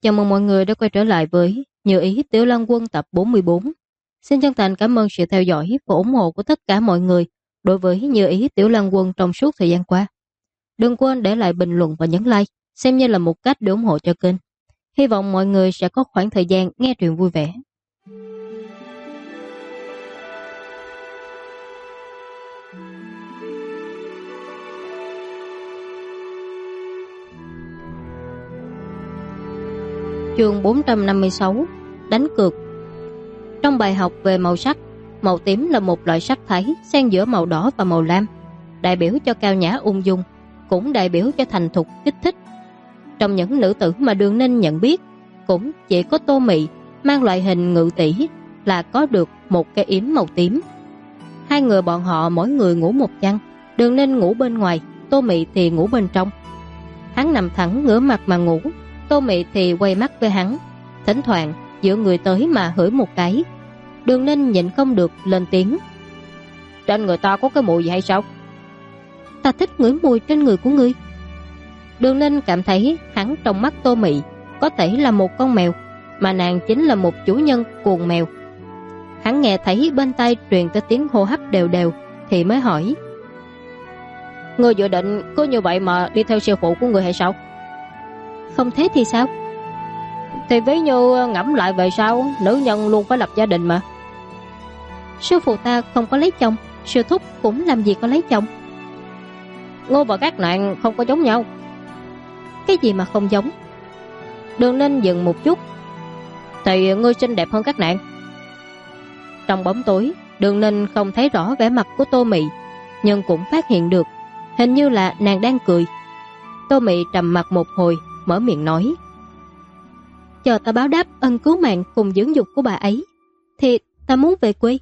Chào mừng mọi người đã quay trở lại với Như Ý Tiểu Lăng Quân tập 44. Xin chân thành cảm ơn sự theo dõi và ủng hộ của tất cả mọi người đối với Như Ý Tiểu Lăng Quân trong suốt thời gian qua. Đừng quên để lại bình luận và nhấn like, xem như là một cách để ủng hộ cho kênh. Hy vọng mọi người sẽ có khoảng thời gian nghe truyện vui vẻ. Chương 456 Đánh cược. Trong bài học về màu sắc, màu tím là một loại sắc thái xen giữa màu đỏ và màu lam, đại biểu cho cao nhã ung dung, cũng đại biểu cho thành thục kích thích. Trong những nữ tử mà Đường Ninh nhận biết, cũng chỉ có Tô Mị mang loại hình ngự tỷ là có được một cái yếm màu tím. Hai người bọn họ mỗi người ngủ một chăn, Đường Ninh ngủ bên ngoài, Tô Mị thì ngủ bên trong. Hắn nằm thẳng ngửa mặt mà ngủ, Tô Mị thì quay mắt với hắn, thỉnh thoảng giữa người tới mà hửi một cái. Đường Ninh nhịn không được lên tiếng: "Trên người ta có cái mùi gì hay sao?" "Ta thích ngửi mùi trên người của ngươi." Đường Ninh cảm thấy hắn trong mắt Tô Mị có thể là một con mèo, mà nàng chính là một chủ nhân cuồng mèo. Hắn nghe thấy bên tai truyền tới tiếng hô hấp đều đều thì mới hỏi: "Ngươi dự định cứ như vậy mà đi theo sư phụ của ngươi hay sao?" "Không thế thì sao?" "Thì ví như ngẫm lại về sau, nữ nhân luôn phải lập gia đình mà." "Sư phụ ta không có lấy chồng, sư thúc cũng làm gì có lấy chồng." "Ngươi và các nàng không có giống nhau." "Cái gì mà không giống?" Đường Ninh dừng một chút: "Thì ngươi xinh đẹp hơn các nàng." Trong bóng tối, Đường Ninh không thấy rõ vẻ mặt của Tô Mị, nhưng cũng phát hiện được hình như là nàng đang cười. Tô Mị trầm mặt một hồi, mở miệng nói: "Chờ ta báo đáp ân cứu mạng cùng dưỡng dục của bà ấy thì ta muốn về quê."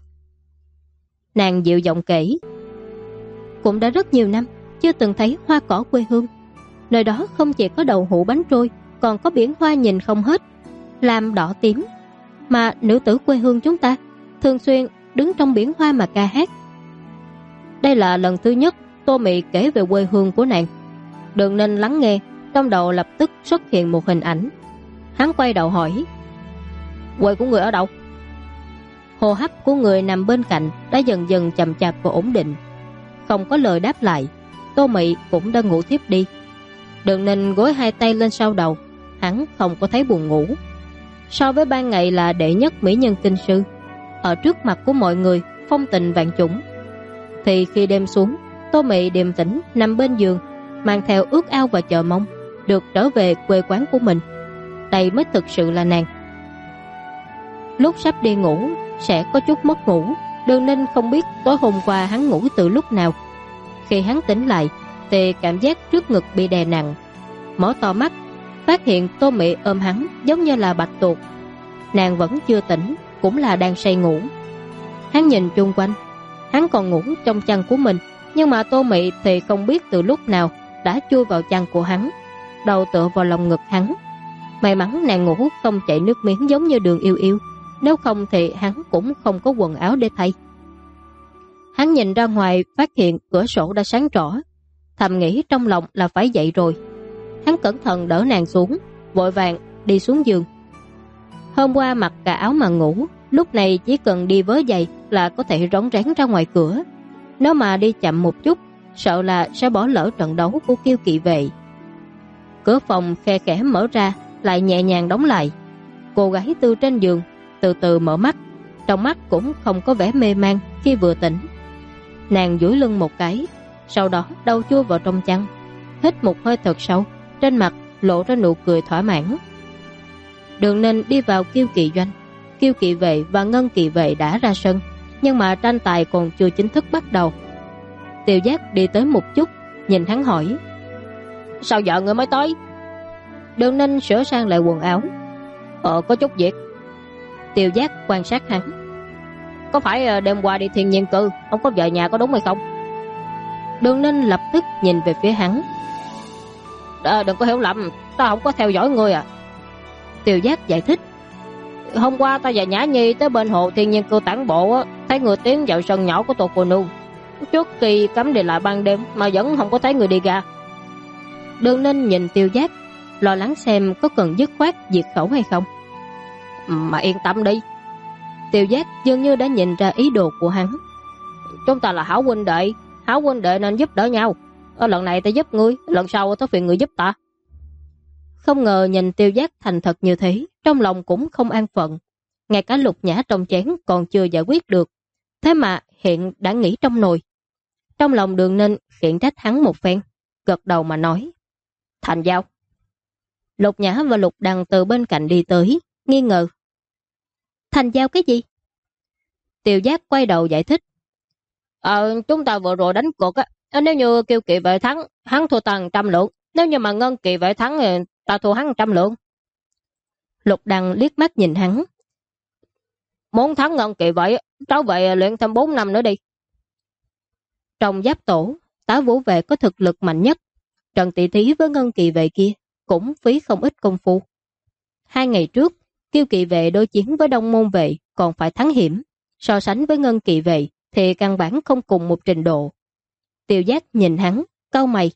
Nàng dịu giọng kể: "Cũng đã rất nhiều năm chưa từng thấy hoa cỏ quê hương. Nơi đó không chỉ có đậu hũ bánh trôi, còn có biển hoa nhìn không hết, lam đỏ tím. Mà nữ tử quê hương chúng ta thường xuyên đứng trong biển hoa mà ca hát." Đây là lần thứ nhất Tô Mị kể về quê hương của nàng. Đường Ninh lắng nghe, trong đầu lập tức xuất hiện một hình ảnh. Hắn quay đầu hỏi: "Quê của người ở đâu?" Hô hấp của người nằm bên cạnh đã dần dần chậm chạp và ổn định. Không có lời đáp lại, Tô Mị cũng đã ngủ thiếp đi. Đường Ninh gối hai tay lên sau đầu, hắn không có thấy buồn ngủ. So với ban ngày là đệ nhất mỹ nhân kinh sư, ở trước mặt của mọi người phong tình vạn chủng, thì khi đêm xuống, Tô Mị điềm tĩnh nằm bên giường, mang theo ước ao và chờ mong được trở về quê quán của mình. Đây mới thực sự là nàng. Lúc sắp đi ngủ sẽ có chút mất ngủ. Đường Ninh không biết tối hôm qua hắn ngủ từ lúc nào. Khi hắn tỉnh lại thì cảm giác trước ngực bị đè nặng. Mở to mắt, phát hiện Tô Mị ôm hắn giống như là bạch tuộc. Nàng vẫn chưa tỉnh, cũng là đang say ngủ. Hắn nhìn chung quanh, hắn còn ngủ trong chăn của mình, nhưng mà Tô Mị thì không biết từ lúc nào đã chui vào chăn của hắn, đầu tựa vào lòng ngực hắn. May mắn nàng ngủ không chảy nước miếng giống như Đường Yêu Yêu, nếu không thì hắn cũng không có quần áo để thay. Hắn nhìn ra ngoài, phát hiện cửa sổ đã sáng rõ, thầm nghĩ trong lòng là phải dậy rồi. Hắn cẩn thận đỡ nàng xuống, vội vàng đi xuống giường. Hôm qua mặc cả áo mà ngủ, lúc này chỉ cần đi vớ giày là có thể rón rén ra ngoài cửa. Nếu mà đi chậm một chút, sợ là sẽ bỏ lỡ trận đấu của Kiêu Kỵ Vệ. Cửa phòng khe khẽ mở ra, lại nhẹ nhàng đóng lại. Cô gái từ trên giường từ từ mở mắt, trong mắt cũng không có vẻ mê man khi vừa tỉnh. Nàng duỗi lưng một cái, sau đó đầu chui vào trong chăn, hít một hơi thật sâu, trên mặt lộ ra nụ cười thỏa mãn. Đường Ninh đi vào Kiêu Kỵ doanh. Kiêu Kỵ Vệ và Ngân Kỵ Vệ đã ra sân, nhưng mà tranh tài còn chưa chính thức bắt đầu. Tiêu Giác đi tới một chút, nhìn hắn hỏi: "Sao giờ người mới tới?" Đường Ninh sửa sang lại quần áo: Có chút việc." Tiêu Giác quan sát hắn: "Có phải đêm qua đi thiên nhiên cư, không có về nhà có đúng hay không?" Đường Ninh lập tức nhìn về phía hắn: "Đừng có hiểu lầm, ta không có theo dõi ngươi à." Tiêu Giác giải thích: "Hôm qua ta và Nhã Nhi tới bên hồ thiên nhiên cư tản bộ, thấy người tiến vào sân nhỏ của Tô cô nương. Trước khi cấm đi lại ban đêm mà vẫn không có thấy người đi ra." Đường Ninh nhìn Tiêu Giác, lo lắng xem có cần dứt khoát diệt khẩu hay không. Mà yên tâm đi. Tiêu Giác dường như đã nhìn ra ý đồ của hắn. Chúng ta là hảo huynh đệ nên giúp đỡ nhau. Lần này ta giúp ngươi, lần sau ta phiền người giúp ta. Không ngờ nhìn Tiêu Giác thành thật như thế, trong lòng cũng không an phận. Ngay cả Lục Nhã trong chén còn chưa giải quyết được, thế mà hiện đã nghĩ trong nồi. Trong lòng Đường Ninh khiển trách hắn một phen, gật đầu mà nói: Thành giao. Lục Nhã và Lục Đằng từ bên cạnh đi tới, nghi ngờ: Thành giao cái gì? Tiêu Giác quay đầu giải thích: Chúng ta vừa rồi đánh cược á, nếu như Kiêu Kỵ Vệ thắng, hắn thua ta 100 lượng. Nếu như mà Ngân Kỳ Vệ thắng thì ta thua hắn 100 lượng. Lục Đằng liếc mắt nhìn hắn: Muốn thắng Ngân Kỳ Vệ, cháu về luyện thêm 4 năm nữa đi. Trong giáp tổ, Tá Vũ Vệ có thực lực mạnh nhất. Trận tỷ thí với Ngân Kỳ Vệ kia cũng phí không ít công phu. 2 ngày trước, Kiêu Kỵ Vệ đối chiến với Đông Môn Vệ còn phải thắng hiểm. So sánh với Ngân Kỳ Vệ thì căn bản không cùng một trình độ. Tiêu Giác nhìn hắn, cau mày: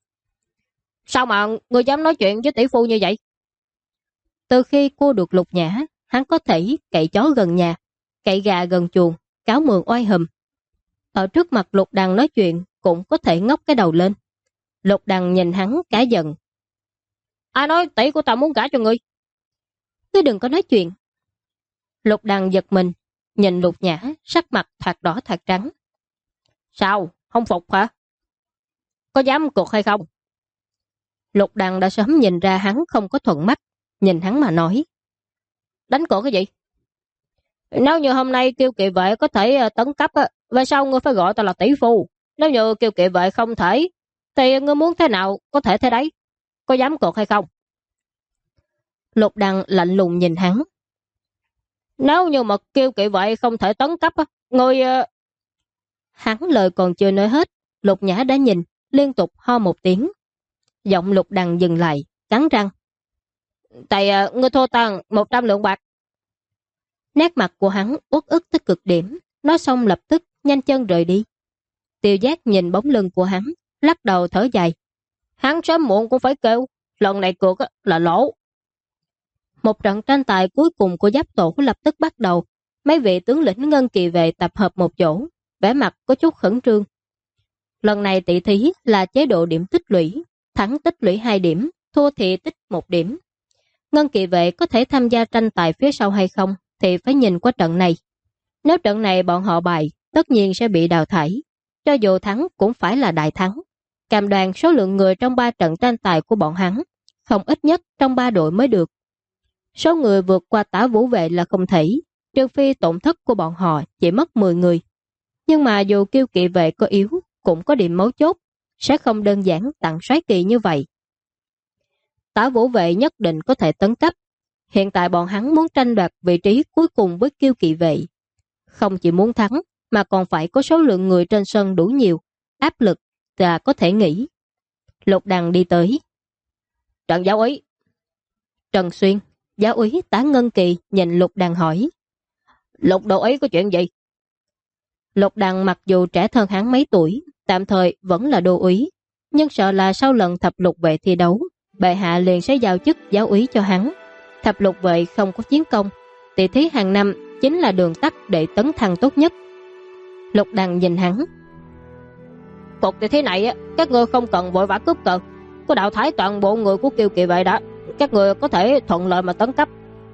Sao mà ngươi dám nói chuyện với tỷ phu như vậy? Từ khi cua được Lục Nhã, hắn có thể cậy chó gần nhà, cậy gà gần chuồng, cáo mượn oai hùm. Ở trước mặt Lục Đằng nói chuyện cũng có thể ngóc cái đầu lên. Lục Đằng nhìn hắn cả giận: Ai nói tỷ của ta muốn gả cho ngươi? Ngươi đừng có nói chuyện. Lục Đằng giật mình, nhìn Lục Nhã, sắc mặt thoạt đỏ thoạt trắng. Sao? Không phục hả? Có dám cuộc hay không? Lục Đằng đã sớm nhìn ra hắn không có thuận mắt, nhìn hắn mà nói: Đánh cược cái gì? Nếu như hôm nay Kiêu Kỵ Vệ có thể tấn cấp, về sau ngươi phải gọi ta là tỷ phu. Nếu như Kiêu Kỵ Vệ không thể, thì ngươi muốn thế nào có thể thế đấy. Có dám cược hay không? Lục Đằng lạnh lùng nhìn hắn: Nếu như mà Kiêu Kỵ Vệ không thể tấn cấp, ngươi... Hắn lời còn chưa nói hết, Lục Nhã đã nhìn, liên tục ho một tiếng. Giọng Lục Đằng dừng lại, cắn răng: Tại ngươi thua ta 100 lượng bạc. Nét mặt của hắn uất ức tới cực điểm, nói xong lập tức nhanh chân rời đi. Tiêu Giác nhìn bóng lưng của hắn, lắc đầu thở dài: Hắn sớm muộn cũng phải kêu, lần này cược là lỗ. Một trận tranh tài cuối cùng của giáp tổ lập tức bắt đầu. Mấy vị tướng lĩnh Ngân Kỳ Vệ tập hợp một chỗ, vẻ mặt có chút khẩn trương. Lần này tỷ thí là chế độ điểm tích lũy, thắng tích lũy 2 điểm, thua thì tích 1 điểm. Ngân Kỳ Vệ có thể tham gia tranh tài phía sau hay không thì phải nhìn qua trận này. Nếu trận này bọn họ bại, tất nhiên sẽ bị đào thải. Cho dù thắng cũng phải là đại thắng. Cam đoan số lượng người trong 3 trận tranh tài của bọn hắn không ít nhất trong 3 đội mới được. Số người vượt qua Tả Vũ Vệ là không thể, trừ phi tổn thất của bọn họ chỉ mất 10 người. Nhưng mà dù Kiêu Kỵ Vệ có yếu, cũng có điểm mấu chốt, sẽ không đơn giản tặng soái kỳ như vậy. Tả Vũ Vệ nhất định có thể tấn cấp. Hiện tại bọn hắn muốn tranh đoạt vị trí cuối cùng với Kiêu Kỵ Vệ. Không chỉ muốn thắng, mà còn phải có số lượng người trên sân đủ nhiều, áp lực là có thể nghĩ. Lục Đằng đi tới: Trần giáo úy. Trần Xuyên, giáo úy Tả Ngân Kỳ nhìn Lục Đằng hỏi: Lục độ ý có chuyện gì? Lục Đằng mặc dù trẻ hơn hắn mấy tuổi, tạm thời vẫn là đô úy, nhưng sợ là sau lần thập lục vệ thi đấu, bệ hạ liền sẽ giao chức giáo úy cho hắn. Thập lục vệ không có chiến công, tỷ thí hàng năm chính là đường tắt để tấn thăng tốt nhất. Lục Đằng nhìn hắn: Cuộc tỷ thí này các ngươi không cần vội vã cướp cờ, có đạo thái toàn bộ người của Kiêu Kỵ Vệ đã, các ngươi có thể thuận lợi mà tấn cấp.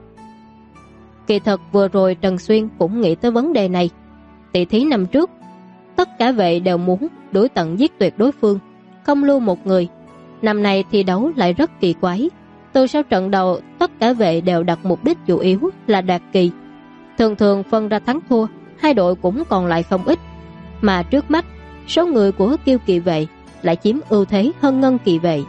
Kỳ thật vừa rồi Trần Xuyên cũng nghĩ tới vấn đề này. Tỷ thí năm trước, tất cả vệ đều muốn đuổi tận giết tuyệt đối phương, không lưu một người. Năm nay thi đấu lại rất kỳ quái. Từ sau trận đầu, tất cả vệ đều đặt mục đích chủ yếu là đạt kỳ. Thường thường phân ra thắng thua, hai đội cũng còn lại không ít. Mà trước mắt, số người của Kiêu Kỵ Vệ lại chiếm ưu thế hơn Ngân Kỳ Vệ.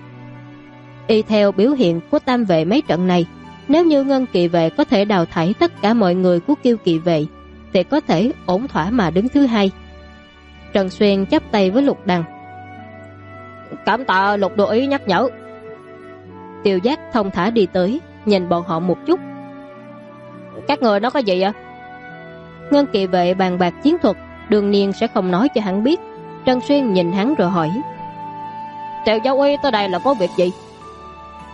Y theo biểu hiện của tam vệ mấy trận này, nếu như Ngân Kỳ Vệ có thể đào thải tất cả mọi người của Kiêu Kỵ Vệ thì có thể ổn thỏa mà đứng thứ hai. Trần Xuyên chắp tay với Lục Đằng: Cảm tạ Lục độ ý nhắc nhở. Tiêu Giác thông thả đi tới, nhìn bọn họ một chút: Các người nói cái gì vậy? Ngân Kỳ Vệ bàn bạc chiến thuật, đương nhiên sẽ không nói cho hắn biết. Trần Xuyên nhìn hắn rồi hỏi: Triệu giáo uy tới đây là có việc gì?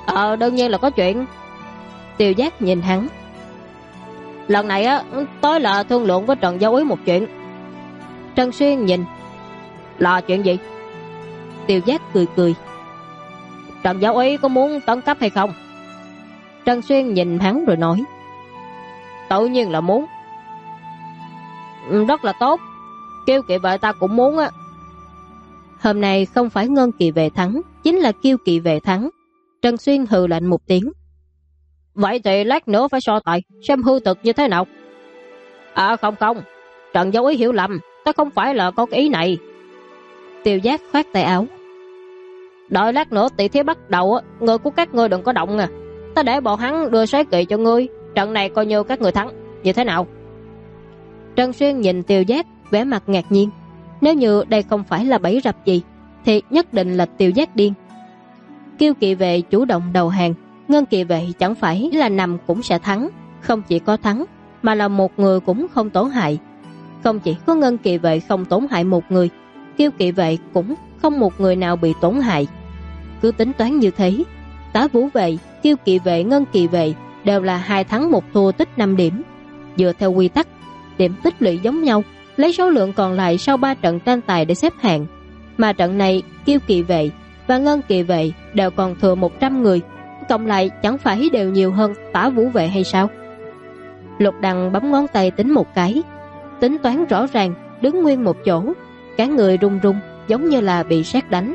Đương nhiên là có chuyện. Tiêu Giác nhìn hắn. Lần này tới là thương lượng với Trần Giáo Úy một chuyện. Trần Xuyên nhìn. Là chuyện gì? Tiêu Giác cười cười. Trần Giáo Úy có muốn tấn cấp hay không? Trần Xuyên nhìn hắn rồi nói. Tự nhiên là muốn. Rất là tốt. Kiêu Kỵ Vệ ta cũng muốn á. Hôm nay không phải Ngân Kỳ Vệ thắng, chính là Kiêu Kỵ Vệ thắng. Trần Xuyên hừ lạnh một tiếng. Vậy thì lát nữa phải so tài, xem hư thực như thế nào. Không, Trần Giáo Úy hiểu lầm, ta không phải là có cái ý này. Tiêu Giác khoát tay áo. Đợi lát nữa tỷ thí bắt đầu, người của các ngươi đừng có động à. Ta để bọn hắn đưa xoáy kỵ cho ngươi, trận này coi như các ngươi thắng, như thế nào? Trần Xuyên nhìn Tiêu Giác vẻ mặt ngạc nhiên. Nếu như đây không phải là bẫy rập gì thì nhất định là Tiêu Giác điên. Kiêu Kỵ Vệ chủ động đầu hàng, Ngân Kỳ Vệ chẳng phải là nằm cũng sẽ thắng. Không chỉ có thắng mà là một người cũng không tổn hại. Không chỉ có Ngân Kỳ Vệ không tổn hại một người, Kiêu Kỵ Vệ cũng không một người nào bị tổn hại. Cứ tính toán như thế, Tá Vũ Vệ, Kiêu Kỵ Vệ, Ngân Kỳ Vệ đều là 2 thắng 1 thua tích 5 điểm. Dựa theo quy tắc, điểm tích lũy giống nhau, lấy số lượng còn lại sau 3 trận tranh tài để xếp hạng. Mà trận này Kiêu Kỵ Vệ và Ngân Kỳ Vệ đều còn thừa 100 người, cộng lại chẳng phải đều nhiều hơn Tả Vũ Vệ hay sao? Lục Đằng bấm ngón tay tính một cái, tính toán rõ ràng, đứng nguyên một chỗ, cả người run run giống như là bị sét đánh.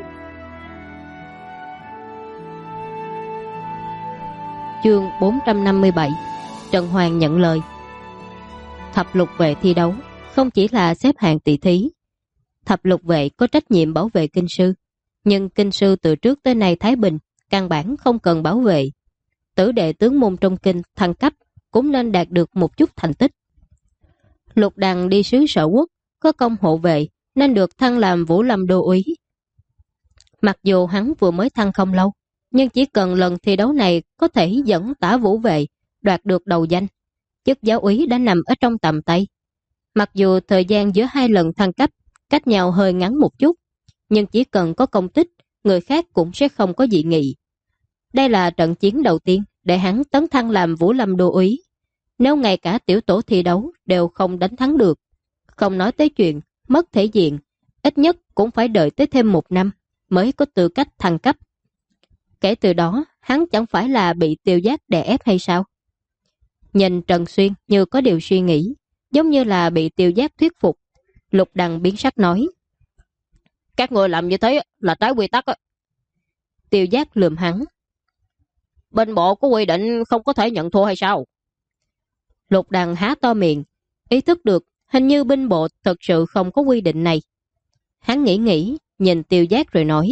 Chương 457. Trần Hoàng nhận lời. Thập lục vệ thi đấu không chỉ là xếp hạng tỷ thí. Thập lục vệ có trách nhiệm bảo vệ kinh sư, nhưng kinh sư từ trước tới nay thái bình, căn bản không cần bảo vệ. Tử đệ tướng môn trong kinh thăng cấp cũng nên đạt được một chút thành tích. Lục Đằng đi sứ sở quốc, có công hộ vệ nên được thăng làm Vũ Lâm đô úy. Mặc dù hắn vừa mới thăng không lâu, nhưng chỉ cần lần thi đấu này có thể dẫn Tả Vũ Vệ đoạt được đầu danh, chức giáo úy đã nằm ở trong tầm tay. Mặc dù thời gian giữa 2 lần thăng cấp cách nhau hơi ngắn một chút, nhưng chỉ cần có công tích, người khác cũng sẽ không có dị nghị. Đây là trận chiến đầu tiên để hắn tấn thăng làm Vũ Lâm đô úy. Nếu ngay cả tiểu tổ thi đấu đều không đánh thắng được, không nói tới chuyện mất thể diện, ít nhất cũng phải đợi tới thêm 1 năm mới có tư cách thăng cấp. Kể từ đó, hắn chẳng phải là bị Tiêu Giác đè ép hay sao? Nhìn Trần Xuyên như có điều suy nghĩ, giống như là bị Tiêu Giác thuyết phục. Lục Đằng biến sắc nói. Các người làm như thế là trái quy tắc. Tiêu Giác lườm hắn. Bên bộ có quy định không có thể nhận thua hay sao? Lục Đằng há to miệng, ý thức được hình như binh bộ thật sự không có quy định này. Hắn nghĩ, nhìn Tiêu Giác rồi nói.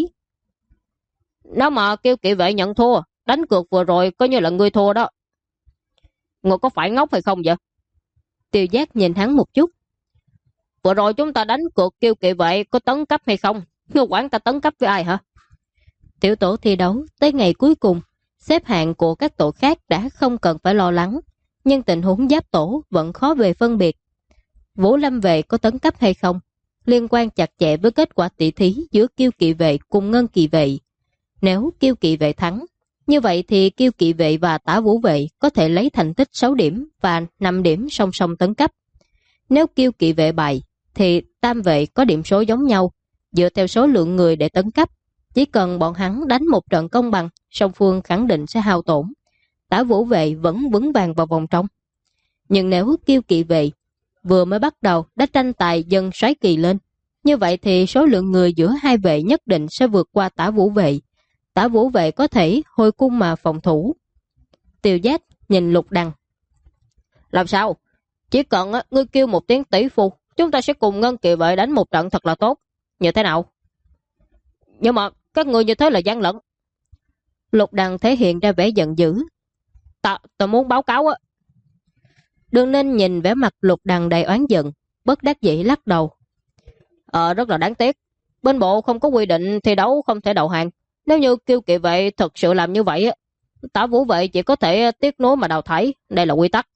Nếu mà Kiêu Kỵ Vệ nhận thua, đánh cược vừa rồi coi như là ngươi thua đó. Ngươi có phải ngốc hay không vậy? Tiêu Giác nhìn hắn một chút. Vừa rồi chúng ta đánh cược Kiêu Kỵ Vệ có tấn cấp hay không? Ngươi quản ta tấn cấp với ai hả? Tiểu tổ thi đấu tới ngày cuối cùng, xếp hạng của các tổ khác đã không cần phải lo lắng, nhưng tình huống giáp tổ vẫn khó về phân biệt. Vũ Lâm Vệ có tấn cấp hay không liên quan chặt chẽ với kết quả tỷ thí giữa Kiêu Kỵ Vệ cùng Ngân Kỳ Vệ. Nếu Kiêu Kỵ Vệ thắng, như vậy thì Kiêu Kỵ Vệ và Tả Vũ Vệ có thể lấy thành tích 6 điểm và 5 điểm song song tấn cấp. Nếu Kiêu Kỵ Vệ bại, thì Tam Vệ có điểm số giống nhau, dựa theo số lượng người để tấn cấp. Chỉ cần bọn hắn đánh một trận công bằng, song phương khẳng định sẽ hao tổn. Tả Vũ Vệ vẫn vững vàng vào vòng trong. Nhưng nếu Kiêu Kỵ Vệ vừa mới bắt đầu đã tranh tài dâng xoáy kỳ lên, như vậy thì số lượng người giữa hai vệ nhất định sẽ vượt qua Tả Vũ Vệ. Tả Vũ Vệ có thể hồi cung mà phòng thủ. Tiêu Giác nhìn Lục Đằng. Làm sao? Chỉ cần ngươi kêu một tiếng tỷ phu, chúng ta sẽ cùng Ngân Kỳ Vệ đánh một trận thật là tốt. Như thế nào? Nhưng mà các ngươi như thế là gian lận. Lục Đằng thể hiện ra vẻ giận dữ. Ta muốn báo cáo á. Đừng nên nhìn vẻ mặt Lục Đằng đầy oán giận, bất đắc dĩ lắc đầu. Rất là đáng tiếc. Bên bộ không có quy định thi đấu không thể đầu hàng. Nếu như Kiêu Kỵ Vệ thật sự làm như vậy, Tả Vũ Vệ chỉ có thể tiếc nuối mà đào thải. Đây là quy tắc.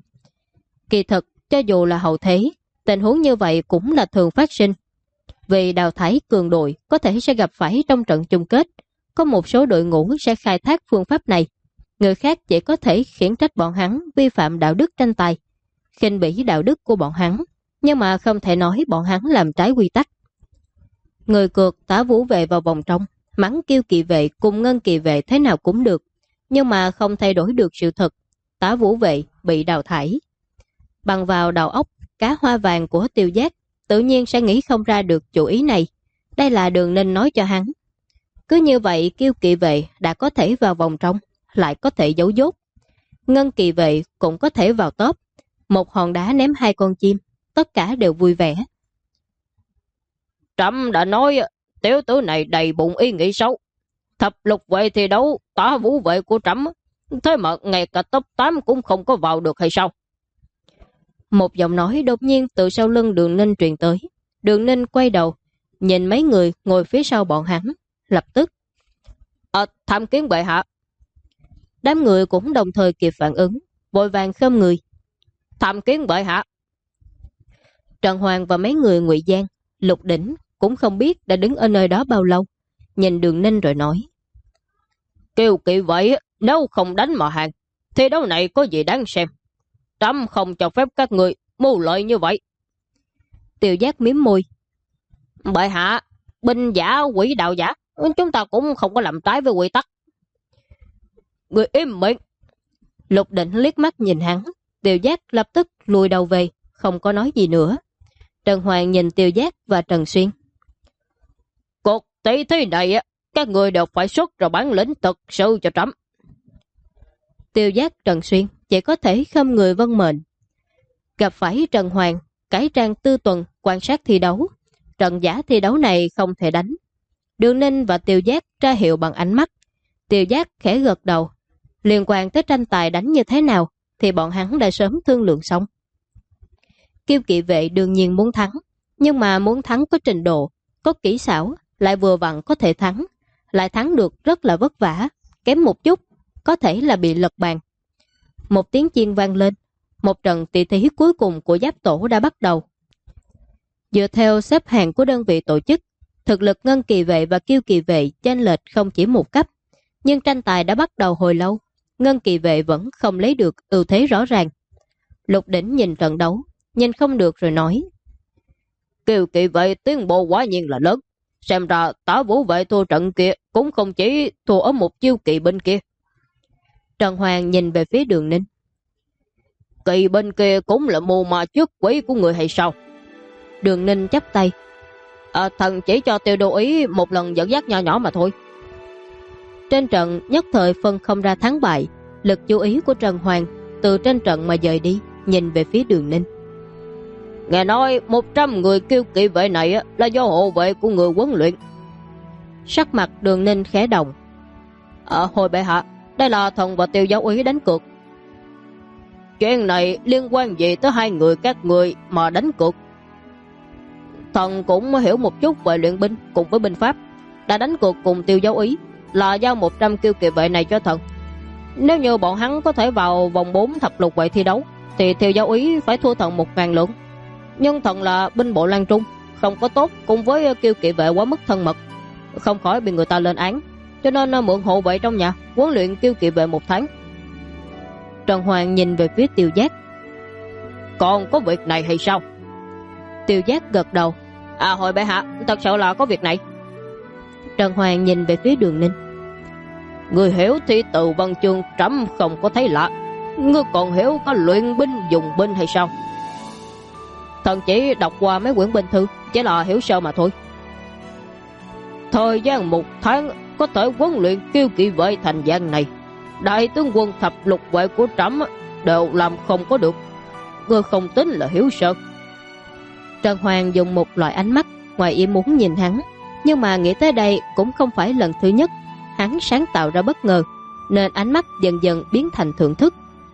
Kỳ thực, cho dù là hậu thế, tình huống như vậy cũng là thường phát sinh. Vì đào thải cường đội có thể sẽ gặp phải trong trận chung kết, có một số đội ngũ sẽ khai thác phương pháp này. Người khác chỉ có thể khiển trách bọn hắn vi phạm đạo đức tranh tài, khinh bỉ đạo đức của bọn hắn, nhưng mà không thể nói bọn hắn làm trái quy tắc. Người cược Tả Vũ Vệ vào vòng trong, mắng Kiêu Kỵ Vệ cùng Ngân Kỵ Vệ thế nào cũng được, nhưng mà không thay đổi được sự thật. Tả Vũ Vệ bị đào thải. Bằng vào đầu óc cá hoa vàng của Tiêu Giác, tự nhiên sẽ nghĩ không ra được chủ ý này. Đây là Đường Ninh nói cho hắn. Cứ như vậy Kiêu Kỵ Vệ đã có thể vào vòng trong, lại có thể giấu dốt. Ngân Kỵ Vệ cũng có thể vào top. Một hòn đá ném hai con chim, tất cả đều vui vẻ. Trẫm đã nói tiểu tử này đầy bụng ý nghĩ xấu. Thập lục vệ thi đấu Tả Vũ Vệ của trẫm, thế mà ngay cả top 8 cũng không có vào được hay sao? Một giọng nói đột nhiên từ sau lưng Đường Ninh truyền tới. Đường Ninh quay đầu, nhìn mấy người ngồi phía sau bọn hắn, lập tức: Tham kiến bệ hạ. Đám người cũng đồng thời kịp phản ứng, vội vàng khom người. Tham kiến bệ hạ. Trần Hoàng và mấy người Ngụy Giang, Lục Đỉnh cũng không biết đã đứng ở nơi đó bao lâu, nhìn Đường Ninh rồi nói: Kiêu Kỵ Vệ nếu không đánh mà hàng, thi đấu này có gì đáng xem. Trẫm không cho phép các người mưu lợi như vậy. Tiêu Giác mím môi: Bệ hạ, binh giả quỷ đạo giả, chúng ta cũng không có làm trái với quy tắc. Người im miệng. Lục Đỉnh liếc mắt nhìn hắn. Tiêu Giác lập tức lùi đầu về, không có nói gì nữa. Trần Hoàng nhìn Tiêu Giác và Trần Xuyên. Cuộc tỷ thí này các người đều phải xuất ra bản lĩnh thực sự cho trẫm. Tiêu Giác, Trần Xuyên chỉ có thể khom người vâng mệnh. Gặp phải Trần Hoàng, cải trang tư tuần quan sát thi đấu. Trận giả thi đấu này không thể đánh. Đường Ninh và Tiêu Giác ra hiệu bằng ánh mắt. Tiêu Giác khẽ gật đầu. Liên quan tới tranh tài đánh như thế nào thì bọn hắn đã sớm thương lượng xong. Kiêu Kỵ Vệ đương nhiên muốn thắng, nhưng mà muốn thắng có trình độ, có kỹ xảo, lại vừa vặn có thể thắng, lại thắng được rất là vất vả, kém một chút có thể là bị lật bàn. Một tiếng chiên vang lên, một trận tỷ thí cuối cùng của Giáp Tổ đã bắt đầu. Dựa theo xếp hạng của đơn vị tổ chức, thực lực Ngân Kỵ Vệ và Kiêu Kỵ Vệ chênh lệch không chỉ một cấp, nhưng tranh tài đã bắt đầu hồi lâu, Ngân Kỵ Vệ vẫn không lấy được ưu thế rõ ràng. Lục Đỉnh nhìn trận đấu, nhìn không được rồi nói: Kiêu Kỵ Vệ tiến bộ quá nhiên là lớn. Xem ra Tả Vũ Vệ thua trận kia cũng không chỉ thua ở một chiêu kỵ binh kia. Trần Hoàng nhìn về phía Đường Ninh: Kỵ binh kia cũng là mù mà trước quỷ của người hay sao? Đường Ninh chắp tay: Thần chỉ cho Tiêu Đô Ý một lần dẫn dắt nhỏ nhỏ mà thôi. Trên trận nhất thời phân không ra thắng bại. Lực chú ý của Trần Hoàng từ trên trận mà dời đi, nhìn về phía Đường Ninh. Nghe nói 100 người Kiêu Kỵ Vệ này là do hộ vệ của người huấn luyện. Sắc mặt Đường Ninh khẽ động: Hồi bệ hạ, đây là thần và Tiêu giáo úy đánh cược. Chuyện này liên quan gì tới hai người các người mà đánh cược? Thần cũng hiểu một chút về luyện binh cùng với binh pháp, đã đánh cược cùng Tiêu giáo úy là giao 100 Kiêu Kỵ Vệ này cho thần. Nếu như bọn hắn có thể vào vòng 4 thập lục vệ thi đấu thì Tiêu giáo úy phải thua thần 1000 lượng. Nhưng thần là binh bộ Lan Trung, không có tốt cùng với Kiêu Kỵ Vệ quá mức thân mật, không khỏi bị người ta lên án, cho nên mượn hộ vệ trong nhà huấn luyện Kiêu Kỵ Vệ 1 tháng. Trần Hoàng nhìn về phía Tiêu Giác: Còn có việc này hay sao? Tiêu Giác gật đầu: Hồi bệ hạ, thật sự là có việc này. Trần Hoàng nhìn về phía Đường Ninh: Người hiểu thi từ văn chương trẫm không có thấy lạ, ngươi còn hiểu có luyện binh dùng binh hay sao? Thần chỉ đọc qua mấy quyển binh thư, chỉ là hiểu sơ mà thôi. Thời gian 1 tháng có thể huấn luyện Kiêu Kỵ Vệ thành dạng này, đại tướng quân thập lục vệ của trẫm đều làm không có được. Ngươi không tính là hiểu sơ. Trần Hoàng dùng một loại ánh mắt ngoài ý muốn nhìn hắn, nhưng mà nghĩ tới đây cũng không phải lần thứ nhất hắn sáng tạo ra bất ngờ, nên ánh mắt dần dần biến thành thưởng thức.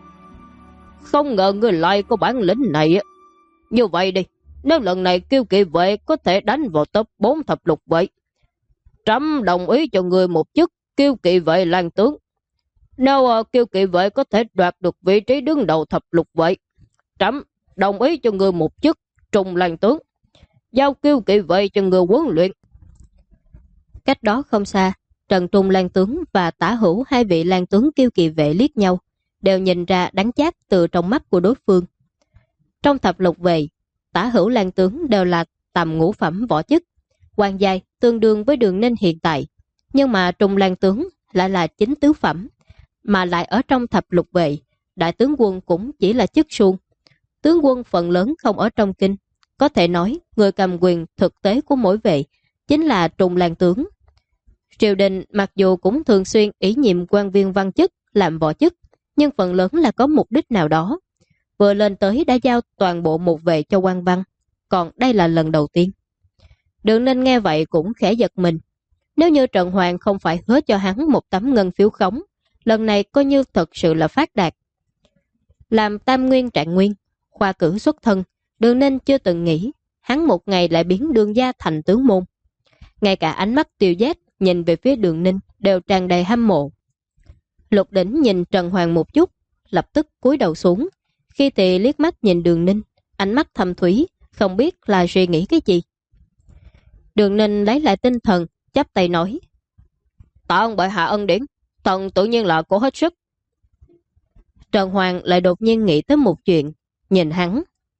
Không ngờ ngươi lại có bản lĩnh này. Như vậy đi, nếu lần này Kiêu Kỵ Vệ có thể đánh vào top 4 thập lục vệ, trẫm đồng ý cho người một chức Kiêu Kỵ Vệ Lan tướng. Nếu Kiêu Kỵ Vệ có thể đoạt được vị trí đứng đầu thập lục vệ, trẫm đồng ý cho người một chức Trung Lan tướng, giao Kiêu Kỵ Vệ cho người huấn luyện. Cách đó không xa, Trần Trung Lan tướng và Tả Hữu, hai vị Lan tướng Kiêu Kỵ vệ liếc nhau, đều nhìn ra đắng chát từ trong mắt của đối phương. Trong thập lục vệ, Tả Hữu Lan tướng đều là tầm ngũ phẩm võ chức, quan giai tương đương với Đường Ninh hiện tại, nhưng mà Trung Lan tướng lại là chính tứ phẩm, mà lại ở trong thập lục vệ, đại tướng quân cũng chỉ là chức suông. Tướng quân phần lớn không ở trong kinh, có thể nói người cầm quyền thực tế của mỗi vệ chính là Trung Lan tướng. Triều đình mặc dù cũng thường xuyên ủy nhiệm quan viên văn chức làm võ chức, nhưng phần lớn là có mục đích nào đó. Vừa lên tới đã giao toàn bộ một vệ cho quan văn, còn đây là lần đầu tiên. Đường Ninh nghe vậy cũng khẽ giật mình. Nếu như Trần Hoàng không phải hứa cho hắn một tấm ngân phiếu khống, lần này coi như thật sự là phát đạt. Làm tam nguyên trạng nguyên, khoa cử xuất thân, Đường Ninh chưa từng nghĩ hắn một ngày lại biến Đường gia thành tướng môn. Ngay cả ánh mắt Tiêu Giác nhìn về phía Đường Ninh đều tràn đầy hâm mộ. Lục Đỉnh nhìn Trần Hoàng một chút, lập tức cúi đầu xuống. Khi thì liếc mắt nhìn Đường Ninh, ánh mắt thâm thúy, không biết là suy nghĩ cái gì. Đường Ninh lấy lại tinh thần, chắp tay nói: "Tạ ơn bệ hạ ân điển, thần tự nhiên là cố hết sức." Trần Hoàng lại đột nhiên nghĩ tới một chuyện, nhìn hắn: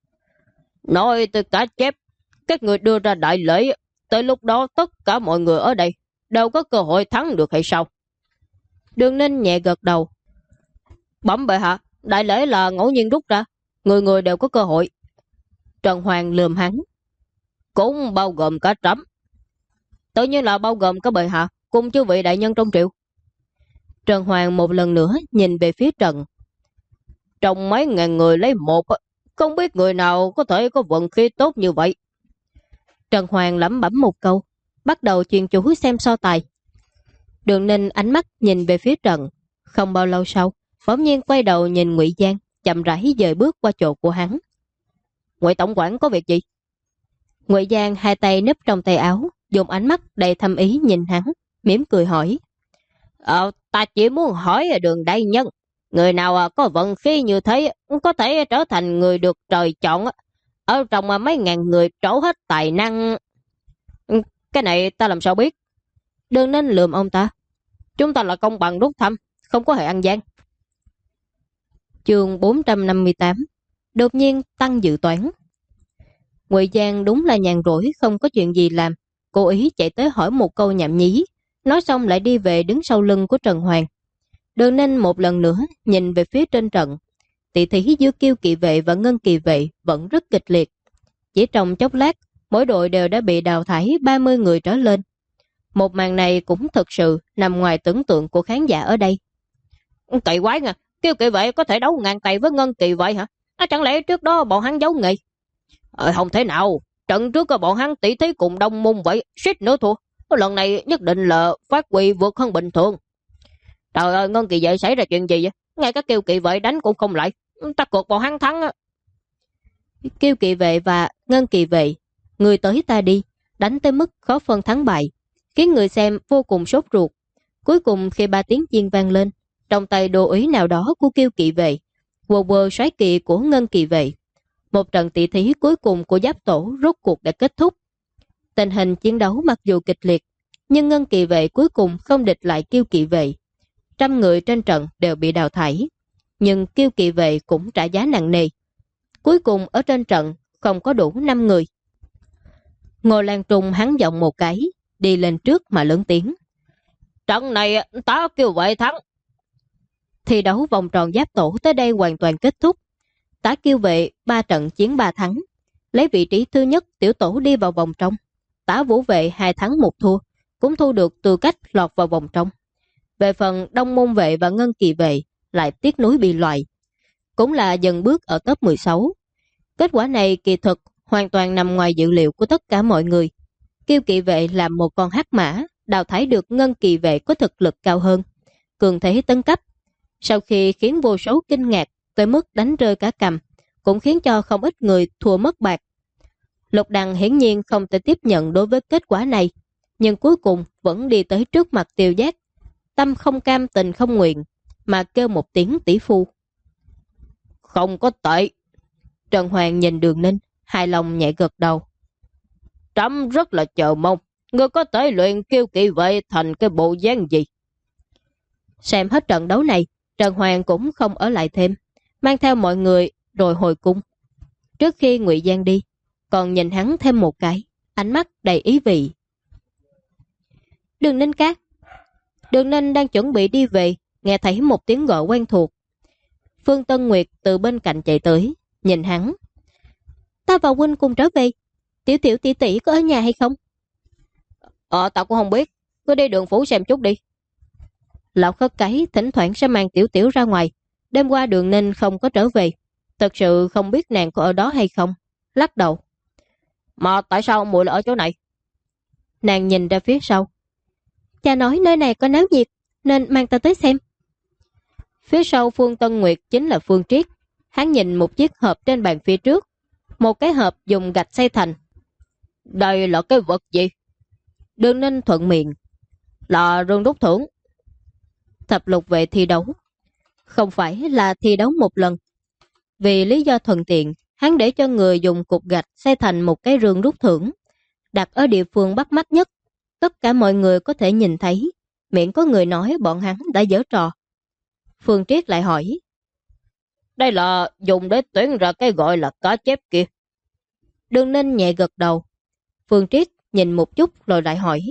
"Nói từ cả chép, các người đưa ra đại lễ, tới lúc đó tất cả mọi người ở đây đều có cơ hội thắng được hay sao?" Đường Ninh nhẹ gật đầu: "Bẩm bệ hạ, đại lễ là ngẫu nhiên rút ra, người người đều có cơ hội." Trần Hoàng lườm hắn: "Cũng bao gồm cả trẫm." "Tự nhiên là bao gồm cả bệ hạ cùng chư vị đại nhân trong triều." Trần Hoàng một lần nữa nhìn về phía Trần: "Trong mấy ngàn người lấy một, không biết người nào có thể có vận khí tốt như vậy." Trần Hoàng lẩm bẩm một câu, bắt đầu chuyên chú xem so tài. Đường Ninh ánh mắt nhìn về phía Trần, không bao lâu sau bỗng nhiên quay đầu nhìn Ngụy Giang, chậm rãi dời bước qua chỗ của hắn. "Ngụy tổng quản có việc gì?" Ngụy Giang hai tay núp trong tay áo, dùng ánh mắt đầy thâm ý nhìn hắn, mỉm cười hỏi: Ta chỉ muốn hỏi Đường đại nhân, người nào có vận khí như thế có thể trở thành người được trời chọn, ở trong mấy ngàn người trổ hết tài năng?" "Cái này ta làm sao biết?" Đường Ninh lườm ông ta: "Chúng ta là công bằng rút thăm, không có hề ăn gian." Chương 458 đột nhiên tăng dự toán. Ngụy Giang đúng là nhàn rỗi không có chuyện gì làm, cố ý chạy tới hỏi một câu nhảm nhí, nói xong lại đi về đứng sau lưng của Trần Hoàng. Đường Ninh một lần nữa nhìn về phía trên trận, tỷ thí giữa Kiêu Kỵ vệ và Ngân Kỵ vệ vẫn rất kịch liệt. Chỉ trong chốc lát, mỗi đội đều đã bị đào thải 30 người trở lên. Một màn này cũng thực sự nằm ngoài tưởng tượng của khán giả ở đây. "Kỳ quái nha, Kiêu Kỵ vệ có thể đấu ngang tay với Ngân Kỵ vệ hả? Chẳng lẽ trước đó bọn hắn giấu nghề?" Không thể nào, trận trước bọn hắn tỷ thí cùng Đông Môn vậy, suýt nữa thua. Lần này nhất định là phát huy vượt hơn bình thường. Trời ơi, Ngân Kỳ vệ xảy ra chuyện gì vậy? Ngay cả Kiêu Kỵ vệ đánh cũng không lại. Ta cuộc bọn hắn thắng á." Kiêu Kỵ vệ và Ngân Kỵ vệ, người tới ta đi, đánh tới mức khó phân thắng bại, khiến người xem vô cùng sốt ruột. Cuối cùng khi 3 tiếng chiên vang lên, trong tay đô úy nào đó của Kiêu Kỵ vệ, quờ xoáy kỵ của Ngân Kỵ vệ, một trận tỷ thí cuối cùng của Giáp Tổ rốt cuộc đã kết thúc. Tình hình chiến đấu mặc dù kịch liệt, nhưng Ngân Kỵ vệ cuối cùng không địch lại Kiêu Kỵ vệ. 100 người trên trận đều bị đào thải, nhưng Kiêu Kỵ vệ cũng trả giá nặng nề. Cuối cùng ở trên trận không có đủ 5 người. Ngô Lan Trung hắn giọng một cái, đi lên trước mà lớn tiếng: "Trận này ta Kiêu vệ thắng." Thi đấu vòng tròn Giáp Tổ tới đây hoàn toàn kết thúc. Tả Kiêu vệ 3 trận chiến 3 thắng, lấy vị trí thứ nhất tiểu tổ đi vào vòng trong. Tả Vũ vệ 2 thắng 1 thua, cũng thu được tư cách lọt vào vòng trong. Về phần Đông Môn vệ và Ngân Kỳ vệ lại tiếc nuối bị loại, cũng là dần bước ở top 16. Kết quả này kỳ thực hoàn toàn nằm ngoài dự liệu của tất cả mọi người. Kiêu Kỵ vệ làm một con hắc mã, đào thải được Ngân Kỳ vệ có thực lực cao hơn, cường thế tấn cấp. Sau khi khiến vô số kinh ngạc tới mức đánh rơi cả cầm, cũng khiến cho không ít người thua mất bạc. Lục Đằng hiển nhiên không thể tiếp nhận đối với kết quả này, nhưng cuối cùng vẫn đi tới trước mặt Tiêu Giác, tâm không cam tình không nguyện, mà kêu một tiếng tỷ phu. "Không có tệ." Trần Hoàng nhìn Đường Ninh, hài lòng nhẹ gật đầu. "Trẫm rất là chờ mong, Ngươi có thể luyện kiêu kỵ vệ thành cái bộ dáng gì? Xem hết trận đấu này, Trần Hoàng cũng không ở lại thêm, mang theo mọi người rồi hồi cung. Trước khi Ngụy Giang đi, còn nhìn hắn thêm một cái, ánh mắt đầy ý vị. Đường Ninh Cát. Đường Ninh đang chuẩn bị đi về, nghe thấy một tiếng gọi quen thuộc. Phương Tân Nguyệt từ bên cạnh chạy tới, nhìn hắn. Ta và huynh cùng trở về, Tiểu Tiểu tỷ tỷ có ở nhà hay không? Tao cũng không biết, cứ đi đường phủ xem chút đi. Lão Khất Cái thỉnh thoảng sẽ mang Tiểu Tiểu ra ngoài. Đêm qua Đường Ninh không có trở về, thật sự không biết nàng có ở đó hay không. Lắc đầu. Mà tại sao muội lại ở chỗ này? Nàng nhìn ra phía sau. Cha nói nơi này có náo nhiệt, nên mang ta tới xem. Phía sau Phương Tân Nguyệt chính là Phương Triết. Hắn nhìn một chiếc hộp trên bàn phía trước. Một cái hộp dùng gạch xây thành. Đây là cái vật gì? Đường Ninh thuận miệng. Là rương rút thưởng. Thập lục vệ thi đấu. Không phải là thi đấu một lần. Vì lý do thuận tiện, hắn để cho người dùng cục gạch xây thành một cái rương rút thưởng, đặt ở địa phương bắt mắt nhất. Tất cả mọi người có thể nhìn thấy, miễn có người nói bọn hắn đã giở trò. Phương Triết lại hỏi. Đây là dùng để tuyển ra cái gọi là cá chép kia. Đường Ninh nhẹ gật đầu. Phương Triết nhìn một chút rồi lại hỏi.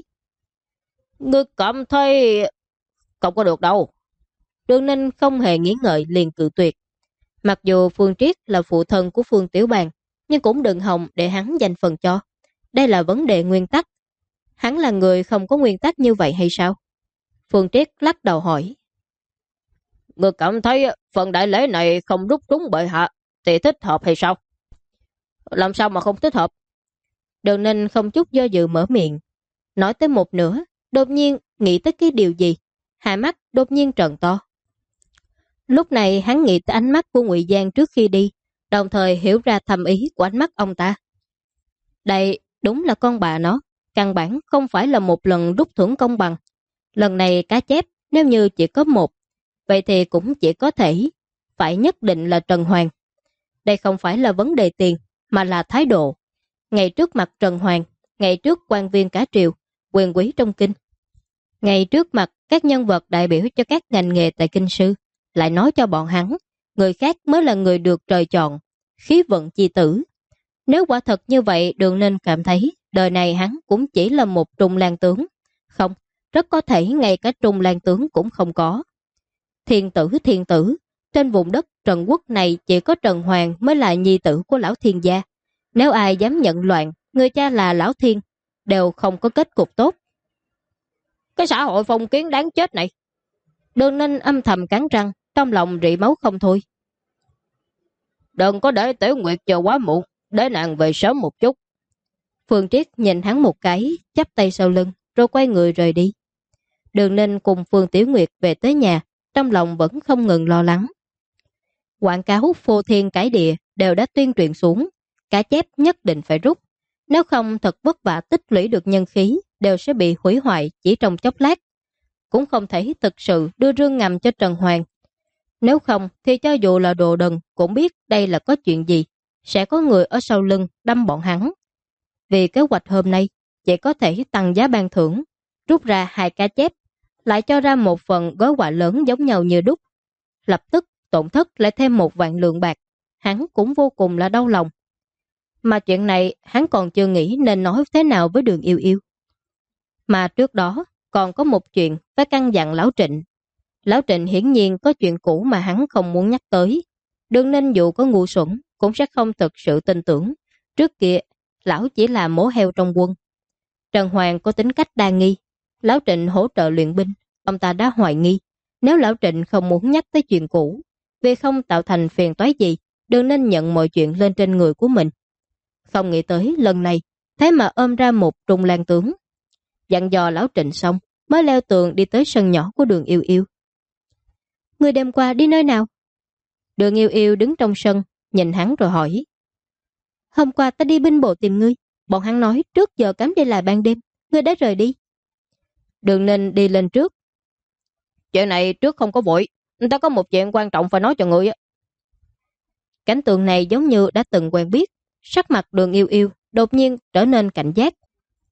Ngươi cảm thấy không có được đâu. Đường Ninh không hề nghĩ ngợi liền cự tuyệt. Mặc dù Phương Triết là phụ thân của Phương Tiểu Bàn, nhưng cũng đừng hòng để hắn dành phần cho. Đây là vấn đề nguyên tắc. Hắn là người không có nguyên tắc như vậy hay sao? Phương Triết lắc đầu hỏi. Ngươi cảm thấy phần đại lễ này không rút trúng bệ hạ thì thích hợp hay sao? Làm sao mà không thích hợp? Đường Ninh không chút do dự mở miệng. Nói tới một nửa, đột nhiên nghĩ tới cái điều gì. Hai mắt đột nhiên trợn to. Lúc này hắn nghĩ tới ánh mắt của Ngụy Giang trước khi đi, đồng thời hiểu ra thầm ý của ánh mắt ông ta. Đây đúng là con bà nó, căn bản không phải là một lần rút thưởng công bằng. Lần này cá chép nếu như chỉ có một, vậy thì cũng chỉ có thể phải nhất định là Trần Hoàng. Đây không phải là vấn đề tiền, mà là thái độ. Ngay trước mặt Trần Hoàng, ngay trước quan viên cả triều, quyền quý trong kinh, ngay trước mặt các nhân vật đại biểu cho các ngành nghề tại kinh sư, lại nói cho bọn hắn, người khác mới là người được trời chọn, khí vận chi tử. Nếu quả thật như vậy, Đường Ninh cảm thấy đời này hắn cũng chỉ là một trung lang tướng. Không, rất có thể ngay cả trung lang tướng cũng không có. Thiên tử, trên vùng đất Trần Quốc này chỉ có Trần Hoàng mới là nhi tử của lão thiên gia. Nếu ai dám nhận loạn, người cha là lão thiên, đều không có kết cục tốt. Cái xã hội phong kiến đáng chết này. Đường Ninh âm thầm cắn răng, trong lòng rỉ máu không thôi. Đừng có để Tiểu Nguyệt chờ quá muộn, để nàng về sớm một chút. Phương Triết nhìn hắn một cái, chắp tay sau lưng, rồi quay người rời đi. Đường Ninh cùng Phương Tiểu Nguyệt về tới nhà, trong lòng vẫn không ngừng lo lắng. Quảng cáo phô thiên cải địa đều đã tuyên truyền xuống, cá chép nhất định phải rút. Nếu không thật vất vả tích lũy được nhân khí, đều sẽ bị hủy hoại chỉ trong chốc lát. Cũng không thể thực sự đưa rương ngầm cho Trần Hoàng. Nếu không thì cho dù là đồ đần cũng biết đây là có chuyện gì, sẽ có người ở sau lưng đâm bọn hắn. Vì kế hoạch hôm nay, chỉ có thể tăng giá ban thưởng, rút ra 2 cá chép, lại cho ra một phần gói quà lớn giống nhau như đúc. Lập tức tổn thất lại thêm 1 vạn lượng bạc, hắn cũng vô cùng là đau lòng. Mà chuyện này hắn còn chưa nghĩ nên nói thế nào với Đường Yêu Yêu. Mà trước đó còn có một chuyện phải căn dặn Lão Trịnh. Lão Trịnh hiển nhiên có chuyện cũ mà hắn không muốn nhắc tới. Đường Ninh dù có ngu xuẩn cũng sẽ không thực sự tin tưởng. Trước kia lão chỉ là mổ heo trong quân. Trần Hoàng có tính cách đa nghi. Lão Trịnh hỗ trợ luyện binh, ông ta đã hoài nghi. Nếu Lão Trịnh không muốn nhắc tới chuyện cũ, vì không tạo thành phiền toái gì, Đường Ninh nhận mọi chuyện lên trên người của mình. Không nghĩ tới lần này, thế mà ôm ra một trung lang tướng. Dặn dò Lão Trịnh xong, mới leo tường đi tới sân nhỏ của Đường Yêu Yêu. Người đêm qua đi nơi nào? Đường Yêu Yêu đứng trong sân, nhìn hắn rồi hỏi. Hôm qua ta đi binh bộ tìm ngươi, bọn hắn nói trước giờ cấm đi lại ban đêm, ngươi đã rời đi. Đường Ninh đi lên trước. Chuyện này trước không có vội, ta có một chuyện quan trọng phải nói cho ngươi. Cảnh tượng này giống như đã từng quen biết, sắc mặt Đường Yêu Yêu đột nhiên trở nên cảnh giác.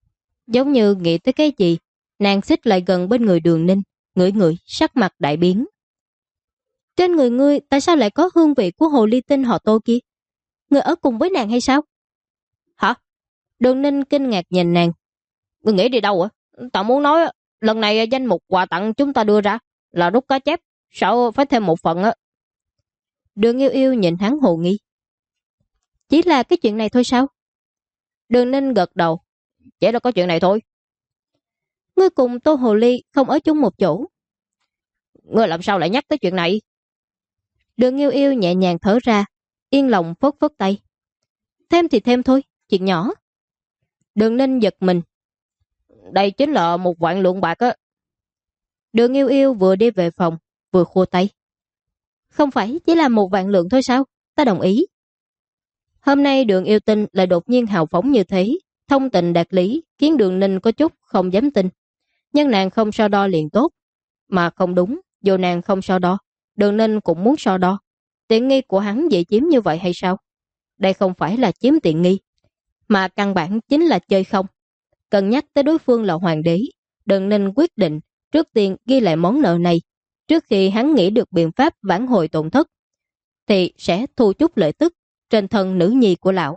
Giống như nghĩ tới cái gì, nàng xích lại gần bên người Đường Ninh, ngửi ngửi, sắc mặt đại biến. Trên người ngươi tại sao lại có hương vị của hồ ly tinh họ Tô kia? Ngươi ở cùng với nàng hay sao? Hả? Đường Ninh kinh ngạc nhìn nàng. Ngươi nghĩ đi đâu ạ? Tao muốn nói lần này danh mục quà tặng chúng ta đưa ra là rút cá chép, sao phải thêm một phần á? Đường Yêu Yêu nhìn hắn hồ nghi. Chỉ là cái chuyện này thôi sao? Đường Ninh gật đầu. Chỉ là có chuyện này thôi. Ngươi cùng Tô Hồ Ly không ở chung một chỗ. Ngươi làm sao lại nhắc tới chuyện này? Đường Yêu Yêu nhẹ nhàng thở ra, yên lòng phất phất tay. Thêm thì thêm thôi, chuyện nhỏ. Đường Ninh giật mình. Đây chính là 1.000.000 bạc á. Đường Yêu Yêu vừa đi về phòng, vừa khua tay. Không phải chỉ là 1.000.000 thôi sao? Ta đồng ý. Hôm nay Đường Yêu Tinh lại đột nhiên hào phóng như thế, thông tình đạt lý, khiến Đường Ninh có chút không dám tin. Nhưng nàng không so đo liền tốt. Mà không đúng, dù nàng không so đo, Đường Ninh cũng muốn so đo. Tiện nghi của hắn dễ chiếm như vậy hay sao? Đây không phải là chiếm tiện nghi, mà căn bản chính là chơi không. Cần nhắc tới đối phương là hoàng đế, Đường Ninh quyết định trước tiên ghi lại món nợ này. Trước khi hắn nghĩ được biện pháp vãn hồi tổn thất, thì sẽ thu chút lợi tức trên thân nữ nhi của lão.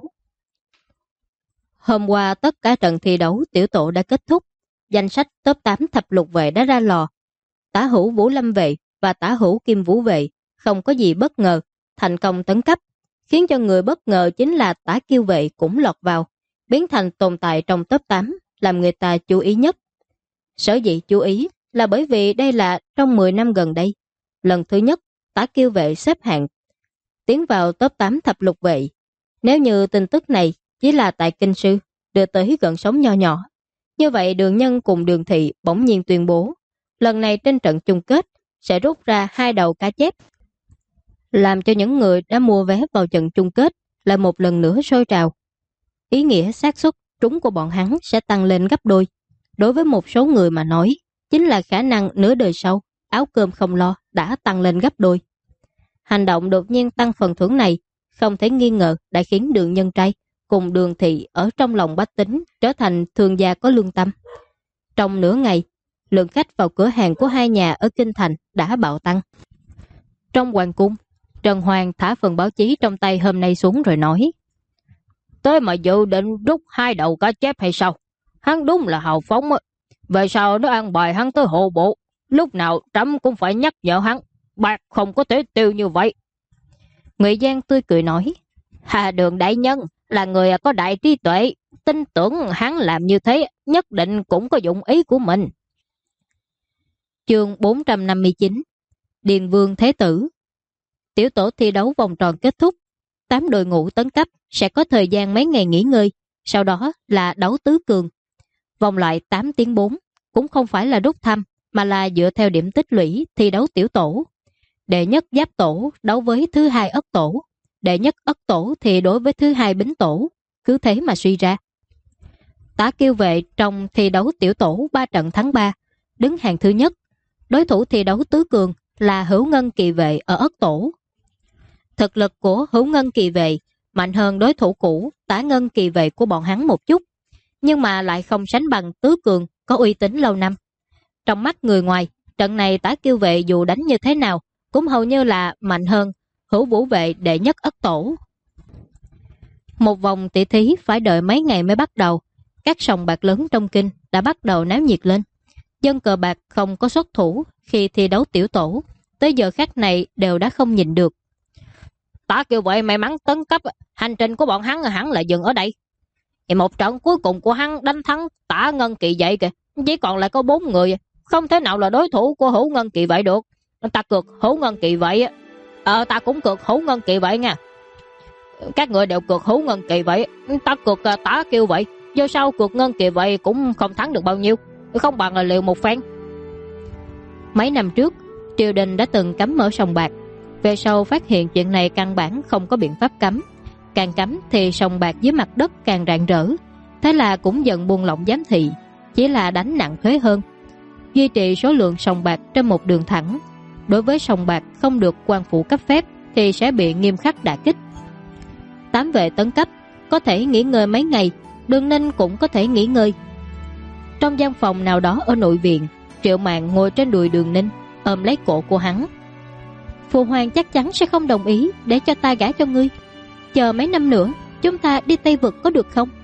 Hôm qua tất cả trận thi đấu tiểu tổ đã kết thúc. Danh sách top 8 thập lục vệ đã ra lò. Tả hữu Vũ Lâm vệ và tả hữu Kim Vũ vệ không có gì bất ngờ, thành công tấn cấp. Khiến cho người bất ngờ chính là tả Kiêu vệ cũng lọt vào, biến thành tồn tại trong top 8, làm người ta chú ý nhất. Sở dĩ chú ý là bởi vì đây là trong 10 năm gần đây, lần thứ nhất tả Kiêu vệ xếp hạng tiến vào top 8 thập lục vệ. Nếu như tin tức này chỉ là tại kinh sư đưa tới gần sống nho nhỏ, như vậy Đường Nhân cùng Đường Thị bỗng nhiên tuyên bố lần này trên trận chung kết sẽ rút ra 2 đầu cá chép, làm cho những người đã mua vé vào trận chung kết lại một lần nữa sôi trào. Ý nghĩa xác suất trúng của bọn hắn sẽ tăng lên gấp đôi. Đối với một số người mà nói, chính là khả năng nửa đời sau áo cơm không lo đã tăng lên gấp đôi. Hành động đột nhiên tăng phần thưởng này không thể nghi ngờ đã khiến Đường Nhân trai cùng Đường Thị ở trong lòng bách tính trở thành thương gia có lương tâm. Trong nửa ngày, lượng khách vào cửa hàng của hai nhà ở Kinh Thành đã bạo tăng. Trong hoàng cung, Trần Hoàng thả phần báo chí trong tay hôm nay xuống rồi nói: Tới mà dự định rút 2 đầu cá chép hay sao? Hắn đúng là hào phóng á. Về sau nó ăn bài hắn tới hộ bộ, lúc nào Trẫm cũng phải nhắc nhở hắn, bạc không có thể tiêu như vậy. Ngụy Giang tươi cười nói: Đường đại nhân là người có đại trí tuệ, tin tưởng hắn làm như thế nhất định cũng có dụng ý của mình. Chương 459 Điền Vương Thế Tử. Tiểu tổ thi đấu vòng tròn kết thúc, 8 đội ngũ tấn cấp sẽ có thời gian mấy ngày nghỉ ngơi, sau đó là đấu tứ cường. Vòng loại 8 tiếng 4 cũng không phải là rút thăm, mà là dựa theo điểm tích lũy thi đấu tiểu tổ. Đệ nhất Giáp tổ đấu với thứ hai Ất tổ, đệ nhất Ất tổ thì đối với thứ hai Bính tổ, cứ thế mà suy ra. Tả Kiêu vệ trong thi đấu tiểu tổ 3 trận thắng 3, đứng hàng thứ nhất. Đối thủ thi đấu tứ cường là Hữu Ngân Kỳ vệ ở Ất tổ. Thực lực của Hữu Ngân Kỳ vệ mạnh hơn đối thủ cũ Tả Ngân Kỳ vệ của bọn hắn một chút, nhưng mà lại không sánh bằng tứ cường có uy tín lâu năm. Trong mắt người ngoài, trận này Tả Kiêu vệ dù đánh như thế nào cũng hầu như là mạnh hơn Hữu Vũ vệ đệ nhất Ất tổ. Một vòng tỷ thí phải đợi mấy ngày mới bắt đầu. Các sòng bạc lớn trong kinh đã bắt đầu náo nhiệt lên. Dân cờ bạc không có xuất thủ khi thi đấu tiểu tổ, tới giờ khắc này đều đã không nhìn được. Tả Kiêu vệ may mắn tấn cấp, hành trình của bọn hắn hẳn là dừng ở đây. Thì một trận cuối cùng của hắn đánh thắng Tả Ngân Kỳ vệ kìa, chỉ còn lại có 4 người, không thể nào là đối thủ của Hữu Ngân Kỳ vệ được. Ta cược Hữu Ngân Kỳ vệ. Ta cũng cược Hữu Ngân Kỳ vệ nha. Các người đều cược Hữu Ngân Kỳ vệ, ta cược Tả Kiêu vệ. Do sao cược Ngân Kỳ vệ cũng không thắng được bao nhiêu, không bằng là liều một phen. Mấy năm trước, triều đình đã từng cấm mở sòng bạc. Về sau phát hiện chuyện này căn bản không có biện pháp cấm. Càng cấm thì sòng bạc dưới mặt đất càng rạng rỡ. Thế là cũng dần buông lỏng giám thị, chỉ là đánh nặng thuế hơn, duy trì số lượng sòng bạc trên một đường thẳng. Đối với sòng bạc không được quan phủ cấp phép thì sẽ bị nghiêm khắc đả kích. 8 vệ tấn cấp có thể nghỉ ngơi mấy ngày, Đường Ninh cũng có thể nghỉ ngơi. Trong gian phòng nào đó ở nội viện, Triệu Mạn ngồi trên đùi Đường Ninh, ôm lấy cổ của hắn. Phụ hoàng chắc chắn sẽ không đồng ý để cho ta gả cho ngươi. Chờ mấy năm nữa, chúng ta đi Tây Vực có được không?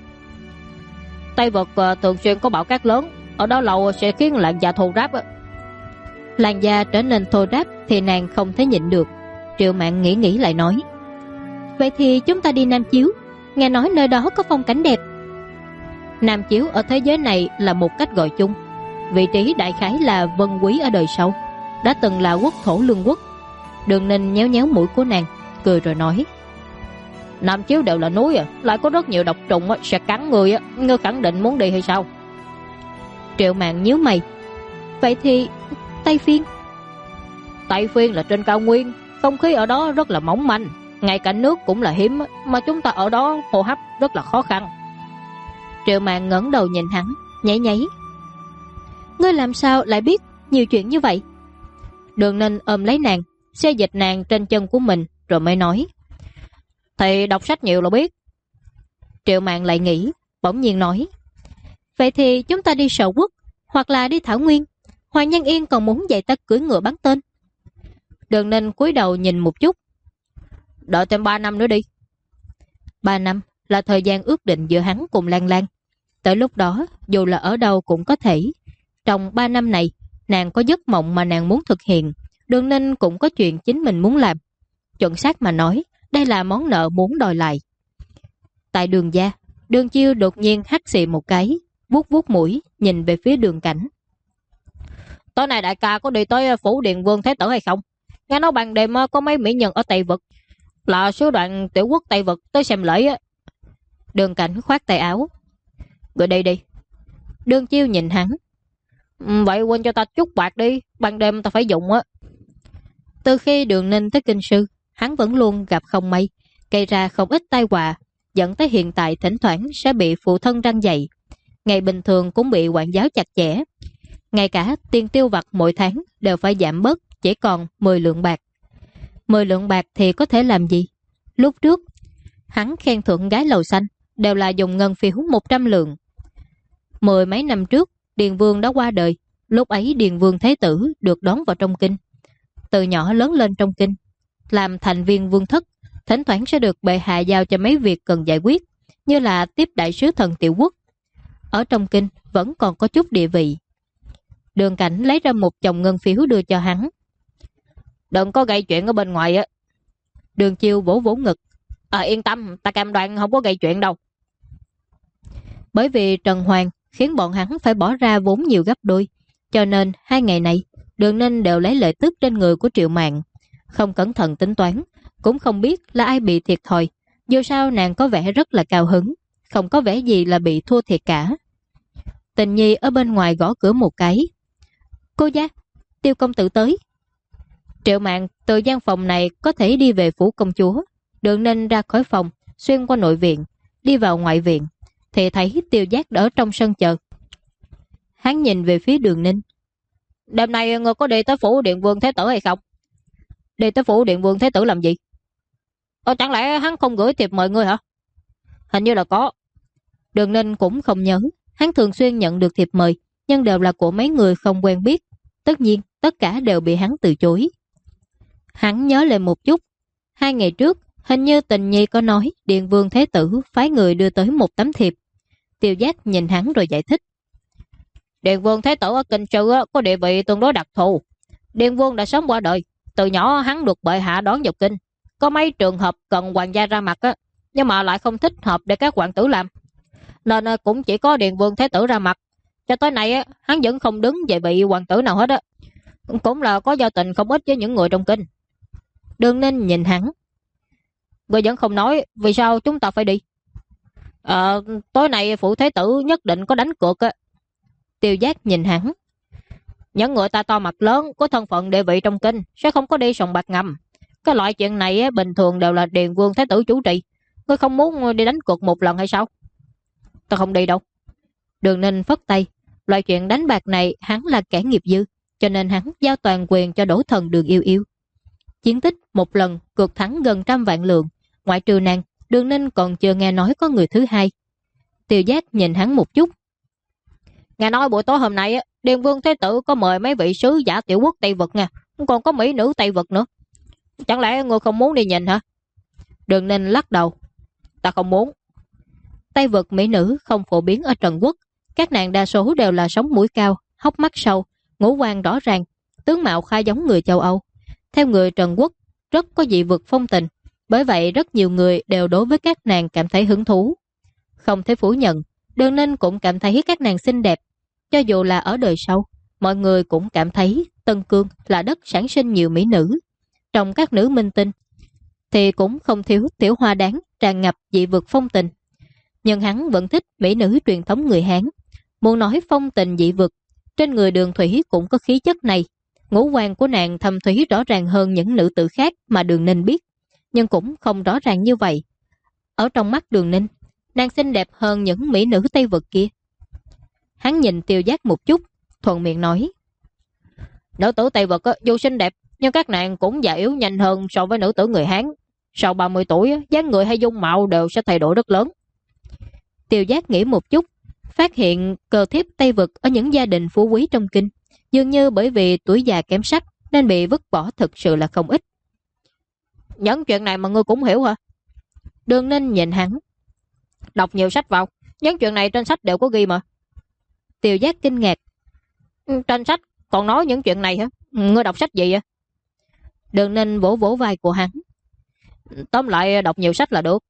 Tây Vực thường xuyên có bão cát lớn, ở đó lâu sẽ khiến làn da thô ráp. Làn da trở nên thô ráp thì nàng không thể nhịn được. Triệu Mạn nghĩ lại nói, vậy thì chúng ta đi Nam Chiếu, nghe nói nơi đó có phong cảnh đẹp. Nam Chiếu ở thế giới này là một cách gọi chung, vị trí đại khái là Vân Quý ở đời sau, đã từng là quốc thổ lương quốc. Đường Ninh nhéo nhéo mũi của nàng, cười rồi nói, Nam Chiếu đều là núi lại có rất nhiều độc trùng sẽ cắn ngươi ngươi khẳng định muốn đi hay sao? Triệu Mạn nhíu mày, vậy thì Tây Phiên? Tây Phiên là trên cao nguyên, không khí ở đó rất là mỏng manh, ngay cả nước cũng là hiếm, mà chúng ta ở đó hô hấp rất là khó khăn. Triệu Mạn ngẩng đầu nhìn hắn, nháy. Ngươi làm sao lại biết nhiều chuyện như vậy? Đường Ninh ôm lấy nàng, xê dịch nàng trên chân của mình rồi mới nói, thì đọc sách nhiều là biết. Triệu Mạn lại nghĩ, bỗng nhiên nói, vậy thì chúng ta đi Sở Quốc hoặc là đi Thảo Nguyên. Hoàng Nhân Yên còn muốn dạy ta cưỡi ngựa bắn tên. Đường Ninh cúi đầu nhìn một chút, đợi thêm 3 năm nữa đi. 3 năm là thời gian ước định giữa hắn cùng Lan Lan. Tới lúc đó dù là ở đâu cũng có thể. Trong 3 năm này, nàng có giấc mộng mà nàng muốn thực hiện, Đường Ninh cũng có chuyện chính mình muốn làm. Chuẩn xác mà nói, đây là món nợ muốn đòi lại. Tại Đường gia, Đường Chiêu đột nhiên hắt xì một cái, vuốt mũi nhìn về phía Đường Cảnh. Tối nay đại ca có đi tới phủ Điện Vương Thế Tử hay không? Nghe nói ban đêm có mấy mỹ nhân ở Tây Vực, là sứ đoàn tiểu quốc Tây Vực tới xem lễ. Đường Cảnh khoát tay áo, gọi đây đi. Đường Chiêu nhìn hắn, vậy quên cho ta chút bạc đi, ban đêm ta phải dùng á. Từ khi Đường Ninh tới kinh sư, hắn vẫn luôn gặp không may, gây ra không ít tai họa, dẫn tới hiện tại thỉnh thoảng sẽ bị phụ thân răn dạy. Ngày bình thường cũng bị quản giáo chặt chẽ. Ngay cả tiền tiêu vặt mỗi tháng đều phải giảm bớt, chỉ còn 10 lượng bạc. 10 lượng bạc thì có thể làm gì? Lúc trước, hắn khen thưởng gái lầu xanh đều là dùng ngân phiếu 100 lượng. 10 mấy năm trước, Điền Vương đã qua đời. Lúc ấy Điền Vương Thế Tử được đón vào trong kinh. Từ nhỏ lớn lên trong kinh, làm thành viên vương thất, thỉnh thoảng sẽ được bệ hạ giao cho mấy việc cần giải quyết, như là tiếp đại sứ thần tiểu quốc. Ở trong kinh vẫn còn có chút địa vị. Đường Cảnh lấy ra một chồng ngân phiếu đưa cho hắn. Đừng có gây chuyện ở bên ngoài á. Đường Chiêu vỗ ngực. Yên tâm, ta cam đoan không có gây chuyện đâu. Bởi vì Trần Hoàng khiến bọn hắn phải bỏ ra vốn nhiều gấp đôi, cho nên 2 ngày này Đường Ninh đều lấy lợi tức trên người của Triệu Mạn. Không cẩn thận tính toán, cũng không biết là ai bị thiệt thòi. Dù sao nàng có vẻ rất là cao hứng, không có vẻ gì là bị thua thiệt cả. Tình Nhi ở bên ngoài gõ cửa một cái. Cô gia, Tiêu công tử tới. Triệu Mạn từ gian phòng này có thể đi về phủ công chúa. Đường Ninh ra khỏi phòng, xuyên qua nội viện, đi vào ngoại viện, thì thấy Tiêu Giác ở trong sân chờ. Hắn nhìn về phía Đường Ninh. Đêm nay ngươi có đi tới phủ Điện Vương Thế Tử hay không? Đi tới phủ Điện Vương Thế Tử làm gì? Chẳng lẽ hắn không gửi thiệp mời ngươi hả? Hình như là có. Đường Ninh cũng không nhớ. Hắn thường xuyên nhận được thiệp mời, nhưng đều là của mấy người không quen biết. Tất nhiên, tất cả đều bị hắn từ chối. Hắn nhớ lại một chút. 2 ngày trước, hình như Tình Nhi có nói Điện Vương Thế Tử phái người đưa tới một tấm thiệp. Tiêu Giác nhìn hắn rồi giải thích. Điện Vương Thế Tử ở kinh sư có địa vị tương đối đặc thù. Điện Vương đã sớm qua đời, từ nhỏ hắn được bệ hạ đón vào kinh. Có mấy trường hợp cần hoàng gia ra mặt nhưng mà lại không thích hợp để các hoàng tử làm, nên cũng chỉ có Điện Vương Thế Tử ra mặt. Cho tới nay hắn vẫn không đứng về vị hoàng tử nào hết cũng là có giao tình không ít với những người trong kinh. Đường Ninh nhìn hắn. Ngươi vẫn không nói vì sao chúng ta phải đi? Tối nay phủ Thế Tử nhất định có đánh cược Tiêu Giác nhìn hắn. Những người ta to mặt lớn, có thân phận địa vị trong kinh sẽ không có đi sòng bạc ngầm. Cái loại chuyện này bình thường đều là Điền Vương Thế Tử chủ trì. Ngươi không muốn đi đánh cược một lần hay sao? Ta không đi đâu. Đường Ninh phất tay. Loại chuyện đánh bạc này hắn là kẻ nghiệp dư, cho nên hắn giao toàn quyền cho đổ thần Đường Yêu Yêu. Chiến tích một lần cược thắng gần 100 vạn lượng. Ngoại trừ nàng, Đường Ninh còn chưa nghe nói có người thứ hai. Tiêu Giác nhìn hắn một chút. Nghe nói buổi tối hôm nay Điền Vương Thế Tử có mời mấy vị sứ giả tiểu quốc Tây Vực nha, còn có mỹ nữ Tây Vực nữa. Chẳng lẽ ngươi không muốn đi nhìn hả? Đường Ninh lắc đầu. Ta không muốn. Tây Vực mỹ nữ không phổ biến ở Trần Quốc. Các nàng đa số đều là sống mũi cao, hốc mắt sâu, ngũ quan rõ ràng, tướng mạo khá giống người châu Âu. Theo người Trần Quốc, rất có dị vực phong tình. Bởi vậy rất nhiều người đều đối với các nàng cảm thấy hứng thú. Không thể phủ nhận, Đường Ninh cũng cảm thấy các nàng xinh đẹp. Cho dù là ở đời sau, mọi người cũng cảm thấy Tân Cương là đất sản sinh nhiều mỹ nữ. Trong các nữ minh tinh thì cũng không thiếu tiểu hoa đáng tràn ngập dị vực phong tình. Nhưng hắn vẫn thích mỹ nữ truyền thống người Hán. Muốn nói phong tình dị vực, trên người Đường Thủy cũng có khí chất này. Ngũ quan của nàng thâm thúy rõ ràng hơn những nữ tử khác mà Đường Ninh biết, nhưng cũng không rõ ràng như vậy. Ở trong mắt Đường Ninh, nàng xinh đẹp hơn những mỹ nữ Tây Vực kia. Hắn nhìn Tiêu Giác một chút, thuận miệng nói: Nữ tử Tây Vực dù xinh đẹp, nhưng các nàng cũng già yếu nhanh hơn so với nữ tử người Hán. Sau 30 tuổi, dáng người hay dung mạo đều sẽ thay đổi rất lớn. Tiêu Giác nghĩ một chút, phát hiện cờ thiếp Tây Vực ở những gia đình phú quý trong kinh, dường như bởi vì tuổi già kém sắc nên bị vứt bỏ thực sự là không ít. Những chuyện này mà ngươi cũng hiểu hả? Đường Ninh nhìn hắn. Đọc nhiều sách vào, những chuyện này trên sách đều có ghi mà. Tiêu Giác kinh ngạc. Trên sách còn nói những chuyện này hả? Ngươi đọc sách gì vậy? Đường Ninh vỗ vỗ vai của hắn. Tóm lại đọc nhiều sách là được.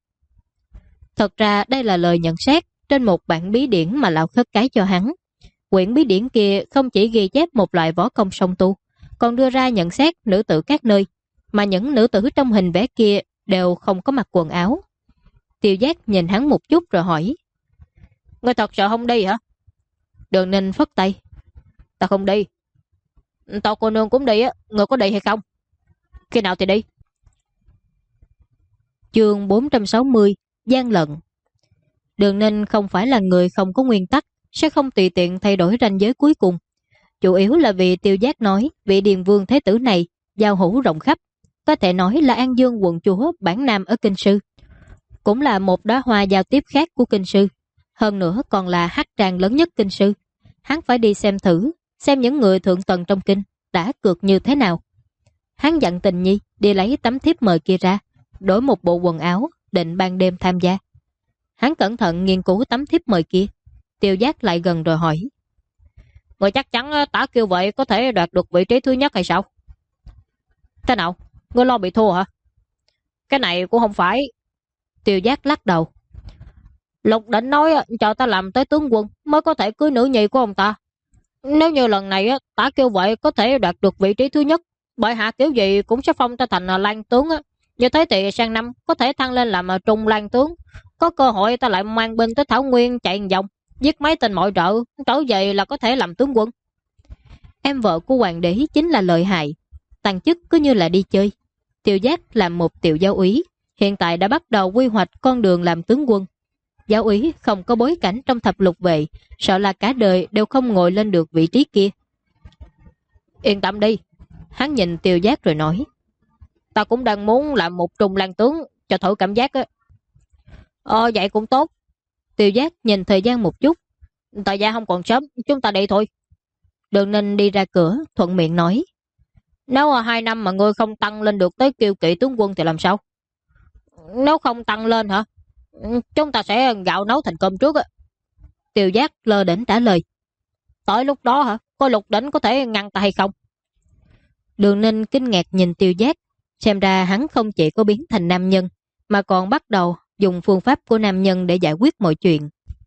Thật ra đây là lời nhận xét trên một bản bí điển mà lão khất cái cho hắn. Quyển bí điển kia không chỉ ghi chép một loại võ công song tu, còn đưa ra nhận xét nữ tử các nơi, mà những nữ tử trong hình vẽ kia đều không có mặc quần áo. Tiêu Giác nhìn hắn một chút rồi hỏi: Ngươi thật sợ không đi hả? Đường Ninh phất tay. Ta không đi. Tao cô nương cũng đi á, ngươi có đi hay không? Khi nào thì đi? Chương 460 Gian lận. Đường Ninh không phải là người không có nguyên tắc, sẽ không tùy tiện thay đổi ranh giới cuối cùng. Chủ yếu là vì Tiêu Giác nói vị Điền Vương Thế Tử này giao hữu rộng khắp, có thể nói là An Dương quận chúa bản Nam ở Kinh Sư, cũng là một đóa hoa giao tiếp khác của Kinh Sư, hơn nữa còn là hắc tràng lớn nhất Kinh Sư. Hắn phải đi xem thử, xem những người thượng tầng trong kinh đã cược như thế nào. Hắn dặn Tình Nhi đi lấy tấm thiếp mời kia ra, đổi một bộ quần áo, định ban đêm tham gia. Hắn cẩn thận nghiên cứu tấm thiếp mời kia. Tiêu Giác lại gần rồi hỏi: Người chắc chắn Tả Kiêu Vệ có thể đoạt được vị trí thứ nhất hay sao? Thế nào? Ngươi lo bị thua hả? Cái này cũng không phải. Tiêu Giác lắc đầu. Lục Định nói cho ta làm tới tướng quân mới có thể cưới nữ nhi của ông ta. Nếu như lần này Tả Kiêu Vệ có thể đoạt được vị trí thứ nhất, bệ hạ kiểu gì cũng sẽ phong ta thành Lan tướng. Như thế thì sang năm có thể thăng lên làm Trung Lan tướng. Có cơ hội ta lại mang binh tới Thảo Nguyên chạy vòng, giết mấy tên mọi trợ, trở về là có thể làm tướng quân. Em vợ của hoàng đế chính là lợi hại, tăng chức cứ như là đi chơi. Tiêu Giác làm một tiểu giáo úy, hiện tại đã bắt đầu quy hoạch con đường làm tướng quân. Giáo úy không có bối cảnh trong thập lục vệ, sợ là cả đời đều không ngồi lên được vị trí kia. Yên tâm đi. Hắn nhìn Tiêu Giác rồi nói: Ta cũng đang muốn làm một Trung Lan tướng cho thử cảm giác á. Vậy cũng tốt. Tiêu Giác nhìn thời gian một chút. Thời gian không còn sớm, chúng ta đi thôi. Đường Ninh đi ra cửa, thuận miệng nói: Nếu 2 năm mà ngươi không tăng lên được tới kiêu kỵ tướng quân thì làm sao? Nếu không tăng lên hả? Chúng ta sẽ gạo nấu thành cơm trước á. Tiêu Giác lơ đễnh trả lời: Tới lúc đó hả? Có Lục Đỉnh có thể ngăn ta hay không? Đường Ninh kinh ngạc nhìn Tiêu Giác, xem ra hắn không chỉ có biến thành nam nhân, mà còn bắt đầu dùng phương pháp của nam nhân để giải quyết mọi chuyện.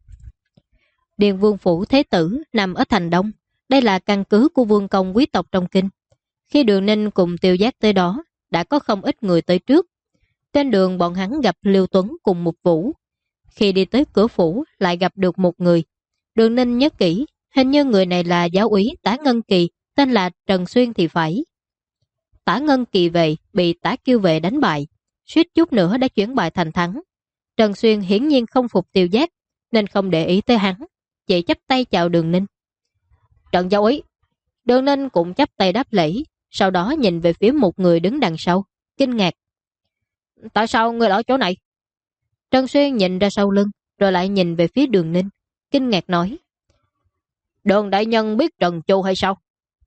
Điền Vương Phủ Thế Tử nằm ở thành Đông, đây là căn cứ của vương công quý tộc trong kinh. Khi Đường Ninh cùng Tiêu Giác tới đó, đã có không ít người tới trước. Trên đường bọn hắn gặp Lưu Tuấn cùng Mục Vũ. Khi đi tới cửa phủ lại gặp được một người. Đường Ninh nhớ kỹ, hình như người này là giáo úy Tả Ngân Kỳ, tên là Trần Xuyên thì phải. Tả Ngân Kỳ về bị Tả Kiêu Vệ đánh bại, suýt chút nữa đã chuyển bại thành thắng. Trần Xuyên hiển nhiên không phục Tiêu Giác nên không để ý tới hắn, chỉ chắp tay chào Đường Ninh. Trần giáo úy. Đường Ninh cũng chắp tay đáp lễ, sau đó nhìn về phía một người đứng đằng sau, kinh ngạc. Tại sao ngươi ở chỗ này? Trần Xuyên nhìn ra sau lưng, rồi lại nhìn về phía Đường Ninh, kinh ngạc nói. Đường đại nhân biết Trần Chu hay sao?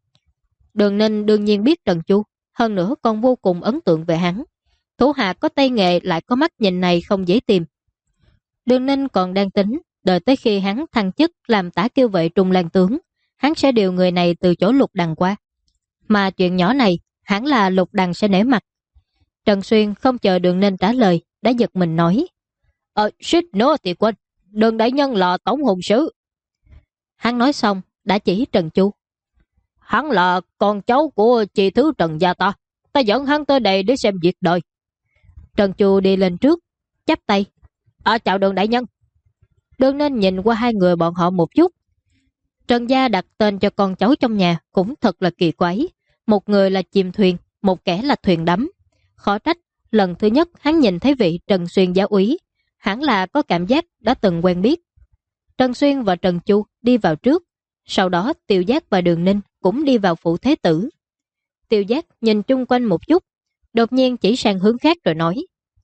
Đường Ninh đương nhiên biết Trần Chu, hơn nữa còn vô cùng ấn tượng về hắn. Thủ hạ có tay nghề lại có mắt nhìn này không dễ tìm. Đường Ninh còn đang tính, đợi tới khi hắn thăng chức làm tả kiêu vệ Trung Lang tướng, hắn sẽ điều người này từ chỗ Lục Đằng qua. Mà chuyện nhỏ này, hẳn là Lục Đằng sẽ nể mặt. Trần Xuyên không chờ Đường Ninh trả lời, đã giật mình nói. Suýt nữa thì quên, Đường đại nhân là tổng hùng sứ. Hắn nói xong, đã chỉ Trần Chu. Hắn là con cháu của chị thứ Trần gia ta. Ta dẫn hắn tới đây để xem việc đời. Trần Chu đi lên trước, chắp tay. Chào Đường đại nhân. Đường Ninh nhìn qua hai người bọn họ một chút. Trần gia đặt tên cho con cháu trong nhà cũng thật là kỳ quái. Một người là chìm thuyền, một kẻ là thuyền đắm. Khó trách, lần thứ nhất hắn nhìn thấy vị Trần Xuyên giáo úy, hẳn là có cảm giác đã từng quen biết. Trần Xuyên và Trần Chu đi vào trước, sau đó Tiêu Giác và Đường Ninh cũng đi vào phủ thế tử. Tiêu Giác nhìn chung quanh một chút, đột nhiên chỉ sang hướng khác rồi nói.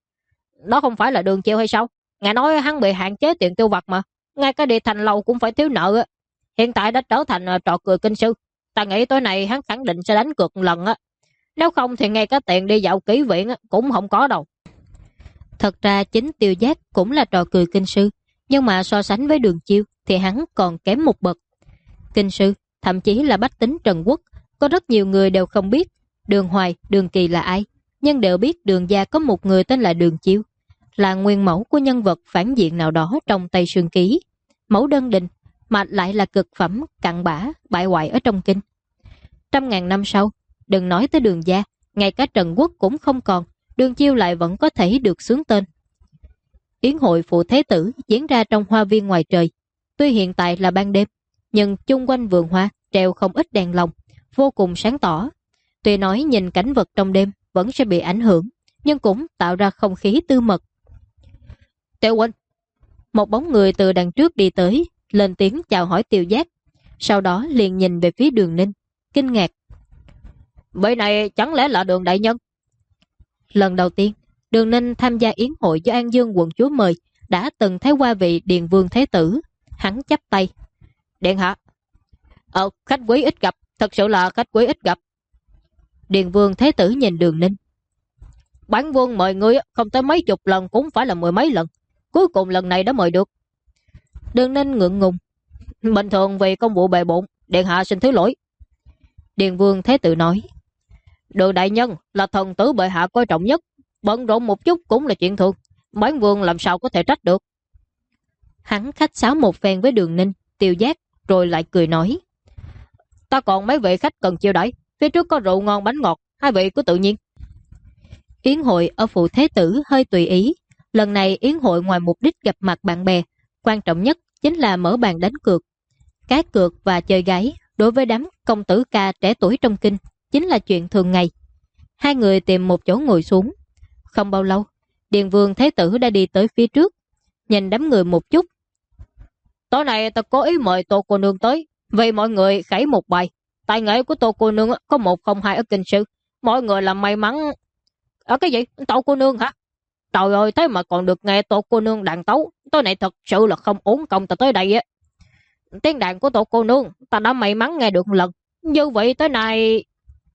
Đó không phải là Đường Chiêu hay sao? Ngài nói hắn bị hạn chế tiền tiêu vặt mà. Ngay cả đi thành lầu cũng phải thiếu nợ. Hiện tại đã trở thành trò cười kinh sư. Ta nghĩ tối nay hắn khẳng định sẽ đánh cược một lần. Nếu không thì ngay cả tiền đi dạo kỹ viện cũng không có đâu. Thật ra chính Tiêu Giác cũng là trò cười kinh sư, nhưng mà so sánh với Đường Chiêu thì hắn còn kém một bậc. Kinh sư, thậm chí là bách tính Trần Quốc, có rất nhiều người đều không biết Đường Hoài, Đường Kỳ là ai, nhưng đều biết Đường gia có một người tên là Đường Chiêu, là nguyên mẫu của nhân vật phản diện nào đó trong Tây Sương Ký, mẫu đơn đình, mà lại là cực phẩm cặn bã, bại hoại ở trong kinh. 100.000 năm sau, đừng nói tới Đường gia, ngay cả Trần Quốc cũng không còn, Đường Chiêu lại vẫn có thể được xướng tên. Yến hội phụ thế tử diễn ra trong hoa viên ngoài trời. Tuy hiện tại là ban đêm, nhưng chung quanh vườn hoa treo không ít đèn lồng, vô cùng sáng tỏ. Tuy nói nhìn cảnh vật trong đêm vẫn sẽ bị ảnh hưởng, nhưng cũng tạo ra không khí tư mật. Tiêu huynh. Một bóng người từ đằng trước đi tới, lên tiếng chào hỏi Tiêu Giác, sau đó liền nhìn về phía Đường Ninh, kinh ngạc. Vậy này chẳng lẽ là Đường đại nhân? Lần đầu tiên, Đường Ninh tham gia yến hội do An Dương quận chúa mời, đã từng thấy qua vị Điền Vương Thế Tử. Hắn chắp tay. Điện hạ. Khách quý ít gặp, thật sự là khách quý ít gặp. Điền Vương Thế Tử nhìn Đường Ninh. Bản vương mời ngươi không tới mấy chục lần cũng phải là mười mấy lần. Cuối cùng lần này đã mời được. Đường Ninh ngượng ngùng. Bình thường vì công vụ bề bộn, điện hạ xin thứ lỗi. Điền Vương Thế Tử nói. Đường đại nhân là thần tử bệ hạ coi trọng nhất, bận rộn một chút cũng là chuyện thường. Bản vương làm sao có thể trách được. Hắn khách sáo một phen với Đường Ninh, Tiêu Giác, rồi lại cười nói. Ta còn mấy vị khách cần chiêu đãi, phía trước có rượu ngon bánh ngọt, hai vị cứ tự nhiên. Yến hội ở phủ thế tử hơi tùy ý. Lần này yến hội ngoài mục đích gặp mặt bạn bè, quan trọng nhất chính là mở bàn đánh cược. Cá cược và chơi gái đối với đám công tử ca trẻ tuổi trong kinh chính là chuyện thường ngày. Hai người tìm một chỗ ngồi xuống. Không bao lâu, Điền Vương Thế Tử đã đi tới phía trước, nhìn đám người một chút. Tối nay ta cố ý mời Tô cô nương tới, vì mọi người khẩy một bài. Tài nghệ của Tô cô nương có 102 ở kinh sư, mọi người làm may mắn. Ở cái gì? Tô cô nương hả? Trời ơi, thế mà còn được nghe Tô cô nương đàn tấu. Tối nay thật sự là không uổng công ta tới đây á. Tiếng đàn của Tô cô nương ta đã may mắn nghe được một lần. Như vậy tới nay...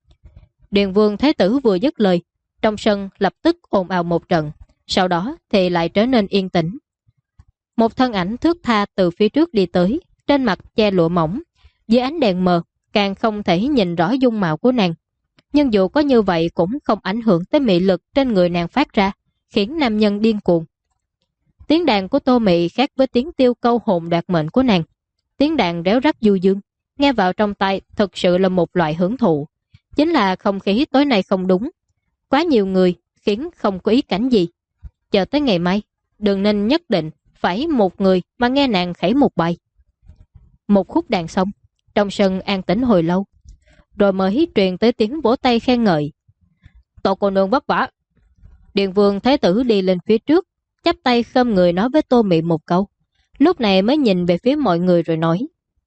Điền Vương Thế Tử vừa dứt lời, trong sân lập tức ồn ào một trận, sau đó thì lại trở nên yên tĩnh. Một thân ảnh thướt tha từ phía trước đi tới, trên mặt che lụa mỏng, dưới ánh đèn mờ càng không thể nhìn rõ dung mạo của nàng. Nhưng dù có như vậy cũng không ảnh hưởng tới mị lực trên người nàng phát ra, khiến nam nhân điên cuồng. Tiếng đàn của Tô Mị khác với tiếng tiêu câu hồn đoạt mệnh của nàng. Tiếng đàn réo rắt du dương, nghe vào trong tai thực sự là một loại hưởng thụ. Chính là không khí tối nay không đúng. Quá nhiều người khiến không có ý cảnh gì. Chờ tới ngày mai, Đường Ninh nhất định phải một người mà nghe nàng khẩy một bài. Một khúc đàn xong, trong sân an tĩnh hồi lâu, rồi mới truyền tới tiếng vỗ tay khen ngợi. Tô cô nương vất vả. Điền Vương Thế Tử đi lên phía trước, chắp tay khom người nói với Tô Mị một câu. Lúc này mới nhìn về phía mọi người rồi nói.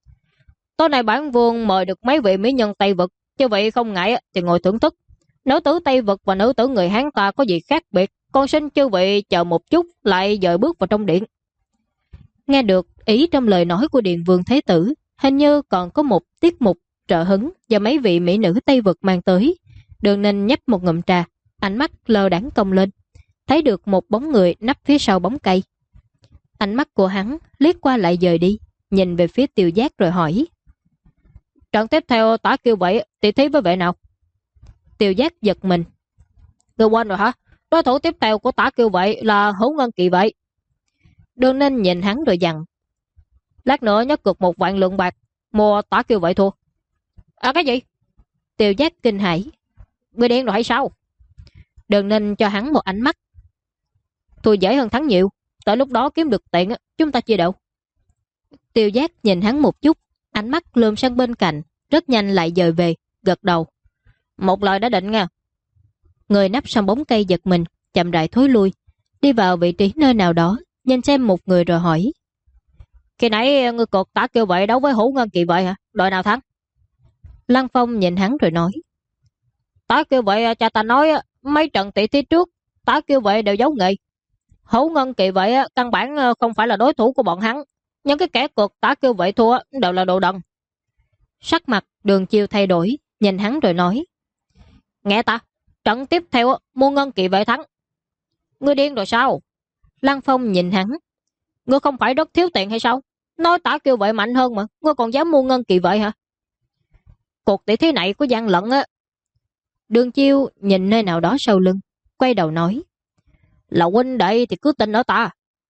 Tối nay bản vương mời được mấy vị mỹ nhân Tây Vực, chứ vậy không ngại thì ngồi thưởng thức. Nữ tử Tây Vực và nữ tử người Hán ta có gì khác biệt, con xin chư vị chờ một chút lại dời bước vào trong điện. Nghe được ý trong lời nói của Điền Vương Thế Tử, Hình như còn có một tiết mục trợ hứng do mấy vị mỹ nữ Tây Vực mang tới. Đường Ninh nhấp một ngụm trà, ánh mắt lơ đãng cong lên, thấy được một bóng người nấp phía sau bóng cây. Ánh mắt của hắn liếc qua lại dời đi, nhìn về phía Tiêu Giác rồi hỏi: trận tiếp theo Tả Kiêu Vệ tỷ thí với vệ nào? Tiêu Giác giật mình: ngươi quên rồi hả? Đối thủ tiếp theo của Tả Kiêu Vệ là Hữu Ngân Kỳ Vệ. Đường Ninh nhìn hắn rồi dặn: lát nữa nhớ cược 1 vạn lượng bạc mua Tả Kiêu Vệ thua. À, cái gì? Tiêu Giác kinh hãi: ngươi điên rồi hay sao? Đường Ninh cho hắn một ánh mắt: thua dễ hơn thắng nhiều, tới lúc đó kiếm được tiền chúng ta chia đều. Tiêu Giác nhìn hắn một chút, ánh mắt lườm sang bên cạnh, rất nhanh lại dời về, gật đầu: một lời đã định nha. Người nấp sau bóng cây giật mình, chậm rãi thối lui, đi vào vị trí nơi nào đó, nhìn xem một người rồi hỏi: khi nãy ngươi cược Tả Kiêu Vệ đấu với Hữu Ngân Kỳ Vệ hả? Đội nào thắng? Lăng Phong nhìn hắn rồi nói: Tả Kiêu Vệ cha ta nói mấy trận tỷ thí trước Tả Kiêu Vệ đều giấu nghề. Hữu Ngân Kỳ Vệ căn bản không phải là đối thủ của bọn hắn, nhưng cái kẻ cược Tả Kiêu Vệ thua đều là đồ đần. Sắc mặt Đường Chiêu thay đổi, nhìn hắn rồi nói: nghe ta, trận tiếp theo mua Ngân Kỳ Vệ thắng. Ngươi điên rồi sao? Lăng Phong nhìn hắn: ngươi không phải rất thiếu tiền hay sao? Nói Tả Kiêu Vệ mạnh hơn mà, ngươi còn dám mua Ngân Kỳ Vệ hả? Cuộc tỷ thí này có gian lận á. Đường Chiêu nhìn nơi nào đó sau lưng, quay đầu nói: là huynh đệ thì cứ tin ở ta.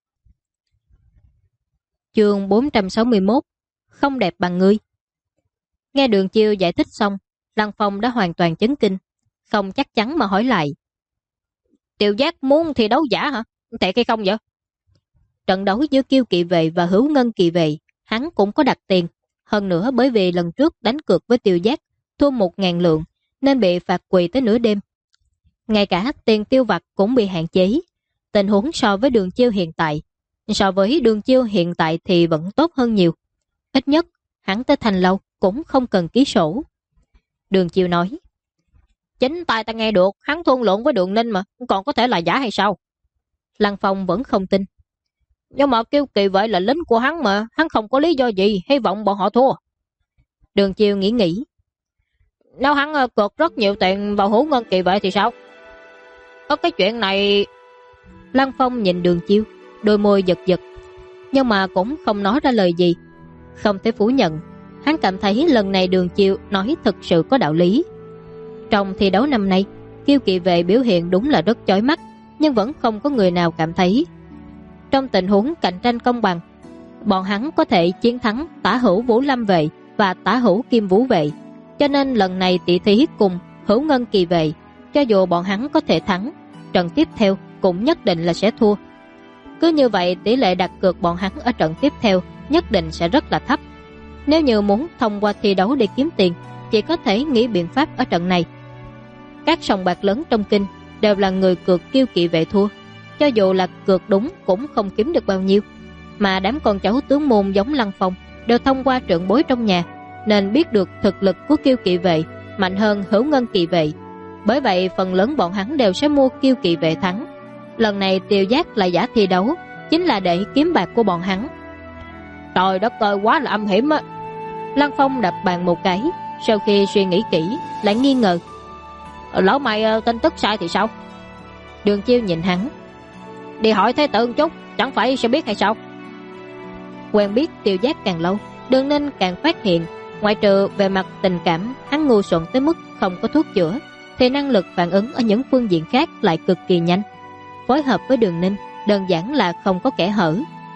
Chương 461: không đẹp bằng ngươi. Nghe Đường Chiêu giải thích xong, Lăng Phong đã hoàn toàn chấn kinh, không chắc chắn mà hỏi lại: Tiêu Giác muốn thi đấu giả hả? Thiệt hay không vậy? Trận đấu giữa Kiêu Kỵ Vệ và Hữu Ngân Kỳ Vệ, hắn cũng có đặt tiền. Hơn nữa bởi vì lần trước đánh cược với Tiêu Giác thua 1.000 lượng nên bị phạt quỳ tới nửa đêm. Ngay cả tiền tiêu vặt cũng bị hạn chế. Tình huống so với Đường Chiêu hiện tại thì vẫn tốt hơn nhiều. Ít nhất hắn tới Thành Lâu cũng không cần ký sổ. Đường Chiêu nói: chính tai ta nghe được hắn thương lượng với Đường Ninh mà, còn có thể là giả hay sao? Lăng Phong vẫn không tin: nhưng mà Kiêu Kỵ Vệ là lính của hắn mà, hắn không có lý do gì hy vọng bọn họ thua. Đường Chiêu nghĩ: nếu hắn cược rất nhiều tiền vào Hữu Ngân Kỳ Vệ thì sao? Có cái chuyện này. Lăng Phong nhìn Đường Chiêu, đôi môi giật giật, nhưng mà cũng không nói ra lời gì. Không thể phủ nhận, hắn cảm thấy lần này Đường Chiêu nói thực sự có đạo lý. Trong thi đấu năm nay, Kiêu Kỵ Vệ biểu hiện đúng là rất chói mắt, nhưng vẫn không có người nào cảm thấy. Trong tình huống cạnh tranh công bằng, bọn hắn có thể chiến thắng Tả Hữu Vũ Lâm Vệ và Tả Hữu Kim Vũ Vệ, cho nên lần này tỷ thí cùng Hữu Ngân Kỳ Vệ, cho dù bọn hắn có thể thắng, trận tiếp theo cũng nhất định là sẽ thua. Cứ như vậy tỷ lệ đặt cược bọn hắn ở trận tiếp theo nhất định sẽ rất là thấp. Nếu như muốn thông qua thi đấu để kiếm tiền, chỉ có thể nghĩ biện pháp ở trận này. Các sòng bạc lớn trong kinh đều là người cược Kiêu Kỵ Vệ thua, cho dù là cược đúng cũng không kiếm được bao nhiêu. Mà đám con cháu tướng môn giống Lăng Phong đều thông qua trưởng bối trong nhà, nên biết được thực lực của Kiêu Kỵ Vệ mạnh hơn Hữu Ngân Kỳ Vệ. Bởi vậy phần lớn bọn hắn đều sẽ mua Kiêu Kỵ Vệ thắng. Lần này Tiêu Giác là giả thi đấu, chính là để kiếm bạc của bọn hắn. Trời đất ơi, quá là âm hiểm á. Lăng Phong đập bàn một cái, sau khi suy nghĩ kỹ lại nghi ngờ: lỡ mày tin tức sai thì sao? Đường Chiêu nhìn hắn: đi hỏi Thế Tử chút, chẳng phải sẽ biết hay sao? Quen biết Tiêu Giác càng lâu, Đường Ninh càng phát hiện, ngoại trừ về mặt tình cảm hắn ngu xuẩn tới mức không có thuốc chữa, thì năng lực phản ứng ở những phương diện khác lại cực kỳ nhanh. Phối hợp với Đường Ninh đơn giản là không có kẽ hở.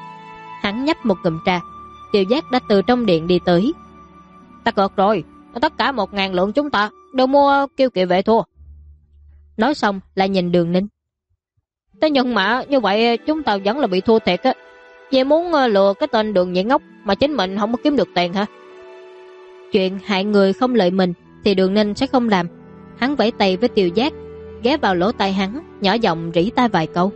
Hắn nhấp một ngụm trà, Tiêu Giác đã từ trong điện đi tới: ta cược rồi, tất cả 1.000 lượng chúng ta đều mua Kiêu Kỵ Vệ thua. Nói xong lại nhìn Đường Ninh: thế nhưng mà như vậy chúng ta vẫn là bị thua thiệt á. Vì muốn lừa cái tên Đường Nhị Ngốc mà chính mình không có kiếm được tiền hả? Chuyện hại người không lợi mình thì Đường Ninh sẽ không làm. Hắn vẫy tay với Tiêu Giác, ghé vào lỗ tai hắn, nhỏ giọng rỉ tai vài câu: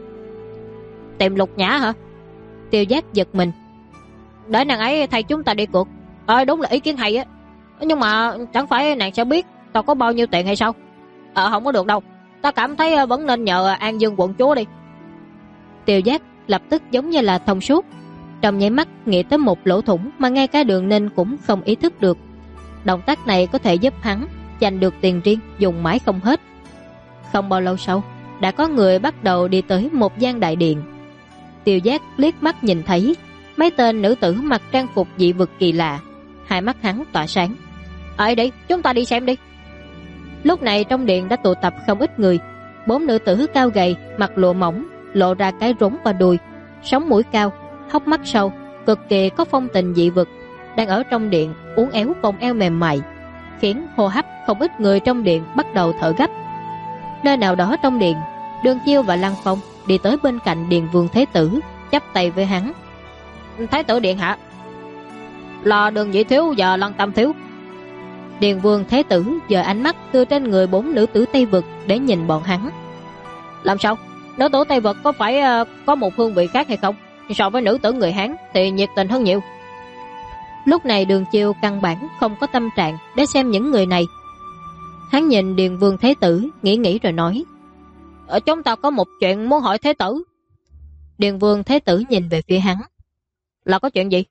tìm Lục Nhã hả? Tiêu Giác giật mình: để nàng ấy thay chúng ta đi cược. Đúng là ý kiến hay á, nhưng mà chẳng phải nàng sẽ biết tao có bao nhiêu tiền hay sao? Không có được đâu, ta cảm thấy vẫn nên nhờ An Dương quận chúa đi. Tiêu Giác lập tức giống như là thông suốt: trong nháy mắt nghĩ tới một lỗ thủng mà ngay cả Đường Ninh cũng không ý thức được. Động tác này có thể giúp hắn giành được tiền riêng dùng mãi không hết. Không bao lâu sau, đã có người bắt đầu đi tới một gian đại điện. Tiêu Giác liếc mắt nhìn thấy mấy tên nữ tử mặc trang phục dị vực kỳ lạ, hai mắt hắn tỏa sáng. "Ở đây, chúng ta đi xem đi." Lúc này trong điện đã tụ tập không ít người. 4 nữ tử cao gầy, mặc lụa mỏng, lộ ra cái rốn và đùi, sống mũi cao, hốc mắt sâu, cực kỳ có phong tình dị vực, đang ở trong điện uốn éo vòng eo mềm mại, khiến hô hấp không ít người trong điện bắt đầu thở gấp. Nơi nào đó trong điện, Đường Chiêu và Lăng Phong đi tới bên cạnh Điền Vương Thế Tử, chắp tay với hắn. "Thái tử điện hạ." "Là Đường Nhị thiếu và Lăng Tam thiếu." Điền Vương Thế Tử giờ ánh mắt từ trên người 4 nữ tử Tây Vực để nhìn bọn hắn. "Làm sao? Nữ tử Tây Vực có phải có một hương vị khác hay không? So với nữ tử người Hán thì nhiệt tình hơn nhiều." Lúc này Đường Chiêu căn bản không có tâm trạng để xem những người này. Hắn nhìn Điền Vương Thế Tử, nghĩ rồi nói: "Chúng ta có một chuyện muốn hỏi Thế tử." Điền Vương Thế Tử nhìn về phía hắn. "Là có chuyện gì?"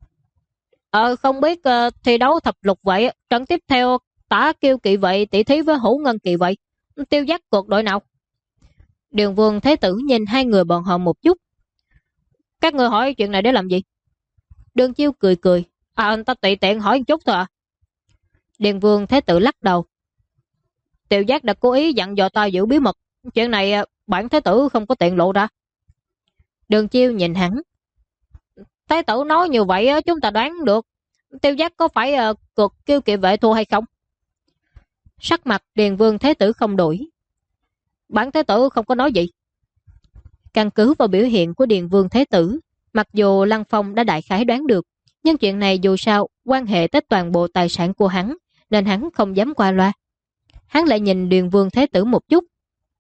Không biết thi đấu thập lục vậy, trận tiếp theo Tả Kiêu kỵ vậy tỷ thí với Hữu Ngân kỵ vậy, Tiêu Giác cuộc đội nào?" Điền Vương Thế Tử nhìn hai người bọn họ một chút. "Các người hỏi chuyện này để làm gì?" Đường Chiêu cười. Anh ta tùy tiện hỏi một chút thôi à." Điền Vương Thế Tử lắc đầu. "Tiêu Giác đã cố ý dặn dò ta giữ bí mật, chuyện này bản Thế tử không có tiện lộ ra." Đường Chiêu nhìn hắn. "Thế tử nói như vậy chúng ta đoán được Tiêu Giác có phải cực Kiêu kỵ vệ thua hay không?" Sắc mặt Điền Vương Thế Tử không đổi. "Bản Thế tử không có nói gì." Căn cứ vào biểu hiện của Điền Vương Thế Tử, mặc dù Lăng Phong đã đại khái đoán được, nhưng chuyện này dù sao quan hệ tới toàn bộ tài sản của hắn, nên hắn không dám qua loa. Hắn lại nhìn Điền Vương Thế Tử một chút.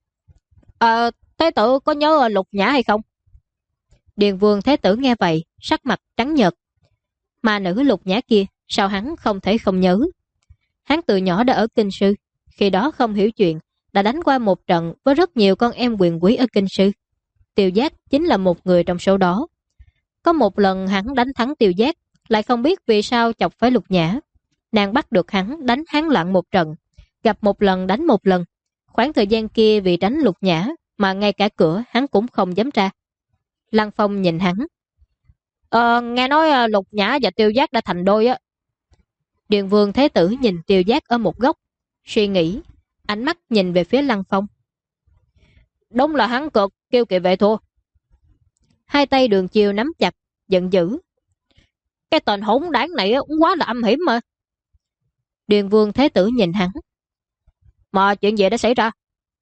Thế tử có nhớ Lục Nhã hay không?" Điền Vương Thế Tử nghe vậy, sắc mặt trắng nhợt. Mà nữ Lục Nhã kia, sao hắn không thể không nhớ? Hắn từ nhỏ đã ở Kinh Sư, khi đó không hiểu chuyện, đã đánh qua một trận với rất nhiều con em quyền quý ở Kinh Sư. Tiêu Giác chính là một người trong số đó. Có một lần hắn đánh thắng Tiêu Giác, lại không biết vì sao chọc phải Lục Nhã. Nàng bắt được hắn đánh hắn lặng một trận, gặp một lần đánh một lần. Khoảng thời gian kia vì tránh Lục Nhã mà ngay cả cửa hắn cũng không dám ra. Lăng Phong nhìn hắn. Nghe nói Lục Nhã và Tiêu Giác đã thành đôi á." Điền Vương Thế Tử nhìn Tiêu Giác ở một góc, suy nghĩ, ánh mắt nhìn về phía Lăng Phong. "Đúng là hắn cực Kiêu kỵ vệ thua." Hai tay Đường Chiêu nắm chặt, giận dữ. "Cái tên hỗn đảng này cũng quá là âm hiểm mà." Điền Vương Thế Tử nhìn hắn. "Mà chuyện gì đã xảy ra?"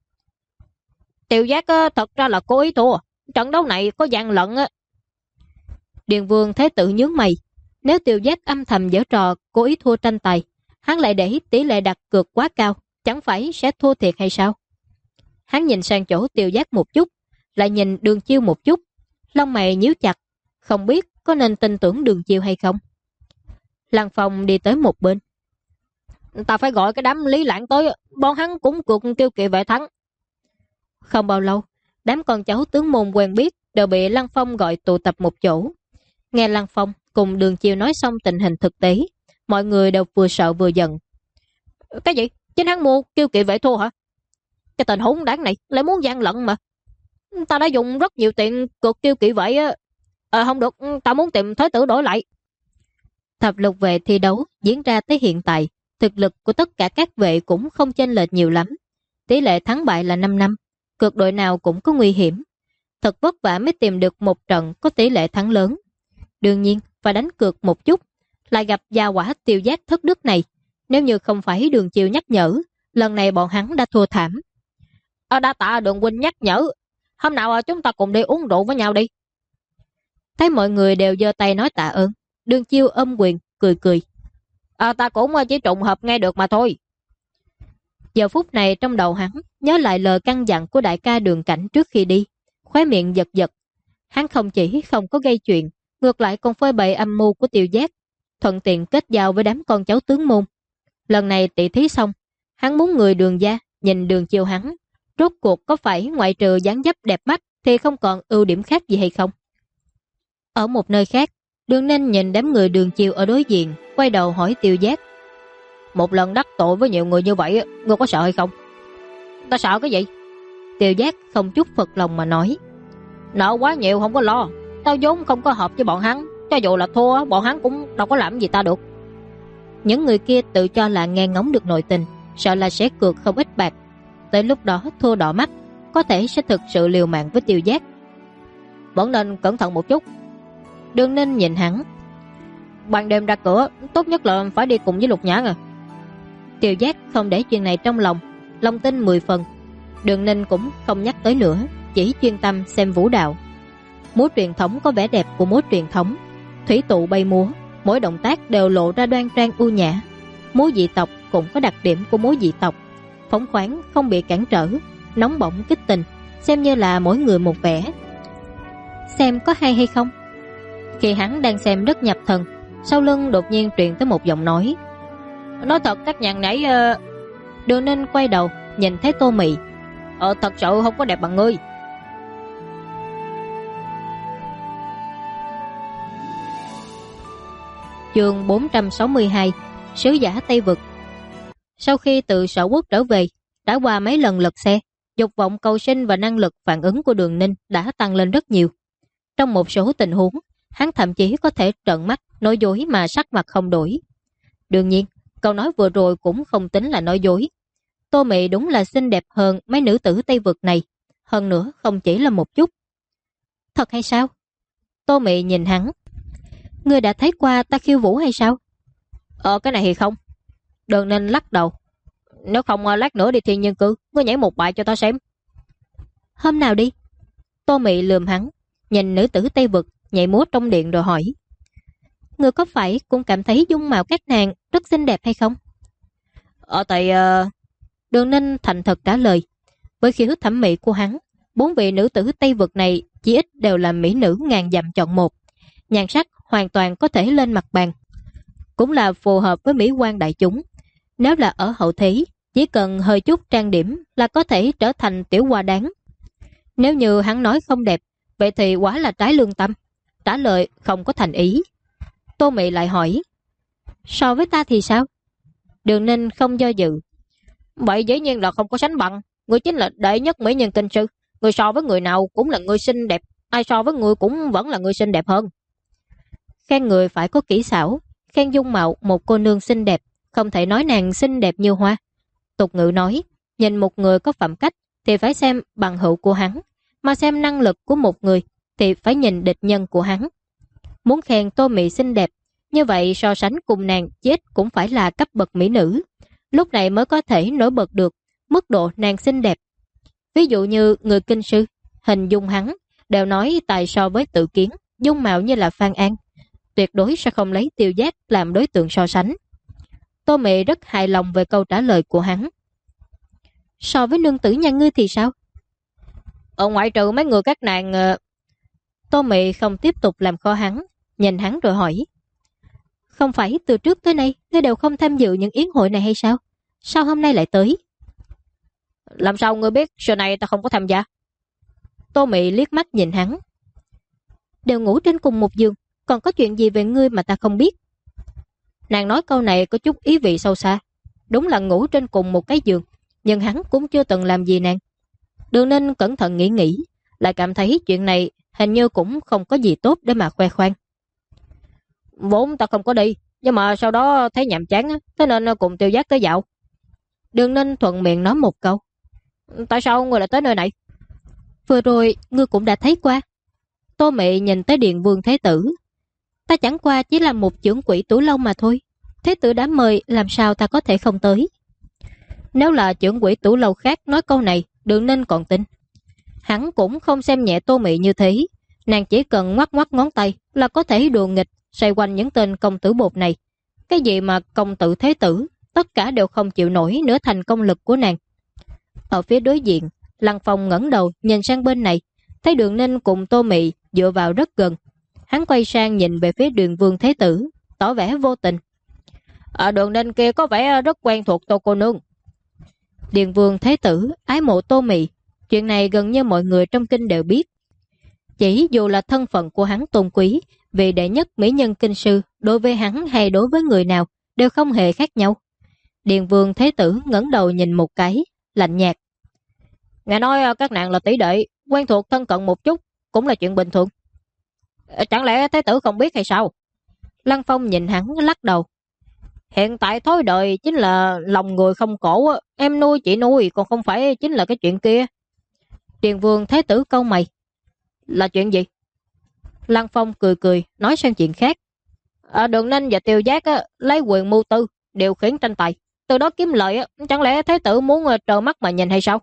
"Tiêu Giác thật ra là cố ý thua. Trận đấu này có gian lận á." Điền Vương Thế Tử nhướng mày. Nếu Tiêu Giác âm thầm giở trò cố ý thua tranh tài, hắn lại để tỷ lệ đặt cược quá cao, chẳng phải sẽ thua thiệt hay sao? Hắn nhìn sang chỗ Tiêu Giác một chút, lại nhìn Đường Chiêu một chút, lông mày nhíu chặt, không biết có nên tin tưởng Đường Chiêu hay không. Lăng Phong đi tới một bên. "Ta phải gọi cái đám Lý Lãng tới, bọn hắn cũng cuộc Kiêu kỵ vệ thắng." Không bao lâu, đám con cháu tướng môn quen biết đều bị Lăng Phong gọi tụ tập một chỗ. Nghe Lăng Phong cùng Đường Chiêu nói xong tình hình thực tế, mọi người đều vừa sợ vừa giận. "Cái gì? Chính hắn mua Kiêu kỵ vệ thua hả? Cái tên hỗn đảng này lại muốn gian lận mà. Ta đã dùng rất nhiều tiền cược Kiêu kỵ vệ á. Không được, ta muốn tìm Thế tử đổi lại." Thập lục vệ thi đấu diễn ra tới hiện tại, thực lực của tất cả các vệ cũng không chênh lệch nhiều lắm. Tỷ lệ thắng bại là 5-5, cược đội nào cũng có nguy hiểm. Thật vất vả mới tìm được một trận có tỷ lệ thắng lớn. Đương nhiên phải đánh cược một chút, lại gặp gia quả Tiêu Giác thất đức này. Nếu như không phải Đường Chiêu nhắc nhở, lần này bọn hắn đã thua thảm. Đa tạ Đường huynh nhắc nhở, hôm nào chúng ta cùng đi uống rượu với nhau đi." Thấy mọi người đều giơ tay nói tạ ơn, Đường Chiêu ôm quyền, cười. Ta cũng chỉ trùng hợp nghe được mà thôi." Giờ phút này trong đầu hắn nhớ lại lời căn dặn của đại ca Đường Cảnh trước khi đi, khóe miệng giật. Hắn không chỉ không có gây chuyện, ngược lại còn phơi bày âm mưu của Tiêu Giác, thuận tiện kết giao với đám con cháu tướng môn. Lần này tỷ thí xong, hắn muốn người Đường gia nhìn Đường Chiêu hắn, rốt cuộc có phải ngoại trừ dáng dấp đẹp mắt thì không còn ưu điểm khác gì hay không? Ở một nơi khác, Đường Ninh nhìn đám người Đường Chiêu ở đối diện, quay đầu hỏi Tiêu Giác. Một lần đắc tội với nhiều người như vậy, ngươi có sợ hay không? Ta sợ cái gì? Tiêu Giác không chút phật lòng mà nói. Nợ quá nhiều không có lo, tao vốn không có hợp với bọn hắn, cho dù là thua bọn hắn cũng đâu có làm gì ta được. Những người kia tự cho là nghe ngóng được nội tình, sợ là sẽ cược không ít bạc. Tới lúc đó thua đỏ mắt, có thể sẽ thực sự liều mạng với Tiêu Giác. Vẫn nên cẩn thận một chút. Đường Ninh nhìn hắn. Ban đêm ra cửa, tốt nhất là phải đi cùng với Lục Nhã à. Tiêu Giác không để chuyện này trong lòng, lòng tin 10 phần. Đường Ninh cũng không nhắc tới nữa, chỉ chuyên tâm xem vũ đạo. Múa truyền thống có vẻ đẹp của múa truyền thống, thủy tụ bay múa, mỗi động tác đều lộ ra đoan trang ưu nhã. Múa dị tộc cũng có đặc điểm của múa dị tộc, phóng khoáng không bị cản trở, nóng bỏng kích tình, xem như là mỗi người một vẻ. Xem có hay hay không? Khi hắn đang xem rất nhập thần, sau lưng đột nhiên truyền tới một giọng nói. Nói thật các nhàn nãy Đường Ninh quay đầu nhìn thấy Tô Mị. Thật sự không có đẹp bằng ngươi. Chương 462, Sứ giả Tây Vực. Sau khi từ Sở Quốc trở về, đã qua mấy lần lật xe, dục vọng cầu sinh và năng lực phản ứng của Đường Ninh đã tăng lên rất nhiều. Trong một số tình huống, hắn thậm chí có thể trợn mắt, nói dối mà sắc mặt không đổi. Đương nhiên, câu nói vừa rồi cũng không tính là nói dối. Tô Mị đúng là xinh đẹp hơn mấy nữ tử Tây Vực này, hơn nữa không chỉ là một chút. Thật hay sao? Tô Mị nhìn hắn. Ngươi đã thấy qua ta khiêu vũ hay sao? Cái này thì không. Đường Ninh lắc đầu. Nếu không lát nữa đi Thiên Nhân Cư, ngươi nhảy một bài cho ta xem. Hôm nào đi? Tô Mị lườm hắn, nhìn nữ tử Tây Vực nhảy múa trong điện rồi hỏi. Ngươi có phải cũng cảm thấy dung mạo các nàng rất xinh đẹp hay không? Đường Ninh thành thật trả lời. Với khiếu thẩm mỹ của hắn, 4 vị nữ tử Tây Vực này chỉ ít đều là mỹ nữ ngàn dặm chọn một. Nhan sắc hoàn toàn có thể lên mặt bàn, cũng là phù hợp với mỹ quan đại chúng. Nếu là ở hậu thế, chỉ cần hơi chút trang điểm là có thể trở thành tiểu hoa đáng. Nếu như hắn nói không đẹp, vậy thì quá là trái lương tâm. Trả lời không có thành ý. Tô Mị lại hỏi, so với ta thì sao? Đường Ninh không do dự. Vậy dĩ nhiên là không có sánh bằng. Ngươi chính là đệ nhất mỹ nhân kinh sư. Ngươi so với người nào cũng là người xinh đẹp. Ai so với ngươi cũng vẫn là người xinh đẹp hơn. Khen người phải có kỹ xảo. Khen dung mạo một cô nương xinh đẹp, không thể nói nàng xinh đẹp như hoa. Tục ngữ nói, nhìn một người có phẩm cách thì phải xem bằng hữu của hắn, mà xem năng lực của một người thì phải nhìn địch nhân của hắn. Muốn khen Tô Mị xinh đẹp, như vậy so sánh cùng nàng chết cũng phải là cấp bậc mỹ nữ. Lúc này mới có thể nổi bật được mức độ nàng xinh đẹp. Ví dụ như người kinh sư, hình dung hắn đều nói tài so với Tự Kiến, dung mạo như là Phan An, tuyệt đối sẽ không lấy Tiêu Giác làm đối tượng so sánh. Tô Mị rất hài lòng về câu trả lời của hắn. So với nương tử nhà ngươi thì sao? Ở ngoại trừ mấy người các nàng... Tô Mị không tiếp tục làm khó hắn, nhìn hắn rồi hỏi. Không phải từ trước tới nay ngươi đều không tham dự những yến hội này hay sao? Sao hôm nay lại tới? Làm sao ngươi biết xưa này ta không có tham gia? Tô Mị liếc mắt nhìn hắn. Đều ngủ trên cùng một giường, còn có chuyện gì về ngươi mà ta không biết? Nàng nói câu này có chút ý vị sâu xa. Đúng là ngủ trên cùng một cái giường, nhưng hắn cũng chưa từng làm gì nàng. Đường Ninh cẩn thận nghĩ, lại cảm thấy chuyện này hình như cũng không có gì tốt để mà khoe khoang. Vốn ta không có đi, nhưng mà sau đó thấy nhàm chán, thế nên cùng Tiêu Giác tới dạo. Đường Ninh thuận miệng nói một câu. Tại sao ngươi lại tới nơi này? Vừa rồi ngươi cũng đã thấy qua. Tô Mị nhìn tới Điện Vương Thế Tử. Ta chẳng qua chỉ là một trưởng quỹ Tủ Lâu mà thôi. Thế tử đã mời, làm sao ta có thể không tới? Nếu là trưởng quỹ Tủ Lâu khác nói câu này, Đường Ninh còn tin. Hắn cũng không xem nhẹ Tô Mị như thế. Nàng chỉ cần ngoắc ngoắc ngón tay là có thể đùa nghịch xoay quanh những tên công tử bột này. Cái gì mà công tử thế tử, tất cả đều không chịu nổi nửa thành công lực của nàng. Ở phía đối diện, Lăng Phong ngẩng đầu nhìn sang bên này, thấy Đường Ninh cùng Tô Mị dựa vào rất gần. Hắn quay sang nhìn về phía Đường Vương Thế Tử, tỏ vẻ vô tình. Đường Ninh kia có vẻ rất quen thuộc Tô cô nương. Đường Vương Thế Tử ái mộ Tô Mị, chuyện này gần như mọi người trong kinh đều biết. Chỉ dù là thân phận của hắn tôn quý, vị đệ nhất mỹ nhân kinh sư đối với hắn hay đối với người nào đều không hề khác nhau. Điền Vương Thế Tử ngẩng đầu nhìn một cái, lạnh nhạt. Nghe nói các nàng là tỷ đệ, quen thuộc thân cận một chút, cũng là chuyện bình thường. Chẳng lẽ Thế Tử không biết hay sao? Lăng Phong nhìn hắn lắc đầu. Hiện tại thói đời chính là lòng người không cổ, em nuôi chị nuôi, còn không phải chính là cái chuyện kia. Điền Vương Thế Tử cau mày. Là chuyện gì? Lăng Phong cười cười, nói sang chuyện khác. Đường Ninh và Tiêu Giác lấy quyền mưu tư, điều khiển tranh tài, từ đó kiếm lợi. Chẳng lẽ Thế Tử muốn trợn mắt mà nhìn hay sao?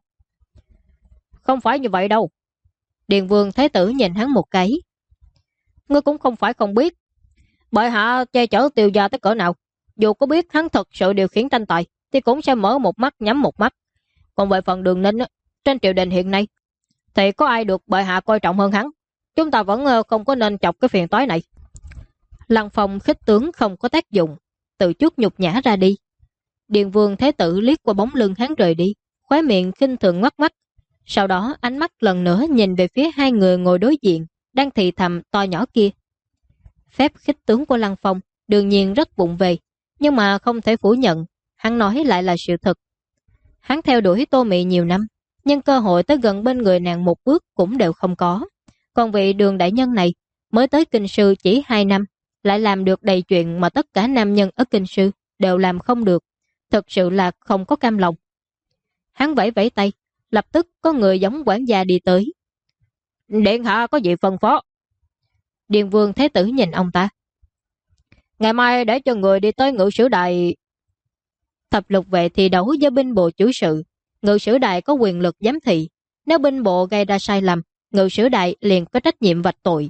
Không phải như vậy đâu. Điền Vương Thế Tử nhìn hắn một cái. Ngươi cũng không phải không biết, bệ hạ che chở Tiêu gia tới cỡ nào, dù có biết hắn thật sự điều khiển tranh tài thì cũng sẽ mở một mắt nhắm một mắt. Còn về phần Đường Ninh trên triều đình hiện nay thì có ai được bệ hạ coi trọng hơn hắn? Chúng ta vẫn không có nên chọc cái phiền toái này. Lăng Phong khích tướng không có tác dụng, tự chút nhục nhã ra đi. Điền Vương Thế Tử liếc qua bóng lưng hắn rời đi, khóe miệng khinh thường ngoắc mắt. Sau đó ánh mắt lần nữa nhìn về phía hai người ngồi đối diện, đang thì thầm to nhỏ kia. Phép khích tướng của Lăng Phong đương nhiên rất vụng về, nhưng mà không thể phủ nhận, hắn nói lại là sự thật. Hắn theo đuổi Tô Mị nhiều năm, nhưng cơ hội tới gần bên người nàng một bước cũng đều không có. Còn vị Đường đại nhân này mới tới kinh sư chỉ 2 năm, lại làm được đầy chuyện mà tất cả nam nhân ở kinh sư đều làm không được. Thực sự là không có cam lòng. Hắn vẫy vẫy tay, lập tức có người giống quản gia đi tới. Điện hạ có gì phân phó? Điền Vương Thế Tử nhìn ông ta. Ngày mai để cho người đi tới Ngự Sử Đài. Thập lục vệ thi đấu với binh bộ chủ sự. Ngự Sử Đài có quyền lực giám thị. Nếu binh bộ gây ra sai lầm, Ngự Sử Đài liền có trách nhiệm vạch tội.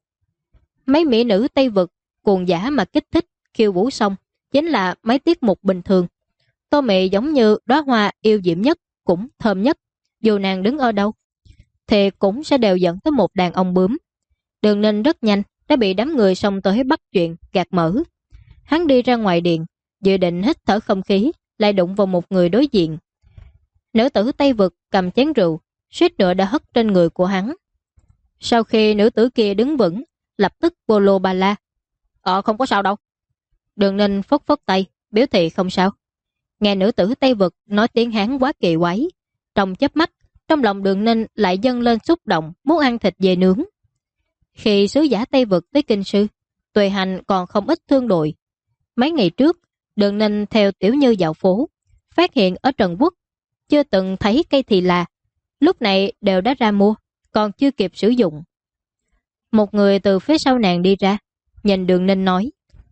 Mấy mỹ nữ Tây Vực cuồng giả mà kích thích khiêu vũ xong chính là mấy tiết mục bình thường. Tô Mị giống như đóa hoa yêu diễm nhất, cũng thơm nhất. Dù nàng đứng ở đâu thì cũng sẽ đều dẫn tới một đàn ông bướm. Đường Ninh rất nhanh đã bị đám người xông tới bắt chuyện, gạt mở. Hắn đi ra ngoài điện, dự định hít thở không khí, lại đụng vào một người đối diện. Nữ tử Tây Vực cầm chén rượu, suýt nữa đã hất trên người của hắn. Sau khi nữ tử kia đứng vững, lập tức bô lô ba la. Không có sao đâu. Đường Ninh phất phất tay, biểu thị không sao. Nghe nữ tử Tây Vực nói tiếng Hán quá kỳ quái. Trong chớp mắt, trong lòng Đường Ninh lại dâng lên xúc động muốn ăn thịt dê nướng. Khi sứ giả Tây Vực tới kinh sư, Tuệ Hành còn không ít thương đội. Mấy ngày trước, Đường Ninh theo Tiểu Như dạo phố, phát hiện ở Trần Quốc chưa từng thấy cây thì là, lúc này đều đã ra mua, còn chưa kịp sử dụng. Một người từ phía sau nàng đi ra, nhìn Đường Ninh nói.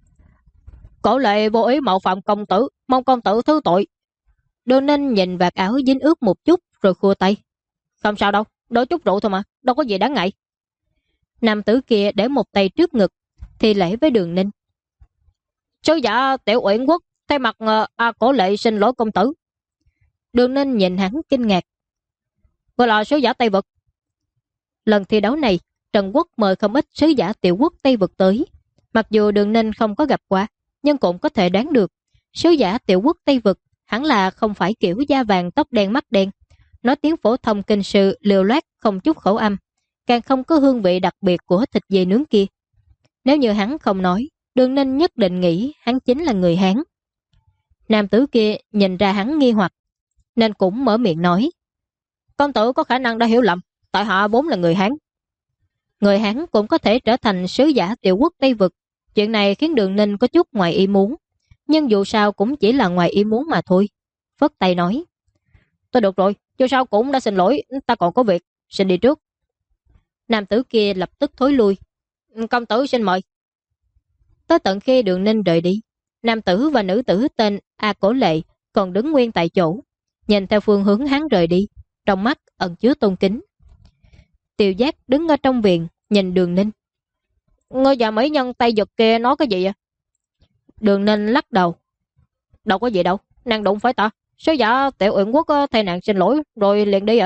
Cổ Lệ vô ý mạo phạm công tử, mong công tử thứ tội. Đường Ninh nhìn vạt áo dính ướt một chút rồi khua tay. Không sao đâu, đổ chút rượu thôi mà, đâu có gì đáng ngại. Nam tử kia để một tay trước ngực, thì lễ với Đường Ninh. Sứ giả Tiểu Uyển Quốc thay mặt Cổ Lệ xin lỗi công tử. Đường Ninh nhìn hắn kinh ngạc. Gọi là sứ giả Tây Vực. Lần thi đấu này, Trần Quốc mời không ít sứ giả Tiểu Quốc Tây Vực tới. Mặc dù Đường Ninh không có gặp qua, nhưng cũng có thể đoán được sứ giả Tiểu Quốc Tây Vực hẳn là không phải kiểu da vàng tóc đen mắt đen, nói tiếng phổ thông kinh sự liều loát không chút khẩu âm, càng không có hương vị đặc biệt của thịt dê nướng kia. Nếu như hắn không nói, Đường Ninh nhất định nghĩ hắn chính là người Hán. Nam tử kia nhìn ra hắn nghi hoặc, nên cũng mở miệng nói. Công tử có khả năng đã hiểu lầm, tại hạ vốn là người Hán. Người Hán cũng có thể trở thành sứ giả Tiểu Quốc Tây Vực. Chuyện này khiến Đường Ninh có chút ngoài ý muốn, nhưng dù sao cũng chỉ là ngoài ý muốn mà thôi. Phất tay nói. Tôi được rồi, dù sao cũng đã xin lỗi, ta còn có việc, xin đi trước. Nam tử kia lập tức thối lui. Công tử xin mời. Tới tận khi Đường Ninh rời đi, nam tử và nữ tử tên Cổ Lệ còn đứng nguyên tại chỗ, nhìn theo phương hướng hắn rời đi, trong mắt ẩn chứa tôn kính. Tiêu Giác đứng ở trong viện, nhìn Đường Ninh. Ngươi và mỹ nhân Tây Vực kia nói cái gì vậy? Đường Ninh lắc đầu. Đâu có gì đâu, nàng đụng phải ta. Sứ giả Tiểu Uyển Quốc thay nàng xin lỗi rồi liền đi à?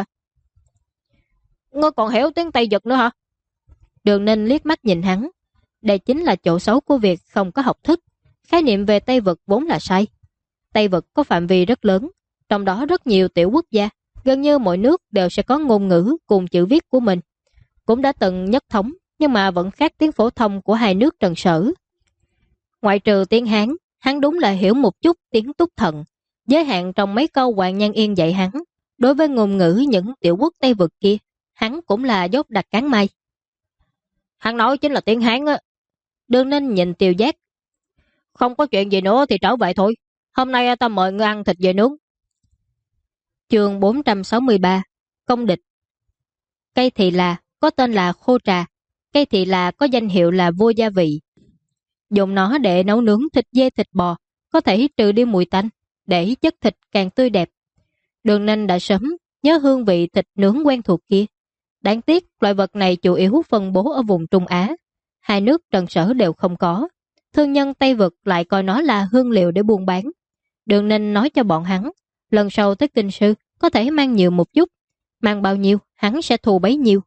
Ngươi còn hiểu tiếng Tây Vực nữa hả? Đường Ninh liếc mắt nhìn hắn. Đây chính là chỗ xấu của việc không có học thức. Khái niệm về Tây Vực vốn là sai. Tây Vực có phạm vi rất lớn, trong đó rất nhiều tiểu quốc gia, gần như mỗi nước đều sẽ có ngôn ngữ cùng chữ viết của mình. cũng đã từng nhất thống, nhưng mà vẫn khác tiếng phổ thông của hai nước Trần Sở. Ngoại trừ tiếng Hán, hắn đúng là hiểu một chút tiếng Túc Thận, giới hạn trong mấy câu Hoàng Nhan Yên dạy hắn. Đối với ngôn ngữ những tiểu quốc Tây vực kia, hắn cũng là dốt đặt cán mai. Hắn nói chính là tiếng Hán á. Đường Ninh nhìn Tiêu Giác. Không có chuyện gì nữa thì trở về thôi. Hôm nay ta mời ngươi ăn thịt dê nướng. Chương 463 Công địch. Cây thị là có tên là khô trà. Cây thị là có danh hiệu là vua gia vị. Dùng nó để nấu nướng thịt dê thịt bò, có thể trừ đi mùi tanh, để chất thịt càng tươi đẹp. Đường Ninh đã sớm nhớ hương vị thịt nướng quen thuộc kia. Đáng tiếc loại vật này chủ yếu phân bố ở vùng Trung Á. Hai nước Trần Sở đều không có. Thương nhân Tây Vực lại coi nó là hương liệu để buôn bán. Đường Ninh nói cho bọn hắn, lần sau tới Kinh Sư có thể mang nhiều một chút, mang bao nhiêu hắn sẽ thu bấy nhiêu.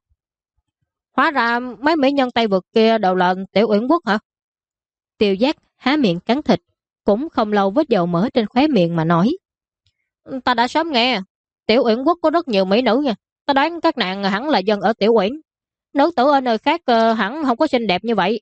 Hóa ra mấy mỹ nhân Tây Vực kia đều là Tiểu Uyển Quốc hả? Tiêu Giác há miệng cắn thịt, cũng không lâu với dầu mỡ trên khóe miệng mà nói. Ta đã sớm nghe, Tiểu Uyển Quốc có rất nhiều mỹ nữ nha. Ta đoán các nàng hẳn là dân ở Tiểu Uyển. Nữ tử ở nơi khác hẳn không có xinh đẹp như vậy.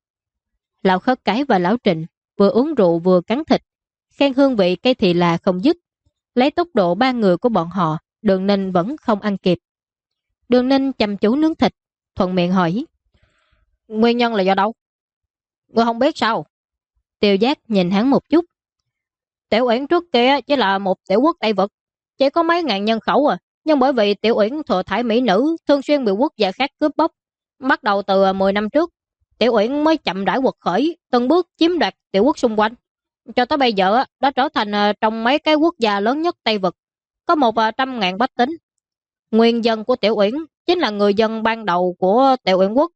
Lão Khất Cái và Lão Trịnh vừa uống rượu vừa cắn thịt, khen hương vị cây thị là không dứt. Lấy tốc độ ba người của bọn họ, Đường Ninh vẫn không ăn kịp. Đường Ninh chăm chú nướng thịt, thuận miệng hỏi. Nguyên nhân là do đâu? Ngươi không biết sao? Tiêu Giác nhìn hắn một chút. Tiểu Uyển trước kia chỉ là một tiểu quốc Tây Vực, chỉ có mấy ngàn nhân khẩu à. Nhưng bởi vì Tiểu Uyển thừa thải mỹ nữ thường xuyên bị quốc gia khác cướp bóc, bắt đầu từ 10 năm trước, Tiểu Uyển mới chậm rãi quật khởi, từng bước chiếm đoạt tiểu quốc xung quanh. Cho tới bây giờ đã trở thành trong mấy cái quốc gia lớn nhất Tây Vực, có 100.000 bách tính. Nguyên dân của Tiểu Uyển chính là người dân ban đầu của Tiểu Uyển Quốc.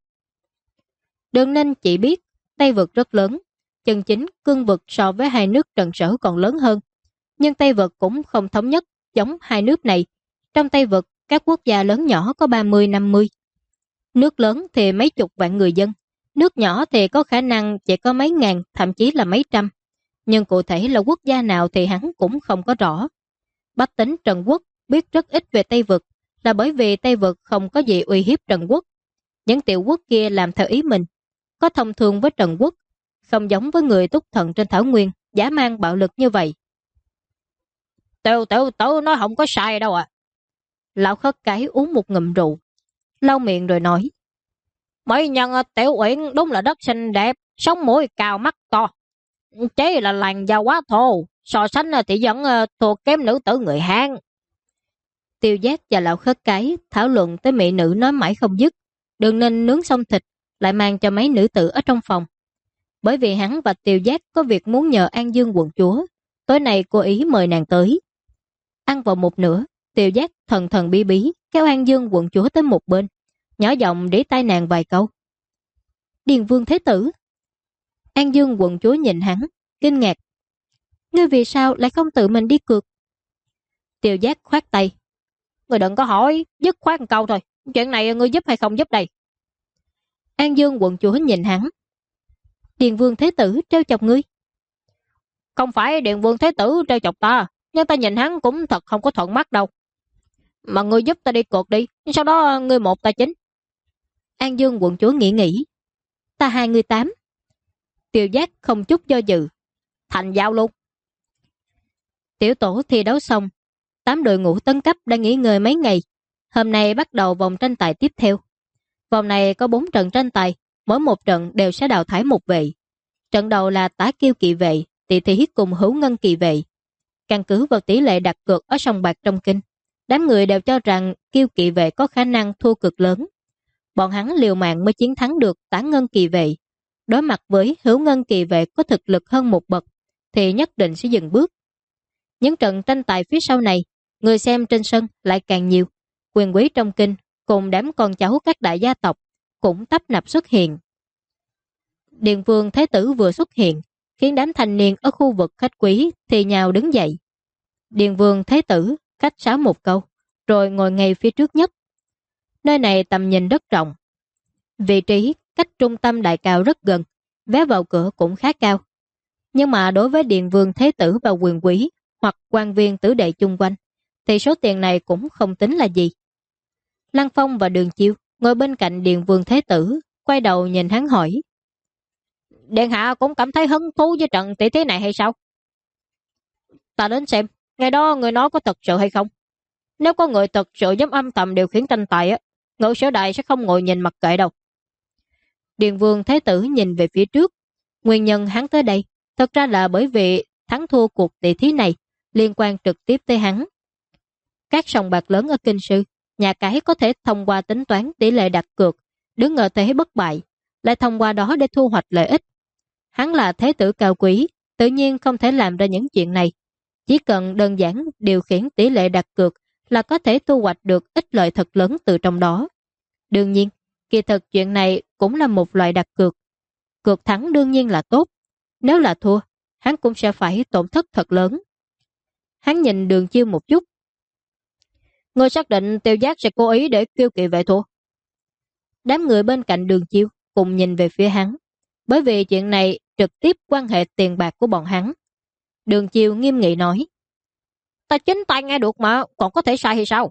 Đường Ninh chỉ biết Tây Vực rất lớn, chân chính cương vực so với hai nước Trần Sở còn lớn hơn. Nhưng Tây Vực cũng không thống nhất giống hai nước này. Trong Tây Vực, các quốc gia lớn nhỏ có 30-50. Nước lớn thì mấy chục vạn người dân, nước nhỏ thì có khả năng chỉ có mấy ngàn, thậm chí là mấy trăm. Nhưng cụ thể là quốc gia nào thì hắn cũng không có rõ. Bách tính Trần Quốc biết rất ít về Tây Vực, là bởi vì Tây Vực không có gì uy hiếp Trần Quốc. Những tiểu quốc kia làm theo ý mình, có thông thường với Trần Quốc, không giống với người Túc Thận trên Thảo Nguyên, dã man bạo lực như vậy. Tiểu tử nói không có sai đâu ạ. Lão Khất Cái uống một ngụm rượu, lau miệng rồi nói. Mấy nhân Tiểu Uyển đúng là rất xinh đẹp, sống mũi cao mắt to. Chỉ là làn da quá thô, so sánh thì vẫn thua kém nữ tử người Hán. Tiêu Giác và Lão Khất Cái thảo luận tới mỹ nữ nói mãi không dứt. Đường Ninh nướng xong thịt, lại mang cho mấy nữ tử ở trong phòng. Bởi vì hắn và Tiêu Giác có việc muốn nhờ An Dương quận chúa, tối nay cô ý mời nàng tới. Ăn vào một nửa, Tiêu Giác thần thần bí bí kéo An Dương quận chúa tới một bên, nhỏ giọng để tai nàng vài câu. Điền Vương Thế Tử. An Dương quận chúa nhìn hắn, kinh ngạc. Ngươi vì sao lại không tự mình đi cược? Tiêu Giác khoát tay. Ngươi đừng có hỏi, dứt khoát một câu thôi. Chuyện này ngươi giúp hay không giúp đây? An Dương quận chúa nhìn hắn. Điền Vương Thế Tử trêu chọc ngươi? Không phải Điền Vương Thế Tử trêu chọc ta, nhưng ta nhìn hắn cũng thật không có thuận mắt đâu. Mà ngươi giúp ta đi cược đi, sau đó ngươi 1 ta 9. An Dương quận chúa nghĩ. Ta 2 ngươi 8. Tiêu Giác không chút do dự. Thành giao luôn. Tiểu tổ thi đấu xong, 8 đội ngũ tấn cấp đã nghỉ ngơi mấy ngày. Hôm nay bắt đầu vòng tranh tài tiếp theo. Vòng này có 4 trận tranh tài, mỗi một trận đều sẽ đào thải một vệ. Trận đầu là Tả Kiêu kỵ vệ, Tỳ Thí cùng Hữu Ngân kỵ vệ. Căn cứ vào tỷ lệ đặt cược ở sòng bạc trong kinh, đám người đều cho rằng Kiêu kỵ vệ có khả năng thua cực lớn. Bọn hắn liều mạng mới chiến thắng được Tả Ngân kỵ vệ. Đối mặt với Hữu Ngân kỵ vệ có thực lực hơn một bậc, thì nhất định sẽ dừng bước. Những trận tranh tài phía sau này, người xem trên sân lại càng nhiều. Quyền quý trong kinh cùng đám con cháu các đại gia tộc cũng tấp nập xuất hiện. Điền Vương Thế Tử vừa xuất hiện, khiến đám thanh niên ở khu vực khách quý thì nhào đứng dậy. Điền Vương Thế Tử khách sáo một câu, rồi ngồi ngay phía trước nhất. Nơi này tầm nhìn rất rộng. Vị trí cách trung tâm đại cao rất gần, vé vào cửa cũng khá cao. Nhưng mà đối với Điền Vương Thế Tử và quyền quý hoặc quan viên tử đệ chung quanh, thì số tiền này cũng không tính là gì. Lăng Phong và Đường Chiêu ngồi bên cạnh Điền Vương Thế Tử, quay đầu nhìn hắn hỏi. Điện hạ cũng cảm thấy hứng thú với trận tỷ thí này hay sao? Ta đến xem, ngày đó người nói có thật sự hay không? Nếu có người thật sự dám âm thầm điều khiển tranh tài á, Ngự Sử Đài sẽ không ngồi nhìn mặc kệ đâu. Điền Vương Thế Tử nhìn về phía trước. Nguyên nhân hắn tới đây thật ra là bởi vì thắng thua cuộc tỷ thí này liên quan trực tiếp tới hắn. Các sòng bạc lớn ở Kinh Sư, nhà cái có thể thông qua tính toán tỷ lệ đặt cược, đứng ở thế bất bại, lại thông qua đó để thu hoạch lợi ích. Hắn là thế tử cao quý, tự nhiên không thể làm ra những chuyện này. Chỉ cần đơn giản điều khiển tỷ lệ đặt cược là có thể thu hoạch được ích lợi thật lớn từ trong đó. Đương nhiên, kỳ thực chuyện này cũng là một loại đặt cược. Cược thắng đương nhiên là tốt. Nếu là thua, hắn cũng sẽ phải tổn thất thật lớn. Hắn nhìn Đường Chiêu một chút. Ngươi xác định Tiêu Giác sẽ cố ý để Kiêu Kỵ Vệ thua? Đám người bên cạnh Đường Chiêu cùng nhìn về phía hắn, bởi vì chuyện này trực tiếp quan hệ tiền bạc của bọn hắn. Đường Chiêu nghiêm nghị nói. Ta chính tay nghe được mà, còn có thể sai hay sao?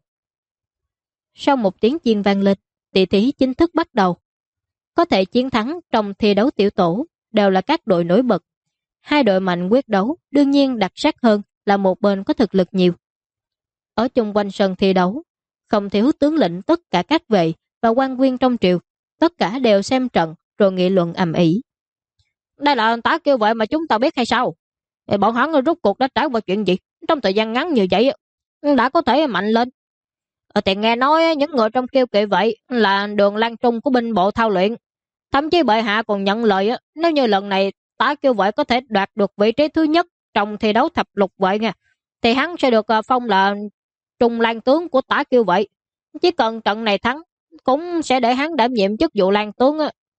Sau một tiếng chiên vang lên, tỷ thí chính thức bắt đầu. Có thể chiến thắng trong thi đấu tiểu tổ đều là các đội nổi bật. Hai đội mạnh quyết đấu đương nhiên đặc sắc hơn là một bên có thực lực nhiều. Ở chung quanh sân thi đấu, không thiếu tướng lĩnh tất cả các vệ và quan viên trong triều, tất cả đều xem trận rồi nghị luận ầm ĩ. Đây là Tá Kiêu Vệ mà chúng ta biết hay sao? Bọn hắn rốt cuộc đã trải qua chuyện gì? Trong thời gian ngắn như vậy đã có thể mạnh lên. Thì nghe nói những người trong Kiêu Kỵ Vệ là Đường Lan Trung của binh bộ thao luyện. Thậm chí bệ hạ còn nhận lời nếu như lần này Tá Kiêu Vệ có thể đoạt được vị trí thứ nhất trong thi đấu thập lục vệ nha, thì hắn sẽ được phong là Trung Lan tướng của Tá Kiêu Vệ. Chỉ cần trận này thắng cũng sẽ để hắn đảm nhiệm chức vụ Lan tướng.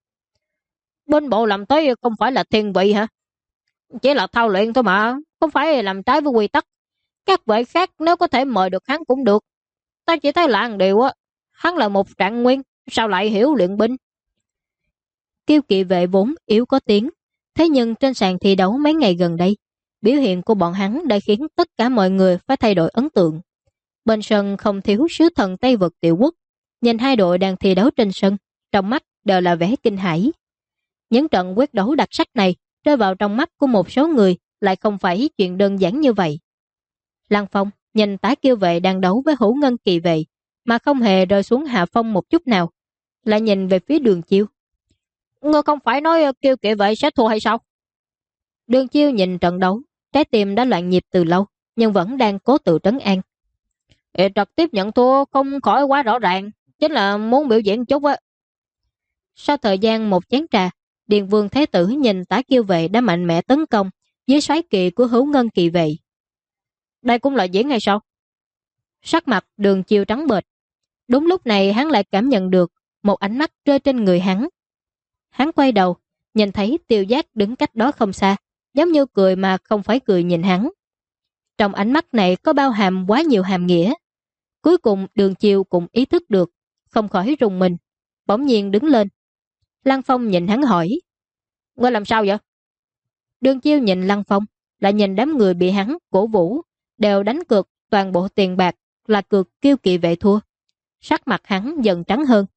Binh bộ làm tới không phải là thiên vị hả? Chỉ là thao luyện thôi mà, không phải làm trái với quy tắc. Các vệ khác nếu có thể mời được hắn cũng được. Ta chỉ thấy là một điều hắn là một trạng nguyên, sao lại hiểu luyện binh? Kiêu Kỵ Vệ vốn yếu có tiếng, thế nhưng trên sàn thi đấu mấy ngày gần đây, biểu hiện của bọn hắn đã khiến tất cả mọi người phải thay đổi ấn tượng. Bên sân không thiếu sứ thần Tây Vực Tiểu Quốc, nhìn hai đội đang thi đấu trên sân, trong mắt đều là vẻ kinh hãi. Những trận quyết đấu đặc sắc này rơi vào trong mắt của một số người lại không phải chuyện đơn giản như vậy. Lăng Phong nhìn Tá Kiêu Vệ đang đấu với Hữu Ngân Kỳ Vệ mà không hề rơi xuống hạ phong một chút nào, lại nhìn về phía Đường Chiêu. Ngươi không phải nói Kiêu Kỵ Vệ sẽ thua hay sao? Đường Chiêu nhìn trận đấu, trái tim đã loạn nhịp từ lâu, nhưng vẫn đang cố tự trấn an. Trực tiếp nhận thua không khỏi quá rõ ràng, chính là muốn biểu diễn chút á. Sau thời gian một chén trà, Điền Vương Thế Tử nhìn Tá Kiêu Vệ đã mạnh mẽ tấn công dưới xoáy kỵ của Hữu Ngân Kỳ Vệ. Đây cũng là diễn hay sao? Sắc mặt Đường Chiêu trắng bệch. Đúng lúc này hắn lại cảm nhận được một ánh mắt rơi trên người hắn. Hắn quay đầu, nhìn thấy Tiêu Giác đứng cách đó không xa, giống như cười mà không phải cười nhìn hắn. Trong ánh mắt này có bao hàm quá nhiều hàm nghĩa. Cuối cùng Đường Chiêu cũng ý thức được, không khỏi rùng mình, bỗng nhiên đứng lên. Lăng Phong nhìn hắn hỏi. Ngươi làm sao vậy? Đường Chiêu nhìn Lăng Phong, lại nhìn đám người bị hắn cổ vũ, đều đánh cược toàn bộ tiền bạc là cược Kiêu Kỵ Vệ thua. Sắc mặt hắn dần trắng hơn.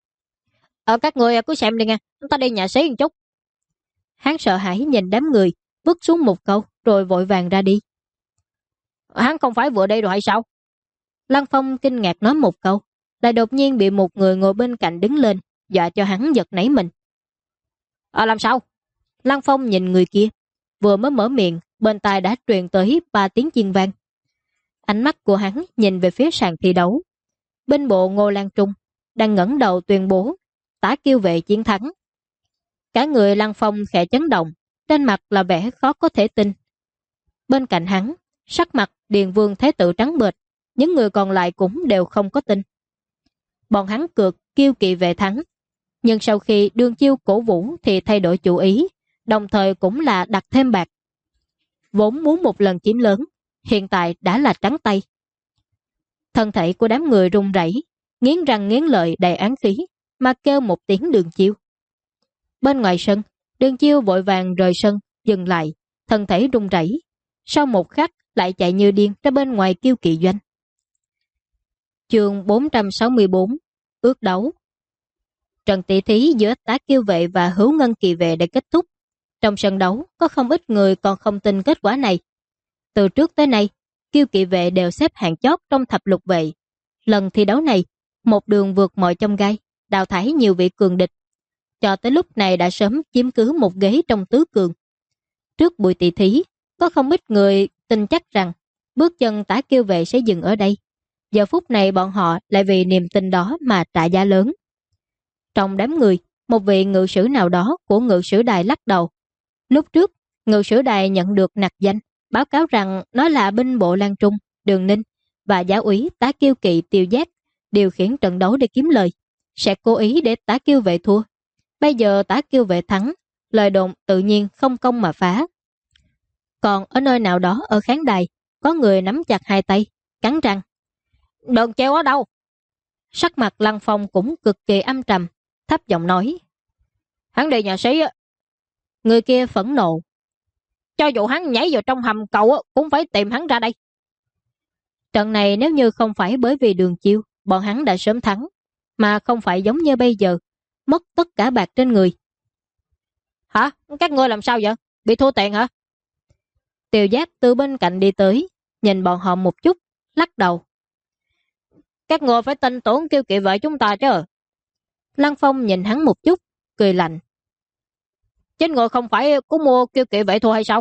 Các người cứ xem đi nha, ta đi nhà xí một chút. Hắn sợ hãi nhìn đám người, vứt xuống một câu rồi vội vàng ra đi. Hắn không phải vừa đây rồi hay sao? Lăng Phong kinh ngạc nói một câu, lại đột nhiên bị một người ngồi bên cạnh đứng lên, dọa cho hắn giật nảy mình. Làm sao? Lăng Phong nhìn người kia, vừa mới mở miệng, bên tai đã truyền tới 3 tiếng chiên vang. Ánh mắt của hắn nhìn về phía sàn thi đấu. Binh bộ Ngô Lan Trung đang ngẩng đầu tuyên bố Tá Kiêu Vệ chiến thắng. Cả người Lăng Phong khẽ chấn động, trên mặt là vẻ khó có thể tin. Bên cạnh hắn, sắc mặt Điền Vương Thế Tử trắng bệch, những người còn lại cũng đều không có tin. Bọn hắn cược Kiêu Kỵ Vệ thắng, nhưng sau khi Đường Chiêu cổ vũ thì thay đổi chủ ý, đồng thời cũng là đặt thêm bạc. Vốn muốn một lần chiếm lớn, hiện tại đã là trắng tay. Thân thể của đám người run rẩy, nghiến răng nghiến lợi đầy án khí, mà kêu một tiếng Đường Chiêu. Bên ngoài sân, Đường Chiêu vội vàng rời sân, dừng lại, thân thể run rẩy. Sau một khắc lại chạy như điên ra bên ngoài Kiêu Kỵ doanh. Chương 464, ước đấu. Trận tỷ thí giữa Tá Kiêu Vệ và Hữu Ngân Kỳ Vệ đã kết thúc. Trong sân đấu, có không ít người còn không tin kết quả này. Từ trước tới nay, Kiêu Kỵ Vệ đều xếp hạng chót trong thập lục vệ. Lần thi đấu này, một đường vượt mọi chông gai, đào thải nhiều vị cường địch. Cho tới lúc này đã sớm chiếm cứ một ghế trong tứ cường. Trước buổi tỷ thí, có không ít người tin chắc rằng bước chân Tá Kiêu Vệ sẽ dừng ở đây. Giờ phút này bọn họ lại vì niềm tin đó mà trả giá lớn. Trong đám người, một vị ngự sử nào đó của ngự sử đài lắc đầu. Lúc trước, ngự sử đài nhận được nặc danh, báo cáo rằng nó là binh bộ Lan Trung, Đường Ninh và giáo úy Tá Kiêu Kỵ Tiêu Giác điều khiển trận đấu để kiếm lời, sẽ cố ý để Tá Kiêu Vệ thua. Bây giờ Tá Kiêu Vệ thắng, lời đồn tự nhiên không công mà phá. Còn ở nơi nào đó ở khán đài, có người nắm chặt hai tay, cắn răng. Đừng treo ở đâu? Sắc mặt Lăng Phong cũng cực kỳ âm trầm, thấp giọng nói. Hắn đi nhà sĩ á. Người kia phẫn nộ. Cho dù hắn nhảy vào trong hầm cầu á, cũng phải tìm hắn ra đây. Trận này nếu như không phải bởi vì Đường Chiêu, bọn hắn đã sớm thắng, mà không phải giống như bây giờ, mất tất cả bạc trên người. Hả? Các ngươi làm sao vậy? Bị thua tiền hả? Tiêu Giác từ bên cạnh đi tới, nhìn bọn họ một chút, lắc đầu. Các ngươi phải tin tưởng Kiêu Kỵ Vệ chúng ta chứ. Lăng Phong nhìn hắn một chút, cười lạnh. Chính người không phải cũng mua Kiêu Kỵ Vệ thua hay sao?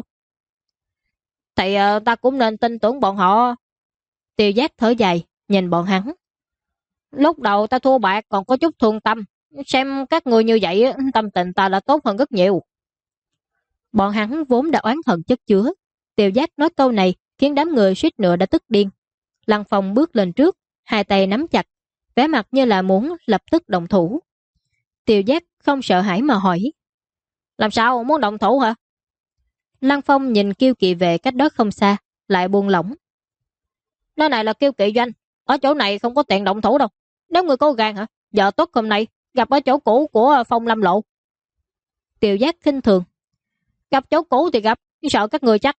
Thì ta cũng nên tin tưởng bọn họ. Tiêu Giác thở dài, nhìn bọn hắn. Lúc đầu ta thua bạc còn có chút thương tâm. Xem các người như vậy, tâm tình ta đã tốt hơn rất nhiều. Bọn hắn vốn đã oán hận chất chứa. Tiêu Giác nói câu này khiến đám người suýt nữa đã tức điên. Lăng Phong bước lên trước, hai tay nắm chặt, vẻ mặt như là muốn lập tức động thủ. Tiêu Giác không sợ hãi mà hỏi. Làm sao, muốn động thủ hả? Lăng Phong nhìn Kiêu Kỵ Vệ cách đó không xa, lại buông lỏng. Nơi này là Kiêu Kỵ doanh, ở chỗ này không có tiện động thủ đâu. Nếu người có gan hả, giờ tốt hôm nay gặp ở chỗ cũ của Phong Lâm Lộ. Tiêu Giác khinh thường. Gặp chỗ cũ thì gặp, sợ các người chắc.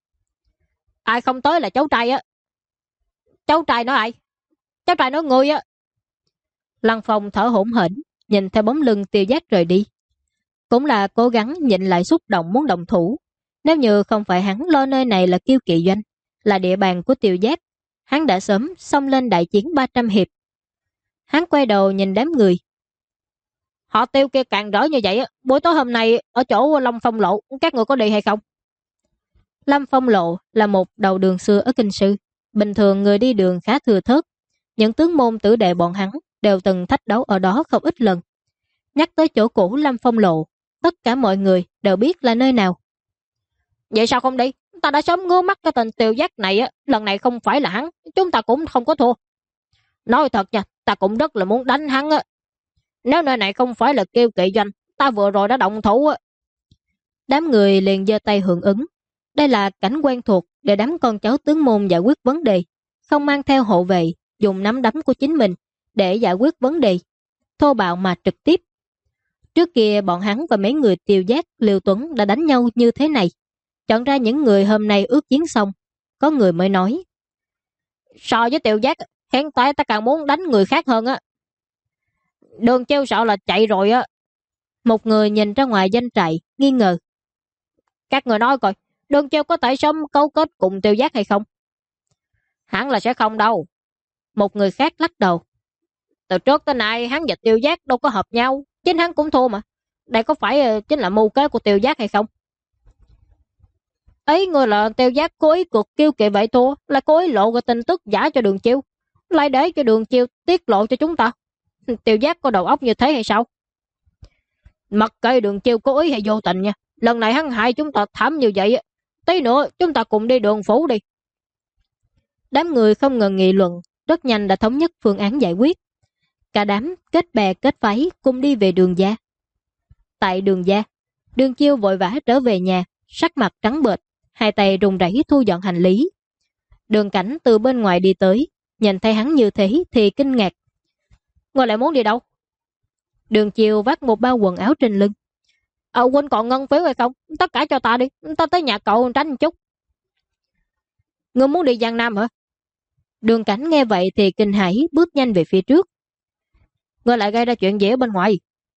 Ai không tới là cháu trai á. Cháu trai nói ai? Cháu trai nói người á. Lăng Phong thở hổn hển, nhìn theo bóng lưng Tiêu Giác rời đi. Cũng là cố gắng nhịn lại xúc động muốn động thủ. Nếu như không phải hắn lo nơi này là Kiêu Kỵ doanh, là địa bàn của Tiêu Giác, hắn đã sớm xông lên đại chiến 300 hiệp. Hắn quay đầu nhìn đám người. Họ Tiêu kia càng rỡ như vậy, buổi tối hôm nay ở chỗ Long Phong Lộ, các người có đi hay không? Lâm Phong Lộ là một đầu đường xưa ở Kinh Sư. Bình thường người đi đường khá thừa thớt. Những tướng môn tử đệ bọn hắn đều từng thách đấu ở đó không ít lần. Nhắc tới chỗ cũ Lâm Phong Lộ, tất cả mọi người đều biết là nơi nào. Vậy sao không đi? Ta đã sớm ngứa mắt cái tên Tiêu Giác này á, lần này không phải là hắn, chúng ta cũng không có thua. Nói thật nha, ta cũng rất là muốn đánh hắn á. Nếu nơi này không phải là Kiêu Kỵ doanh, ta vừa rồi đã động thủ á. Đám người liền giơ tay hưởng ứng. Đây là cảnh quen thuộc để đám con cháu tướng môn giải quyết vấn đề, không mang theo hộ vệ, dùng nắm đấm của chính mình để giải quyết vấn đề, thô bạo mà trực tiếp. Trước kia bọn hắn và mấy người Tiêu Giác, Liêu Tuấn đã đánh nhau như thế này. Chọn ra những người hôm nay ước chiến xong, có người mới nói. So với Tiêu Giác, hiện tại ta càng muốn đánh người khác hơn á. Đường Chiêu sợ là chạy rồi á. Một người nhìn ra ngoài doanh trại, nghi ngờ. Các người nói coi, Đường Chiêu có thể sớm cấu kết cùng Tiêu Giác hay không? Hẳn là sẽ không đâu. Một người khác lắc đầu. Từ trước tới nay hắn và Tiêu Giác đâu có hợp nhau, chính hắn cũng thua mà. Đây có phải chính là mưu kế của Tiêu Giác hay không? Ấy người là Tiêu Giác cố ý cuộc Kiêu Kỵ Vệ thua, là cố ý lộ cái tin tức giả cho Đường Chiêu, lại để cho Đường Chiêu tiết lộ cho chúng ta. Tiêu Giác có đầu óc như thế hay sao? Mặc kệ Đường Chiêu cố ý hay vô tình nha, lần này hắn hại chúng ta thảm như vậy, tí nữa chúng ta cùng đi Đường Phủ đi. Đám người không ngừng nghị luận, rất nhanh đã thống nhất phương án giải quyết. Cả đám kết bè kết phái cùng đi về Đường gia. Tại Đường gia, Đường Chiêu vội vã trở về nhà, sắc mặt trắng bệch, hai tay run rẩy thu dọn hành lý. Đường Cảnh từ bên ngoài đi tới, nhìn thấy hắn như thế thì kinh ngạc. Ngươi lại muốn đi đâu? Đường Chiêu vác một bao quần áo trên lưng. Huynh còn ngân phiếu hay không? Tất cả cho ta đi, ta tới nhà cậu tránh một chút. Ngươi muốn đi Giang Nam hả? Đường Cảnh nghe vậy thì kinh hãi bước nhanh về phía trước. Ngươi lại gây ra chuyện gì ở bên ngoài?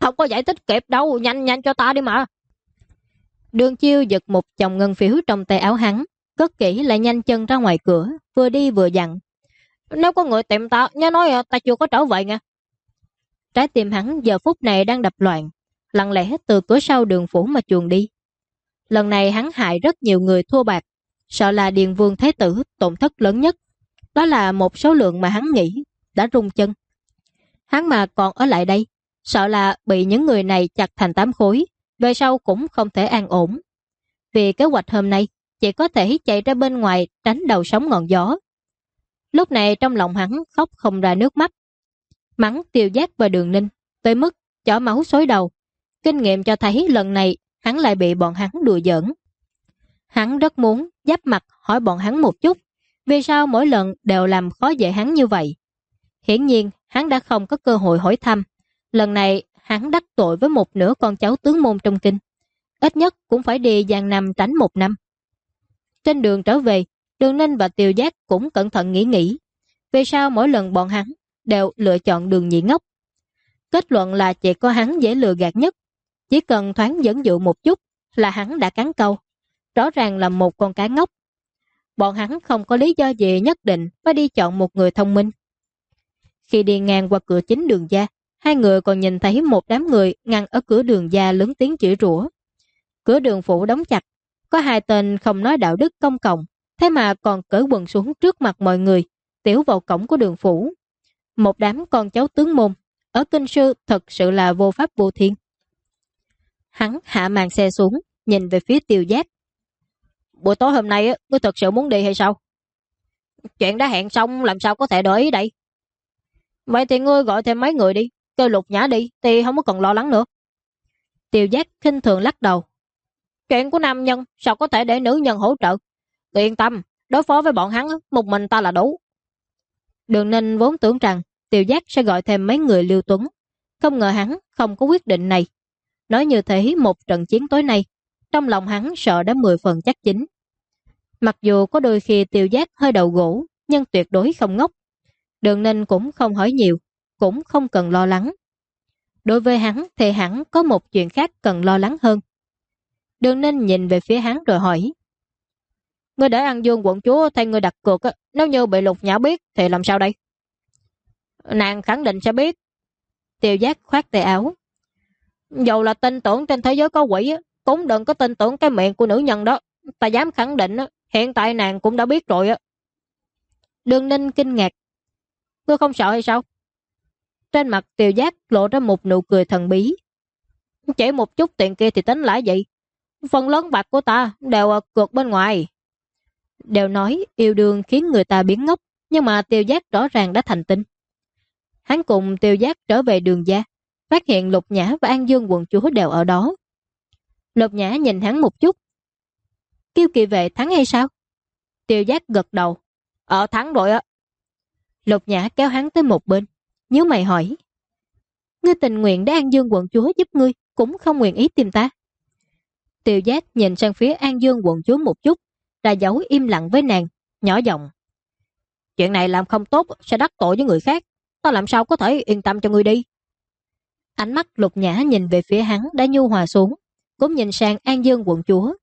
Không có giải thích kịp đâu, nhanh nhanh cho ta đi mà. Đường Chiêu giật một chồng ngân phiếu trong tay áo hắn, cất kỹ lại nhanh chân ra ngoài cửa, vừa đi vừa dặn. Nếu có người tìm ta, nhớ nói ta chưa có trở về nha. Trái tim hắn giờ phút này đang đập loạn, lặng lẽ từ cửa sau Đường phủ mà chuồn đi. Lần này hắn hại rất nhiều người thua bạc, sợ là Điền Vương Thế Tử tổn thất lớn nhất. Đó là một số lượng mà hắn nghĩ đã rung chân. Hắn mà còn ở lại đây, sợ là bị những người này chặt thành 8 khối, về sau cũng không thể an ổn. Vì kế hoạch hôm nay, chỉ có thể chạy ra bên ngoài tránh đầu sóng ngọn gió. Lúc này trong lòng hắn khóc không ra nước mắt. Mắng Tiêu Giác và Đường Ninh, tới mức chỏ máu xối đầu. Kinh nghiệm cho thấy lần này hắn lại bị bọn hắn đùa giỡn. Hắn rất muốn giáp mặt hỏi bọn hắn một chút, vì sao mỗi lần đều làm khó dễ hắn như vậy. Hiển nhiên hắn đã không có cơ hội hỏi thăm. Lần này hắn đắc tội với một nửa con cháu tướng môn trong kinh. Ít nhất cũng phải đi Giang Nam tránh 1 năm. Trên đường trở về, Đường Ninh và Tiêu Giác cũng cẩn thận nghĩ. Vì sao mỗi lần bọn hắn đều lựa chọn Đường Nhị Ngốc? Kết luận là chỉ có hắn dễ lừa gạt nhất. Chỉ cần thoáng dẫn dụ một chút là hắn đã cắn câu. Rõ ràng là một con cá ngốc. Bọn hắn không có lý do gì nhất định phải đi chọn một người thông minh. Khi đi ngang qua cửa chính Đường gia, hai người còn nhìn thấy một đám người ngăn ở cửa Đường gia lớn tiếng chửi rủa. Cửa Đường phủ đóng chặt, có 2 tên không nói đạo đức công cộng, thế mà còn cởi quần xuống trước mặt mọi người, tiểu vào cổng của Đường phủ. Một đám con cháu tướng môn, ở kinh sư thật sự là vô pháp vô thiên. Hắn hạ màn xe xuống, nhìn về phía Tiêu Giác. Buổi tối hôm nay ngươi thật sự muốn đi hay sao? Chuyện đã hẹn xong làm sao có thể đổi ý đây? Vậy thì ngươi gọi thêm mấy người đi, kêu Lục Nhã đi thì không có cần lo lắng nữa. Tiêu Giác khinh thường lắc đầu. Chuyện của nam nhân sao có thể để nữ nhân hỗ trợ? Yên tâm, đối phó với bọn hắn một mình ta là đủ. Đường Ninh vốn tưởng rằng Tiêu Giác sẽ gọi thêm mấy người Lưu Tuấn, không ngờ hắn không có quyết định này. Nói như thế một trận chiến tối nay, trong lòng hắn sợ đã 10 phần chắc chín. Mặc dù có đôi khi Tiêu Giác hơi đầu gỗ, nhưng tuyệt đối không ngốc. Đường Ninh cũng không hỏi nhiều, cũng không cần lo lắng. Đối với hắn thì hắn có một chuyện khác cần lo lắng hơn. Đường Ninh nhìn về phía hắn rồi hỏi. Ngươi để An Dương quận chúa thay ngươi đặt cược, nếu như bị Lục Nhã biết thì làm sao đây? Nàng khẳng định sẽ biết. Tiêu Giác khoát tay áo. Dầu là tin tưởng trên thế giới có quỷ, cũng đừng có tin tưởng cái miệng của nữ nhân đó. Ta dám khẳng định hiện tại nàng cũng đã biết rồi. Đường Ninh kinh ngạc. Ngươi không sợ hay sao? Trên mặt Tiêu Giác lộ ra một nụ cười thần bí. Chỉ một chút tiền kia thì tính lại vậy. Phần lớn bạc của ta đều cược bên ngoài. Đều nói yêu đương khiến người ta biến ngốc, nhưng mà Tiêu Giác rõ ràng đã thành tinh. Hắn cùng Tiêu Giác trở về Đường gia, phát hiện Lục Nhã và An Dương quận chúa đều ở đó. Lục Nhã nhìn hắn một chút. Kiêu Kỵ vệ thắng hay sao? Tiêu Giác gật đầu. Thắng rồi á. Lục Nhã kéo hắn tới một bên, nhíu mày hỏi. Ngươi tình nguyện để An Dương quận chúa giúp ngươi, cũng không nguyện ý tìm ta. Tiêu Giác nhìn sang phía An Dương quận chúa một chút, ra dấu im lặng với nàng, nhỏ giọng. Chuyện này làm không tốt sẽ đắc tội với người khác, ta làm sao có thể yên tâm cho ngươi đi. Ánh mắt Lục Nhã nhìn về phía hắn đã nhu hòa xuống, cũng nhìn sang An Dương quận chúa.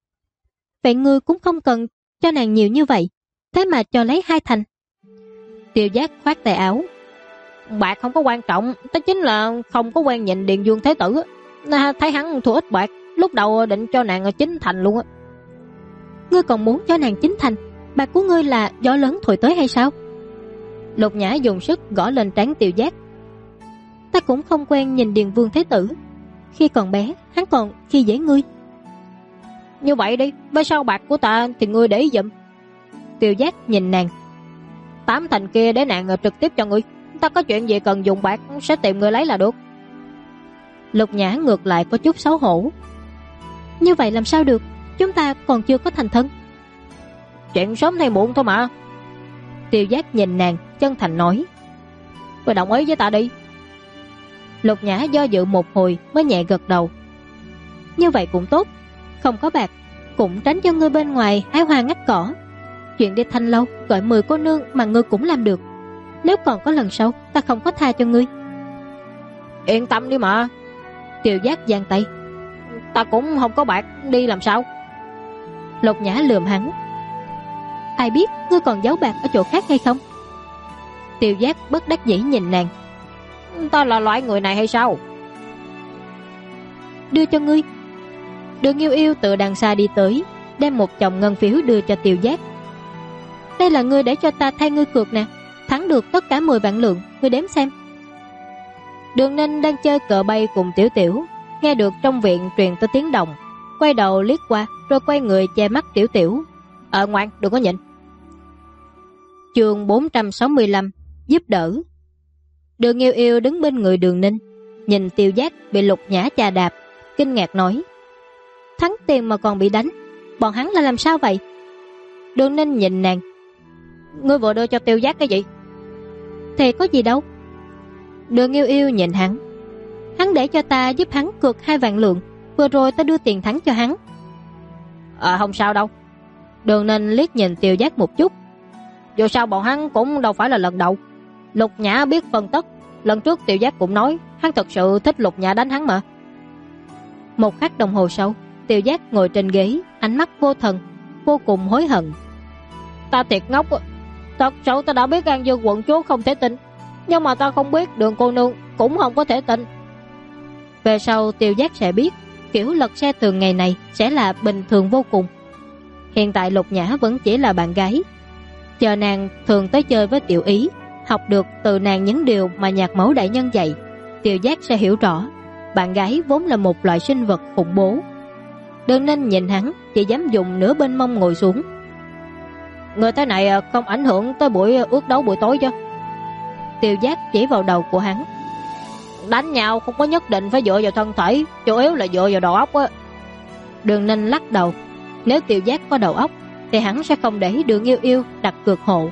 Vậy ngươi cũng không cần cho nàng nhiều như vậy, thế mà cho lấy 2 thành. Tiêu Giác khoát tay áo. Bạc không có quan trọng, đó chính là không có quen nhìn Điền Vương Thế Tử. Thấy hắn thua ít bạc, lúc đầu định cho nàng 9 thành luôn á. Ngươi còn muốn cho nàng 9 thành? Bạc của ngươi là gió lớn thổi tới hay sao? Lục Nhã dùng sức gõ lên trán Tiêu Giác. Ta cũng không quen nhìn Điền Vương Thế Tử. Khi còn bé, hắn còn khi dễ ngươi. Như vậy đi, với sao bạc của ta thì ngươi để ý giùm. Tiêu Giác nhìn nàng. 8 thành kia để nàng trực tiếp cho ngươi. Ta có chuyện gì cần dùng bạc sẽ tìm người lấy là được. Lục Nhã ngược lại có chút xấu hổ. Như vậy làm sao được, chúng ta còn chưa có thành thân. Chuyện sớm hay muộn thôi mà. Tiêu Giác nhìn nàng chân thành nói. Ngươi đồng ý với ta đi. Lục Nhã do dự một hồi mới nhẹ gật đầu. Như vậy cũng tốt, không có bạc cũng tránh cho ngươi bên ngoài hái hoa ngắt cỏ. Chuyện đi Thanh Lâu gọi 10 cô nương mà ngươi cũng làm được. Nếu còn có lần sau, ta không có tha cho ngươi. Yên tâm đi mà, Tiêu Giác giang tay. Ta cũng không có bạc, đi làm sao? Lục Nhã lườm hắn. Ai biết ngươi còn giấu bạc ở chỗ khác hay không? Tiêu Giác bất đắc dĩ nhìn nàng. Ta là loại người này hay sao? Đưa cho ngươi. Đường Yêu Yêu từ đằng xa đi tới, đem một chồng ngân phiếu đưa cho Tiêu Giác. Đây là ngươi để cho ta thay ngươi cược nè, thắng được tất cả 10 vạn lượng, ngươi đếm xem. Đường Ninh đang chơi cờ bay cùng Tiểu Tiểu, nghe được trong viện truyền tới tiếng động, quay đầu liếc qua rồi quay người che mắt Tiểu Tiểu. Ngoan, đừng có nhịn. Chương 465 giúp đỡ. Đường Yêu Yêu đứng bên người Đường Ninh, nhìn Tiêu Giác bị Lục Nhã chà đạp, kinh ngạc nói: thắng tiền mà còn bị đánh, bọn hắn là làm sao vậy? Đường Ninh nhìn nàng. Ngươi vừa đưa cho Tiêu Giác cái gì? Thì có gì đâu. Đường Yêu Yêu nhìn hắn. Hắn để cho ta giúp hắn cược 2 vạn lượng, vừa rồi ta đưa tiền thắng cho hắn. Không sao đâu. Đường Ninh liếc nhìn Tiêu Giác một chút. Dù sao bọn hắn cũng đâu phải là lần đầu. Lục Nhã biết phân tất. Lần trước Tiêu Giác cũng nói hắn thật sự thích Lục Nhã đánh hắn mà. Một khắc đồng hồ sau, Tiêu Giác ngồi trên ghế, ánh mắt vô thần, vô cùng hối hận. Ta thiệt ngốc. Thật sự ta đã biết An Dương quận chúa không thể tin, nhưng mà ta không biết Đường cô nương cũng không có thể tin. Về sau Tiêu Giác sẽ biết kiểu lật xe thường ngày này sẽ là bình thường vô cùng. Hiện tại Lục Nhã vẫn chỉ là bạn gái, chờ nàng thường tới chơi với Tiểu Ý, học được từ nàng những điều mà nhạc mẫu đại nhân dạy, Tiêu Giác sẽ hiểu rõ bạn gái vốn là một loại sinh vật khủng bố. Đường Ninh nhìn hắn, chỉ dám dùng nửa bên mông ngồi xuống. Người thế này không ảnh hưởng tới buổi ước đấu buổi tối chứ? Tiêu Giác chỉ vào đầu của hắn. Đánh nhau không có nhất định phải dựa vào thân thể, chủ yếu là dựa vào đầu óc á. Đường Ninh lắc đầu. Nếu Tiêu Giác có đầu óc thì hắn sẽ không để Đường Yêu Yêu đặt cược hộ.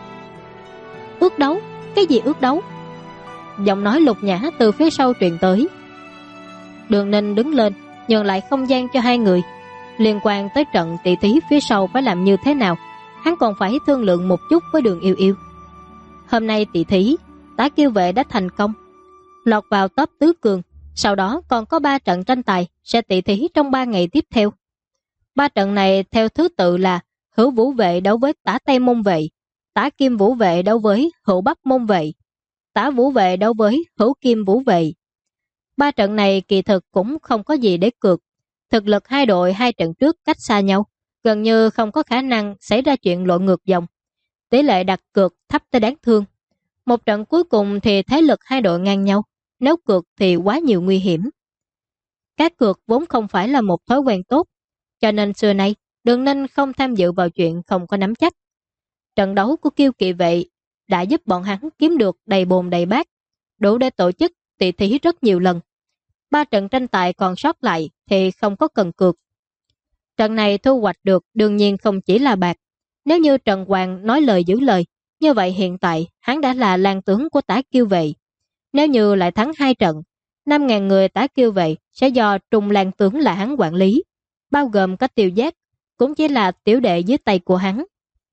Ước đấu? Cái gì ước đấu? Giọng nói Lục Nhã từ phía sau truyền tới. Đường Ninh đứng lên, nhường lại không gian cho hai người. Liên quan tới trận tỷ thí phía sau phải làm như thế nào, hắn còn phải thương lượng một chút với Đường Yêu Yêu. Hôm nay tỷ thí, Tả Kiêu Vệ đã thành công, lọt vào top tứ cường. Sau đó còn có 3 trận tranh tài sẽ tỷ thí trong 3 ngày tiếp theo. 3 trận này theo thứ tự là Hữu Vũ Vệ đấu với Tả Tây Môn Vệ, Tả Kim Vũ Vệ đấu với Hữu Bắc Môn Vệ, Tả Vũ Vệ đấu với Hữu Kim Vũ Vệ. 3 trận này kỳ thực cũng không có gì để cược. Thực lực hai đội 2 trận trước cách xa nhau, gần như không có khả năng xảy ra chuyện lội ngược dòng. Tỷ lệ đặt cược thấp tới đáng thương. Một trận cuối cùng thì thế lực hai đội ngang nhau, nếu cược thì quá nhiều nguy hiểm. Các cược vốn không phải là một thói quen tốt, cho nên xưa nay Đường Ninh không tham dự vào chuyện không có nắm chắc. Trận đấu của Kiêu Kỵ Vệ đã giúp bọn hắn kiếm được đầy bồn đầy bát, đủ để tổ chức tỷ thí rất nhiều lần. 3 trận tranh tài còn sót lại thì không có cần cược. Trận này thu hoạch được đương nhiên không chỉ là bạc. Nếu như Trần Hoàng nói lời giữ lời, như vậy hiện tại hắn đã là lang tướng của Tả Kiêu Vệ. Nếu như lại thắng 2 trận, 5.000 người Tả Kiêu Vệ sẽ do Trung lang tướng là hắn quản lý, bao gồm cả Tiêu Giác, cũng chỉ là tiểu đệ dưới tay của hắn.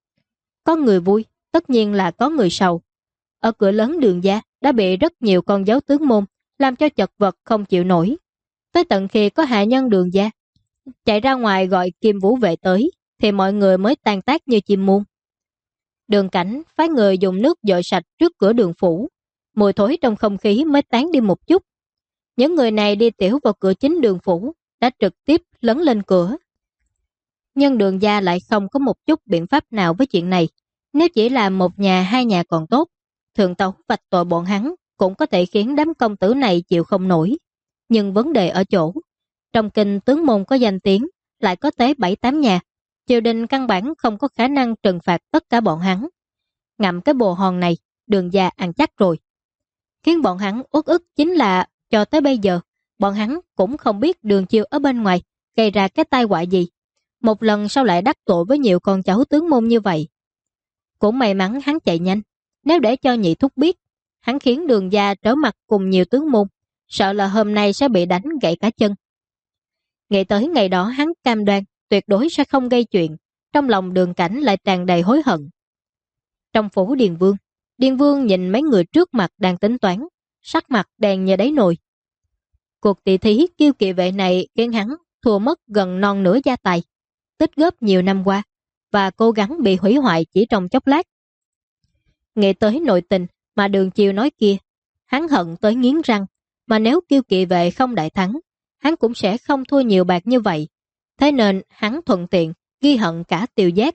Có người vui, tất nhiên là có người sầu. Ở cửa lớn Đường gia đã bị rất nhiều con dấu tướng môn làm cho chật vật không chịu nổi. Tới tận khi có hạ nhân Đường gia chạy ra ngoài gọi Kim Vũ Vệ tới, thì mọi người mới tan tác như chim muôn. Đường Cảnh phái người dùng nước dội sạch trước cửa đường phủ, mùi thối trong không khí mới tán đi một chút. Những người này đi tiểu vào cửa chính đường phủ đã trực tiếp lấn lên cửa. Nhưng Đường gia lại không có một chút biện pháp nào với chuyện này. Nếu chỉ là một nhà 2 nhà còn tốt, thượng tấu vạch tội bọn hắn cũng có thể khiến đám công tử này chịu không nổi. Nhưng vấn đề ở chỗ, trong kinh tướng môn có danh tiếng, lại có tới 7-8 nhà, triều đình căn bản không có khả năng trừng phạt tất cả bọn hắn. Ngậm cái bồ hòn này, Đường gia ăn chắc rồi. Khiến bọn hắn uất ức chính là cho tới bây giờ, bọn hắn cũng không biết Đường Chiêu ở bên ngoài gây ra cái tai họa gì. Một lần sau lại đắc tội với nhiều con cháu tướng môn như vậy. Cũng may mắn hắn chạy nhanh. Nếu để cho nhị thúc biết, hắn khiến Đường gia trở mặt cùng nhiều tướng môn, sợ là hôm nay sẽ bị đánh gãy cả chân. Nghĩ tới ngày đó hắn cam đoan tuyệt đối sẽ không gây chuyện, trong lòng Đường Cảnh lại tràn đầy hối hận. Trong phủ Điền Vương nhìn mấy người trước mặt đang tính toán, sắc mặt đen như đáy nồi. Cuộc tỷ thí kiêu kỵ vệ này khiến hắn thua mất gần non nửa gia tài, tích góp nhiều năm qua, và cố gắng bị hủy hoại chỉ trong chốc lát. Nghĩ tới nội tình mà Đường Chiêu nói kia, hắn hận tới nghiến răng, mà nếu kiêu kỵ vệ không đại thắng, hắn cũng sẽ không thua nhiều bạc như vậy. Thế nên hắn thuận tiện ghi hận cả Tiêu Giác.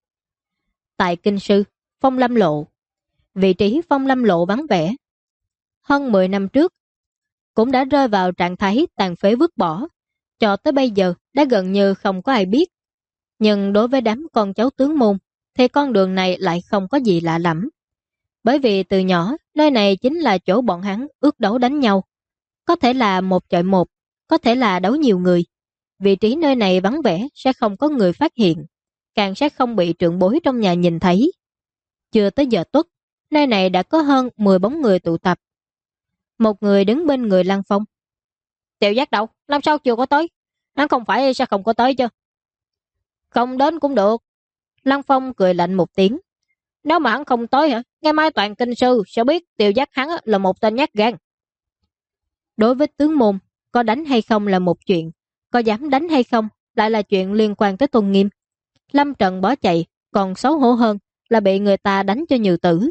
Tại Kinh Sư, Phong Lâm Lộ. Vị trí Phong Lâm Lộ vắng vẻ. Hơn 10 năm trước, cũng đã rơi vào trạng thái tàn phế vứt bỏ, cho tới bây giờ đã gần như không có ai biết. Nhưng đối với đám con cháu tướng môn, thì con đường này lại không có gì lạ lắm. Bởi vì từ nhỏ, nơi này chính là chỗ bọn hắn ước đấu đánh nhau. Có thể là 1 chọi 1, có thể là đấu nhiều người. Vị trí nơi này vắng vẻ sẽ không có người phát hiện, càng sẽ không bị trưởng bối trong nhà nhìn thấy. Chưa tới giờ tuất, nơi này đã có hơn 10 bóng người tụ tập. Một người đứng bên người Lăng Phong. Tiểu Giác đâu? Làm sao chưa có tới? Hắn không phải sẽ không có tới chứ? Không đến cũng được. Lăng Phong cười lạnh một tiếng. Nếu mà hắn không tới hả? Ngày mai toàn Kinh Sư sẽ biết Tiểu Giác hắn là một tên nhát gan. Đối với tướng môn, có đánh hay không là một chuyện, có dám đánh hay không lại là chuyện liên quan tới tôn nghiêm. Lâm trận bỏ chạy, còn xấu hổ hơn là bị người ta đánh cho nhừ tử.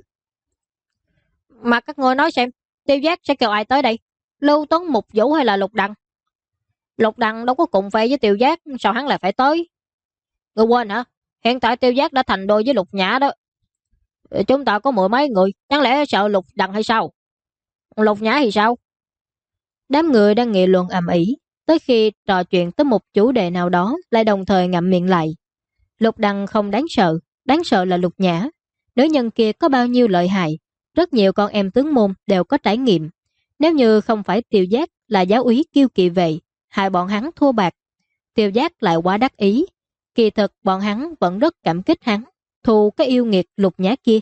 Mà các ngươi nói xem, Tiêu Giác sẽ kêu ai tới đây? Lưu Tuấn, Mục Vũ hay là Lục Đằng? Lục Đằng đâu có cùng phe với Tiêu Giác, sao hắn lại phải tới? Ngươi quên hả? Hiện tại Tiêu Giác đã thành đôi với Lục Nhã đó. Chúng ta có 10 mấy người, chẳng lẽ sợ Lục Đằng hay sao? Lục Nhã thì sao? Đám người đang nghị luận ầm ĩ, tới khi trò chuyện tới một chủ đề nào đó lại đồng thời ngậm miệng lại. Lục Đằng không đáng sợ là Lục Nhã. Nữ nhân kia có bao nhiêu lợi hại, rất nhiều con em tướng môn đều có trải nghiệm. Nếu như không phải Tiêu Giác là giáo úy kiêu kỵ vệ, hại bọn hắn thua bạc, Tiêu Giác lại quá đắc ý. Kỳ thực bọn hắn vẫn rất cảm kích hắn, thù cái yêu nghiệt Lục Nhã kia.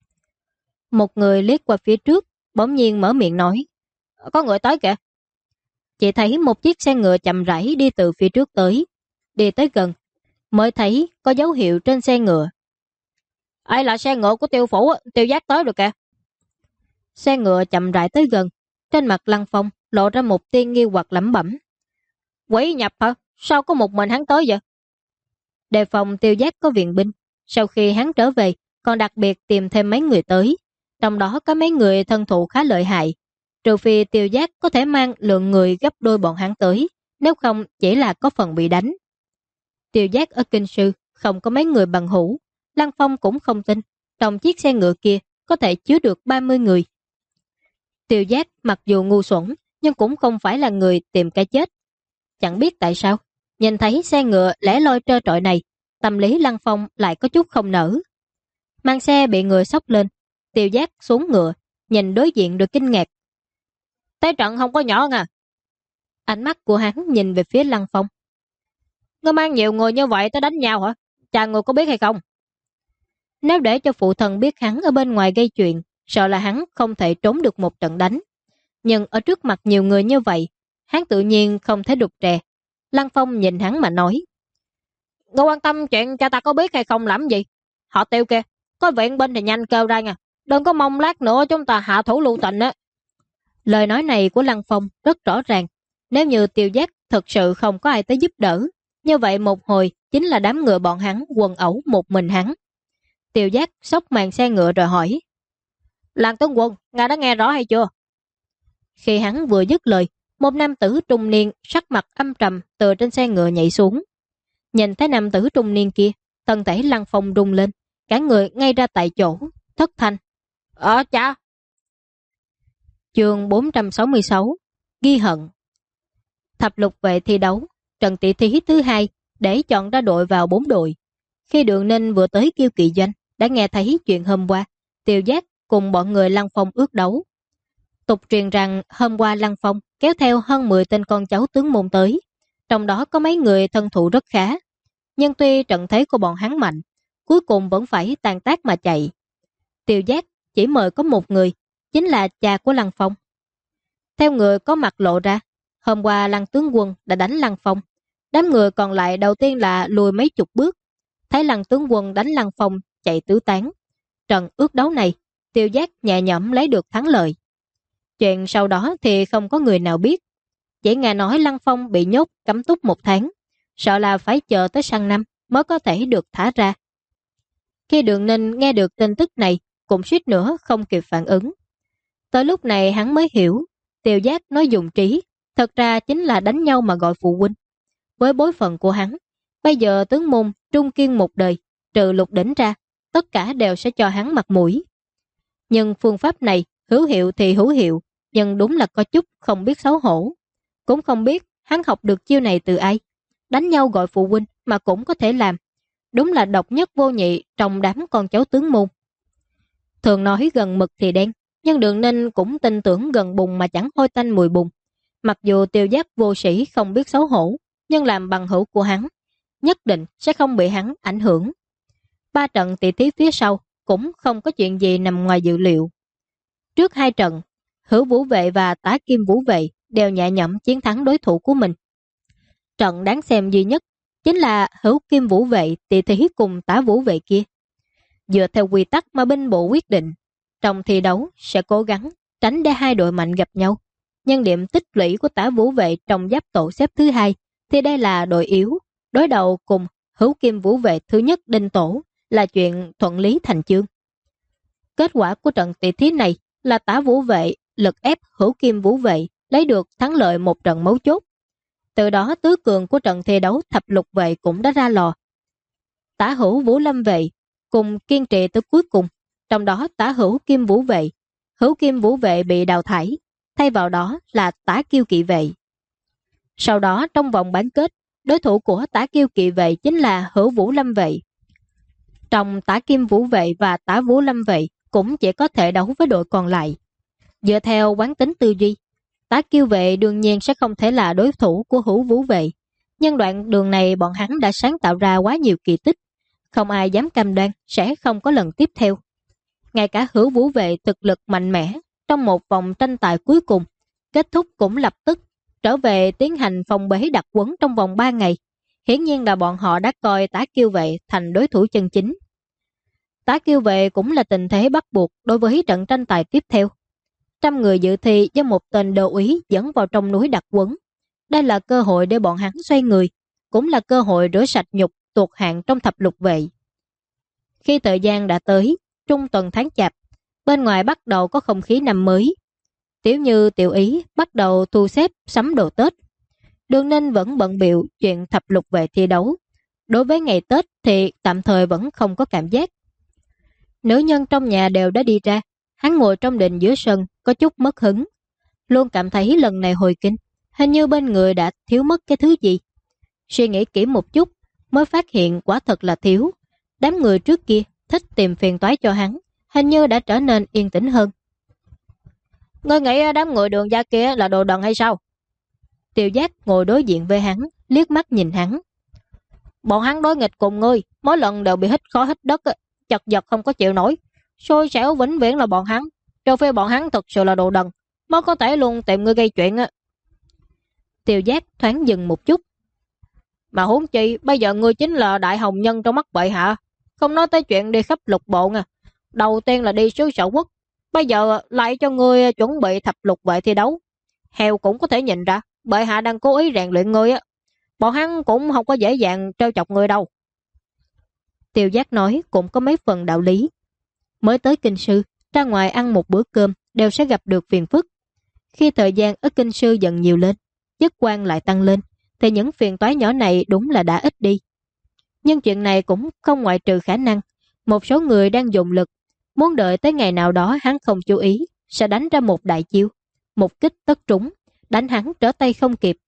Một người liếc qua phía trước, bỗng nhiên mở miệng nói, có người tới kìa. Chỉ thấy một chiếc xe ngựa chậm rãi đi từ phía trước tới. Đi tới gần, mới thấy có dấu hiệu trên xe ngựa. Ai là xe ngựa của Tiêu phủ, Tiêu Giác tới được kìa. Xe ngựa chậm rãi tới gần, trên mặt Lăng Phong lộ ra một tia nghi hoặc lẩm bẩm. Quỷ nhập hả? Sao có một mình hắn tới vậy? Đề phòng Tiêu Giác có viện binh, sau khi hắn trở về còn đặc biệt tìm thêm mấy người tới, trong đó có mấy người thân thụ khá lợi hại. Trừ phi Tiêu Giác có thể mang lượng người gấp đôi bọn hắn tới, nếu không chỉ là có phần bị đánh. Tiêu Giác ở Kinh Sư không có mấy người bằng hữu, Lăng Phong cũng không tin trong chiếc xe ngựa kia có thể chứa được 30 người. Tiêu Giác mặc dù ngu xuẩn nhưng cũng không phải là người tìm cái chết. Chẳng biết tại sao, nhìn thấy xe ngựa lẻ loi trơ trọi này, tâm lý Lăng Phong lại có chút không nở. Mang xe bị người xốc lên, Tiêu Giác xuống ngựa, nhìn đối diện được kinh ngạc. Thế trận không có nhỏ nha. Ánh mắt của hắn nhìn về phía Lăng Phong. Ngươi mang nhiều người như vậy tới đánh nhau hả? Cha người có biết hay không? Nếu để cho phụ thần biết hắn ở bên ngoài gây chuyện, sợ là hắn không thể trốn được một trận đánh. Nhưng ở trước mặt nhiều người như vậy, hắn tự nhiên không thể đục trè. Lăng Phong nhìn hắn mà nói. Ngươi quan tâm chuyện cha ta có biết hay không làm gì? Họ Tiêu kìa, có viện binh thì nhanh kêu ra nha. Đừng có mong lát nữa chúng ta hạ thủ lưu tình á. Lời nói này của Lăng Phong rất rõ ràng. Nếu như Tiêu Giác thật sự không có ai tới giúp đỡ, như vậy một hồi chính là đám ngựa bọn hắn quần ẩu một mình hắn. Tiêu Giác xốc màn xe ngựa rồi hỏi. Làng tướng quân, ngài đã nghe rõ hay chưa? Khi hắn vừa dứt lời, một nam tử trung niên sắc mặt âm trầm từ trên xe ngựa nhảy xuống. Nhìn thấy nam tử trung niên kia, thân thể Lăng Phong rung lên, cả người ngay ra tại chỗ, thất thanh. Cha! Chương 466 Ghi hận. Thập lục vệ thi đấu, trận tỷ thí thứ 2 để chọn ra đội vào 4 đội. Khi Đường Ninh vừa tới Kiêu Kỵ Doanh, đã nghe thấy chuyện hôm qua, Tiêu Giác cùng bọn người Lăng Phong ước đấu. Tục truyền rằng hôm qua Lăng Phong kéo theo hơn 10 tên con cháu tướng môn tới, trong đó có mấy người thân thụ rất khá. Nhưng tuy trận thế của bọn hắn mạnh, cuối cùng vẫn phải tàn tác mà chạy. Tiêu Giác chỉ mời có một người, chính là cha của Lăng Phong. Theo người có mặt lộ ra, hôm qua Lăng tướng quân đã đánh Lăng Phong. Đám người còn lại đầu tiên là lùi mấy chục bước, thấy Lăng tướng quân đánh Lăng Phong chạy tứ tán. Trận ước đấu này, Tiêu Giác nhẹ nhõm lấy được thắng lợi. Chuyện sau đó thì không có người nào biết. chỉ nghe nói Lăng Phong bị nhốt cấm túc 1 tháng, sợ là phải chờ tới sang năm mới có thể được thả ra. Khi Đường Ninh nghe được tin tức này, cũng suýt nữa không kịp phản ứng. Tới lúc này hắn mới hiểu, Tiêu Giác nói dùng trí, thật ra chính là đánh nhau mà gọi phụ huynh. Với bối phận của hắn, bây giờ tướng môn trung kiên một đời, trừ Lục Đỉnh ra, tất cả đều sẽ cho hắn mặt mũi. Nhưng phương pháp này hữu hiệu thì hữu hiệu, nhưng đúng là có chút không biết xấu hổ. Cũng không biết hắn học được chiêu này từ ai. Đánh nhau gọi phụ huynh mà cũng có thể làm. Đúng là độc nhất vô nhị trong đám con cháu tướng môn. Thường nói gần mực thì đen, nhưng Đường Ninh cũng tin tưởng gần bùn mà chẳng hôi tanh mùi bùn. Mặc dù Tiêu Giác vô sĩ không biết xấu hổ, nhưng làm bằng hữu của hắn, nhất định sẽ không bị hắn ảnh hưởng. 3 trận tỷ thí phía sau cũng không có chuyện gì nằm ngoài dự liệu. Trước 2 trận, Hữu Vũ Vệ và Tả Kim Vũ Vệ đều nhẹ nhõm chiến thắng đối thủ của mình. Trận đáng xem duy nhất chính là Hữu Kim Vũ Vệ tỷ thí cùng Tả Vũ Vệ kia. Dựa theo quy tắc mà binh bộ quyết định, trong thi đấu sẽ cố gắng tránh để 2 đội mạnh gặp nhau. Nhưng điểm tích lũy của Tả Vũ Vệ trong giáp tổ xếp thứ 2 thì đây là đội yếu, đối đầu cùng Hữu Kim Vũ Vệ thứ nhất Đinh Tổ là chuyện thuận lý thành chương. Kết quả của trận tỷ thí này là Tả Vũ Vệ lực ép Hữu Kim Vũ Vệ lấy được thắng lợi một trận mấu chốt. Từ đó tứ cường của trận thi đấu Thập Lục Vệ cũng đã ra lò. Tả Hữu Vũ Lâm Vệ cùng kiên trì tới cuối cùng, trong đó Tả Hữu Kim Vũ Vệ, Hữu Kim Vũ Vệ bị đào thải, thay vào đó là Tả Kiêu Kỵ Vệ. Sau đó trong vòng bán kết, đối thủ của Tả Kiêu Kỵ Vệ chính là Hữu Vũ Lâm Vệ. Trong Tả Kim Vũ Vệ và Tả Vũ Lâm Vệ cũng chỉ có thể đấu với đội còn lại. Dựa theo quán tính tư duy, Tả Kiêu Vệ đương nhiên sẽ không thể là đối thủ của Hữu Vũ Vệ, nhưng đoạn đường này bọn hắn đã sáng tạo ra quá nhiều kỳ tích, không ai dám cam đoan sẽ không có lần tiếp theo. Ngay cả Hữu Vũ Vệ thực lực mạnh mẽ trong một vòng tranh tài cuối cùng, kết thúc cũng lập tức trở về tiến hành phòng bế đặc quấn trong vòng 3 ngày. Hiển nhiên là bọn họ đã coi Tả Kiêu Vệ thành đối thủ chân chính. Tả Kiêu Vệ cũng là tình thế bắt buộc đối với trận tranh tài tiếp theo. 100 người dự thi do một tên đô úy dẫn vào trong núi đặc quấn. Đây là cơ hội để bọn hắn xoay người, cũng là cơ hội rửa sạch nhục tuột hạng trong Thập Lục Vệ. Khi thời gian đã tới, trung tuần tháng Chạp, bên ngoài bắt đầu có không khí năm mới. Tiểu Như Tiểu Ý bắt đầu thu xếp sắm đồ Tết. Đường Ninh vẫn bận bịu chuyện Thập Lục Vệ thi đấu. Đối với ngày Tết thì tạm thời vẫn không có cảm giác. Nữ nhân trong nhà đều đã đi ra. Hắn ngồi trong đình giữa sân, có chút mất hứng. Luôn cảm thấy lần này hồi kinh, hình như bên người đã thiếu mất cái thứ gì. Suy nghĩ kỹ một chút, mới phát hiện quả thật là thiếu. Đám người trước kia thích tìm phiền toái cho hắn, hình như đã trở nên yên tĩnh hơn. Ngươi nghĩ đám người Đường gia kia là đồ đần hay sao? Tiêu Giác ngồi đối diện với hắn, liếc mắt nhìn hắn. Bọn hắn đối nghịch cùng ngươi, mỗi lần đều bị hít khó hít đất, chật vật không có chịu nổi. Xui xẻo vĩnh viễn là bọn hắn, trừ phi bọn hắn thực sự là đồ đần, mới có thể luôn tìm ngươi gây chuyện. Tiêu Giác thoáng dừng một chút. Mà huống chi, bây giờ ngươi chính là đại hồng nhân trong mắt bệ hạ. Không nói tới chuyện đi khắp lục bộ nha. Đầu tiên là đi xứ sở quốc, bây giờ lại cho ngươi chuẩn bị Thập Lục Vệ thi đấu. Heo cũng có thể nhìn ra, bệ hạ đang cố ý rèn luyện ngươi. Bọn hắn cũng không có dễ dàng trêu chọc ngươi đâu. Tiêu Giác nói cũng có mấy phần đạo lý. Mới tới kinh sư, ra ngoài ăn một bữa cơm đều sẽ gặp được phiền phức. Khi thời gian ở kinh sư dần nhiều lên, chức quan lại tăng lên, thì những phiền toái nhỏ này đúng là đã ít đi. Nhưng chuyện này cũng không ngoại trừ khả năng một số người đang dùng lực, muốn đợi tới ngày nào đó hắn không chú ý, sẽ đánh ra một đại chiêu, một kích tất trúng, đánh hắn trở tay không kịp.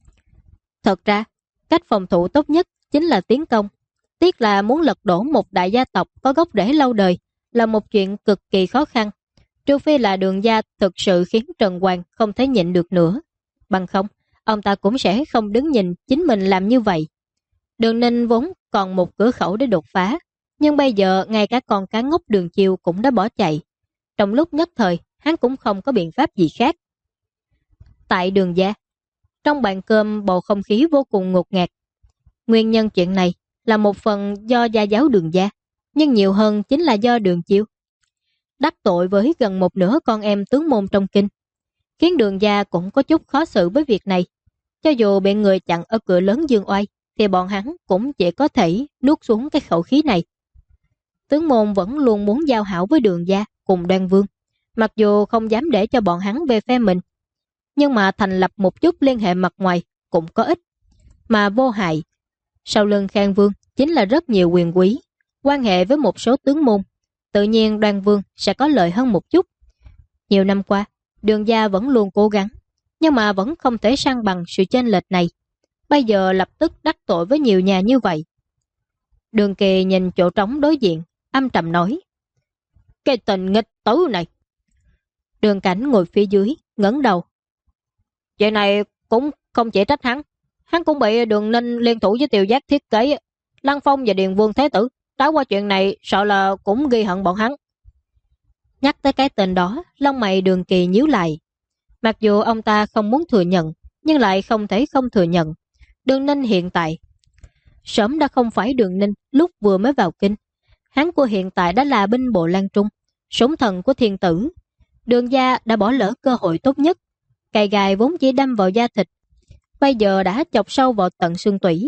Thật ra, cách phòng thủ tốt nhất chính là tiến công. Tiếc là muốn lật đổ một đại gia tộc có gốc rễ lâu đời là một chuyện cực kỳ khó khăn, trừ phi là Đường gia thực sự khiến Trần Hoàng không thể nhịn được nữa. Bằng không, ông ta cũng sẽ không đứng nhìn chính mình làm như vậy. Đường Ninh vốn còn một cửa khẩu để đột phá, nhưng bây giờ ngay cả con cá ngốc Đường Chiêu cũng đã bỏ chạy. Trong lúc nhất thời, hắn cũng không có biện pháp gì khác. Tại Đường gia, trong bàn cơm bầu không khí vô cùng ngột ngạt. Nguyên nhân chuyện này là một phần do gia giáo Đường gia, nhưng nhiều hơn chính là do Đường Chiêu. Đắc tội với gần một nửa con em tướng môn trong kinh. khiến Đường gia cũng có chút khó xử với việc này. Cho dù bị người chặn ở cửa lớn Dương Oai, thì bọn hắn cũng chỉ có thể nuốt xuống cái khẩu khí này. Tướng môn vẫn luôn muốn giao hảo với Đường gia cùng Đoan Vương, mặc dù không dám để cho bọn hắn về phe mình, nhưng mà thành lập một chút liên hệ mặt ngoài cũng có ích, mà vô hại. Sau lưng Khang Vương chính là rất nhiều quyền quý, quan hệ với một số tướng môn, tự nhiên Đoan Vương sẽ có lợi hơn một chút. Nhiều năm qua, Đường gia vẫn luôn cố gắng, nhưng mà vẫn không thể san bằng sự chênh lệch này. Bây giờ lập tức đắc tội với nhiều nhà như vậy. Đường Kỳ nhìn chỗ trống đối diện, âm trầm nói: cái tình nghịch tử này. Đường Cảnh ngồi phía dưới, ngẩng đầu: chuyện này cũng không chỉ trách hắn. Hắn cũng bị Đường Ninh liên thủ với Tiêu Giác thiết kế. Lăng Phong và Điền Vương Thế Tử trải qua chuyện này sợ là cũng ghi hận bọn hắn. Nhắc tới cái tên đó, lông mày Đường Kỳ nhíu lại. Mặc dù ông ta không muốn thừa nhận, nhưng lại không thể không thừa nhận. Đường Ninh hiện tại sớm đã không phải Đường Ninh lúc vừa mới vào kinh. Hắn của hiện tại đã là binh bộ Lan Trung, súng thần của thiên tử. Đường gia đã bỏ lỡ cơ hội tốt nhất. Cày gài vốn chỉ đâm vào da thịt, bây giờ đã chọc sâu vào tận xương tủy.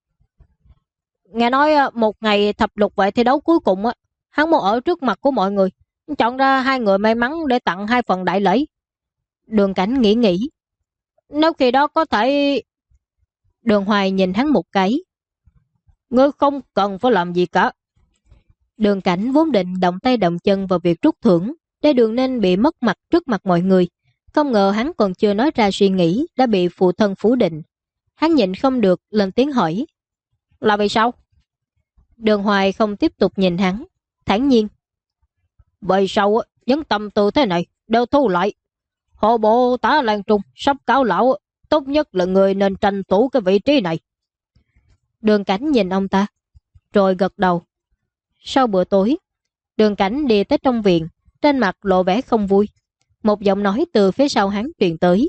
Nghe nói một ngày thập lục vệ thi đấu cuối cùng, hắn muốn ở trước mặt của mọi người chọn ra 2 người may mắn để tặng 2 phần đại lễ. Đường Cảnh nghĩ, nếu khi đó có thể... Đường Hoài nhìn hắn một cái: ngươi không cần phải làm gì cả. Đường Cảnh vốn định động tay động chân vào việc rút thưởng, để Đường Ninh bị mất mặt trước mặt mọi người. Không ngờ hắn còn chưa nói ra suy nghĩ đã bị phụ thân phủ định. Hắn nhịn không được lên tiếng hỏi: là vì sao? Đường Hoài không tiếp tục nhìn hắn, thản nhiên: vậy sao những tâm tư thế này đều thu lại. Hộ bộ tá Lan Trung sắp cáo lão, tốt nhất là người nên tranh thủ cái vị trí này. Đường Cảnh nhìn ông ta, rồi gật đầu. Sau bữa tối, Đường Cảnh đi tới trong viện, trên mặt lộ vẻ không vui. Một giọng nói từ phía sau hắn truyền tới: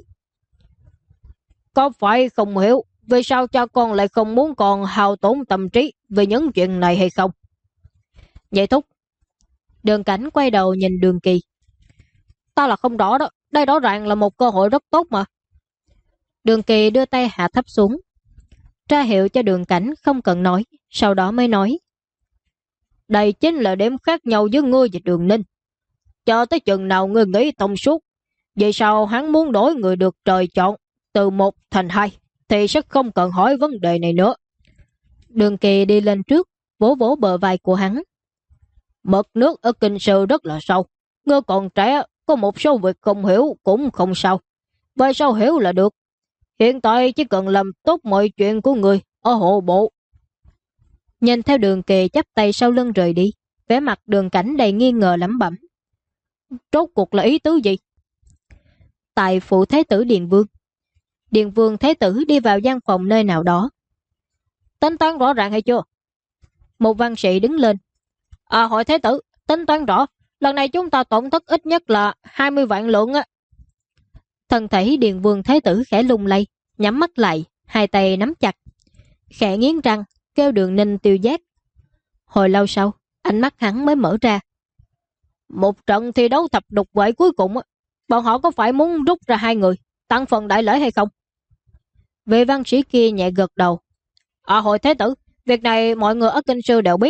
có phải không hiểu vì sao cha con lại không muốn còn hao tổn tâm trí về những chuyện này hay không? Vậy thúc. Đường Cảnh quay đầu nhìn Đường Kỳ: ta là không rõ đó, đây rõ ràng là một cơ hội rất tốt mà. Đường Kỳ đưa tay hạ thấp xuống, ra hiệu cho Đường Cảnh không cần nói, sau đó mới nói: đây chính là điểm khác nhau với ngươi và Đường Ninh. Cho tới chừng nào ngươi nghĩ thông suốt, vì sao hắn muốn đổi người được trời chọn từ 1 thành 2, thì sẽ không cần hỏi vấn đề này nữa. Đường Kỳ đi lên trước, vỗ vỗ bờ vai của hắn: mực nước ở kinh sư rất là sâu, ngươi còn trẻ, có một số việc không hiểu cũng không sao, vậy sao hiểu là được. Hiện tại chỉ cần làm tốt mọi chuyện của người ở hộ bộ. Nhìn theo Đường Kỳ chắp tay sau lưng rời đi, vẻ mặt Đường Cảnh đầy nghi ngờ lẩm bẩm: rốt cuộc là ý tứ gì? Tại phủ Thế tử Điền Vương, Điền Vương Thế tử đi vào gian phòng nơi nào đó. Tính toán rõ ràng hay chưa? Một văn sĩ đứng lên: hội Thế tử, tính toán rõ, lần này chúng ta tổn thất ít nhất là 20 vạn lượng á. Thân thể Điền Vương Thế tử khẽ lung lay, nhắm mắt lại, hai tay nắm chặt, khẽ nghiến răng, kêu Đường Ninh Tiêu Giác. Hồi lâu sau, ánh mắt hắn mới mở ra. Một trận thi đấu thập lục vệ cuối cùng, bọn họ có phải muốn rút ra 2 người, tặng phần đại lễ hay không? Vị văn sĩ kia nhẹ gật đầu: hội Thế tử, việc này mọi người ở kinh sư đều biết.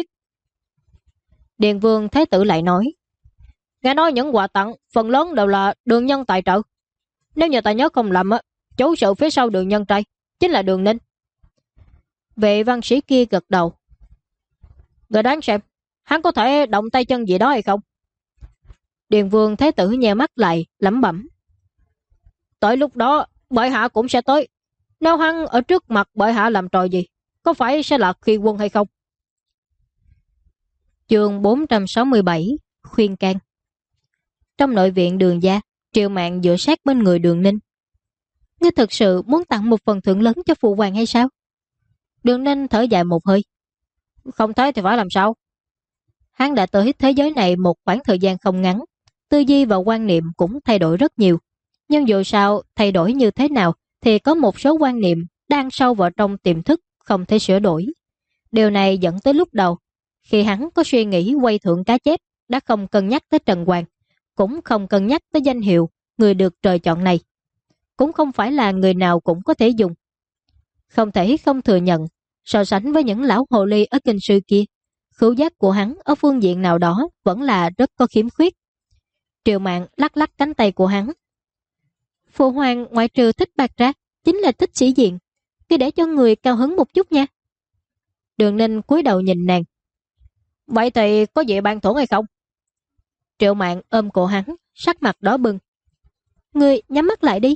Điền Vương Thế tử lại nói: nghe nói những quà tặng phần lớn đều là Đường Nhân tài trợ. Nếu như ta nhớ không lầm, chủ sự phía sau Đường Nhân trai chính là Đường Ninh. Vị văn sĩ kia gật đầu: người đoán xem, hắn có thể động tay chân gì đó hay không? Điền Vương Thế tử nheo mắt lại, lẩm bẩm: tới lúc đó bệ hạ cũng sẽ tới. Nếu hắn ở trước mặt bệ hạ làm trò gì, có phải sẽ là khi quân hay không? Chương 467: khuyên can. Trong nội viện Đường gia, Triệu Mạn dựa sát bên người Đường Ninh: ngươi thực sự muốn tặng một phần thưởng lớn cho phụ hoàng hay sao? Đường Ninh thở dài một hơi: không thế thì phải làm sao? Hắn đã tới thế giới này một khoảng thời gian không ngắn, tư duy và quan niệm cũng thay đổi rất nhiều. Nhưng dù sao thay đổi như thế nào thì có một số quan niệm đang sâu vào trong tiềm thức, không thể sửa đổi. Điều này dẫn tới lúc đầu, khi hắn có suy nghĩ quay thưởng cá chép, đã không cân nhắc tới Trần Hoàng, cũng không cân nhắc tới danh hiệu, người được trời chọn này. Cũng không phải là người nào cũng có thể dùng. Không thể không thừa nhận, so sánh với những lão hồ ly ở kinh sư kia, khứu giác của hắn ở phương diện nào đó vẫn là rất có khiếm khuyết. Triệu Mạn lắc lắc cánh tay của hắn. Phụ hoàng ngoại trừ thích bạc ra, chính là thích sĩ diện. Cứ để cho người cao hứng một chút nha. Đường Ninh cúi đầu nhìn nàng. Vậy thì có gì ban thưởng hay không? Triệu Mạn ôm cổ hắn, sắc mặt đỏ bừng. Ngươi nhắm mắt lại đi.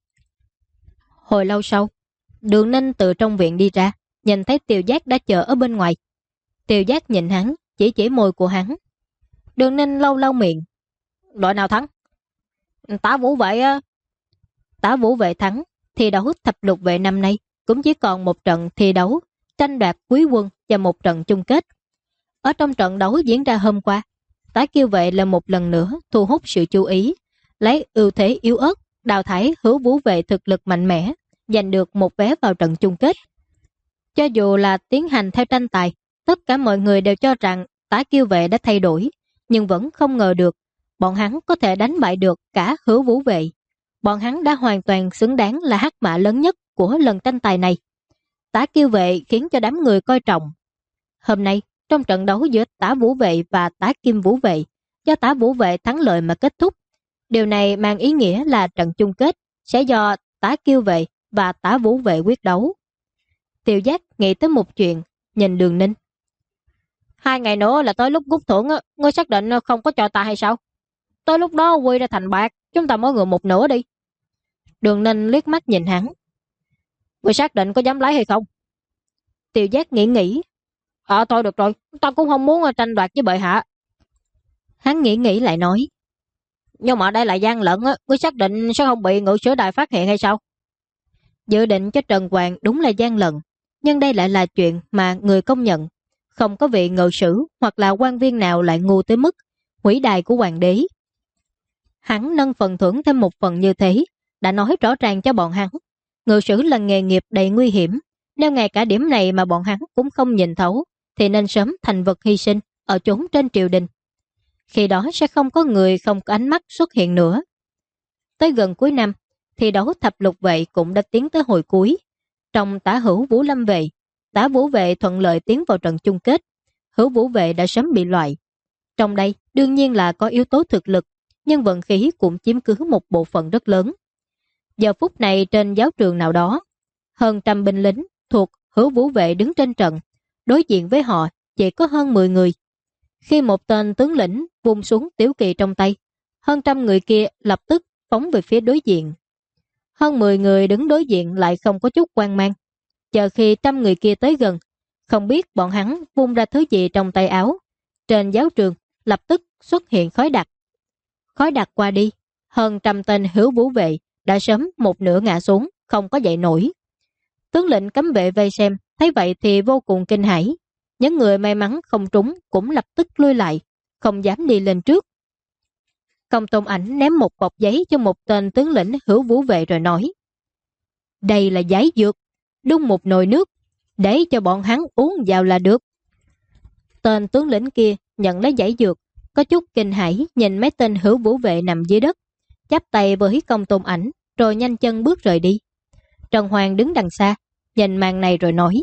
Hồi lâu sau, Đường Ninh từ trong viện đi ra, nhìn thấy Tiều Giác đã chờ ở bên ngoài. Tiều Giác nhìn hắn, chỉ môi của hắn. Đường Ninh lau lau miệng. Đội nào thắng? Tả Vũ Vệ á. Tả Vũ Vệ thắng, thi đấu thập lục vệ năm nay cũng chỉ còn một trận thi đấu, tranh đoạt quý quân và một trận chung kết. Ở trong trận đấu diễn ra hôm qua, Tả Kiêu Vệ là một lần nữa thu hút sự chú ý, lấy ưu thế yếu ớt, đào thải Hứa Vũ Vệ thực lực mạnh mẽ, giành được một vé vào trận chung kết. Cho dù là tiến hành theo tranh tài, tất cả mọi người đều cho rằng Tả Kiêu Vệ đã thay đổi, nhưng vẫn không ngờ được bọn hắn có thể đánh bại được cả Hứa Vũ Vệ. Bọn hắn đã hoàn toàn xứng đáng là hắc mã lớn nhất của lần tranh tài này. Tả Kiêu Vệ khiến cho đám người coi trọng. Hôm nay, trong trận đấu giữa Tả Vũ Vệ và Tả Kim Vũ Vệ, do Tả Vũ Vệ thắng lợi mà kết thúc. Điều này mang ý nghĩa là trận chung kết sẽ do Tả Kiêu Vệ và Tả Vũ Vệ quyết đấu. Tiêu Giác nghĩ tới một chuyện, nhìn Đường Ninh. 2 ngày nữa là tới lúc rút thưởng, ngươi xác định không có cho ta hay sao? Tới lúc đó quy ra thành bạc, chúng ta mỗi người một nửa đi. Đường Ninh liếc mắt nhìn hắn. Ngươi xác định có dám lấy hay không? Tiêu Giác nghĩ. Thôi được rồi, ta cũng không muốn tranh đoạt với bệ hạ. Hắn nghĩ lại nói. Nhưng mà đây là gian lận, ngươi xác định sẽ không bị ngự sử đài phát hiện hay sao? Dự định cho Trần Hoàng đúng là gian lận, nhưng đây lại là chuyện mà người công nhận. Không có vị ngự sử hoặc là quan viên nào lại ngu tới mức hủy đài của hoàng đế. Hắn nâng phần thưởng thêm một phần như thế, đã nói rõ ràng cho bọn hắn. Ngự sử là nghề nghiệp đầy nguy hiểm, nếu ngay cả điểm này mà bọn hắn cũng không nhìn thấu, thì nên sớm thành vật hy sinh ở chốn trên triều đình. Khi đó sẽ không có người không có ánh mắt xuất hiện nữa. Tới gần cuối năm, thi đấu thập lục vệ cũng đã tiến tới hồi cuối. Trong Tả Hữu Vũ Lâm Vệ, Tả Vũ Vệ thuận lợi tiến vào trận chung kết. Hữu Vũ Vệ đã sớm bị loại. Trong đây đương nhiên là có yếu tố thực lực, nhưng vận khí cũng chiếm cứ một bộ phận rất lớn. Giờ phút này trên giáo trường nào đó, hơn trăm binh lính thuộc Hữu Vũ Vệ đứng trên trận, đối diện với họ chỉ có hơn 10 người. Khi một tên tướng lĩnh vung xuống tiểu kỳ trong tay, hơn trăm người kia lập tức phóng về phía đối diện. Hơn 10 người đứng đối diện lại không có chút hoang mang. Chờ khi trăm người kia tới gần, không biết bọn hắn vung ra thứ gì trong tay áo. Trên giáo trường lập tức xuất hiện khói đặc. Khói đặc qua đi, hơn trăm tên Hữu Vũ Vệ đã sớm một nửa ngã xuống, không có dậy nổi. Tướng lĩnh cấm vệ vây xem, thấy vậy thì vô cùng kinh hãi. Những người may mắn không trúng cũng lập tức lui lại, không dám đi lên trước. Công Tôn Ảnh ném một bọc giấy cho một tên tướng lĩnh Hữu Vũ Vệ rồi nói: đây là giấy dược, đun một nồi nước, để cho bọn hắn uống vào là được. Tên tướng lĩnh kia nhận lấy giấy dược, có chút kinh hãi nhìn mấy tên Hữu Vũ Vệ nằm dưới đất, chắp tay với Công Tôn Ảnh, rồi nhanh chân bước rời đi. Trần Hoàng đứng đằng xa, nhìn màn này rồi nói: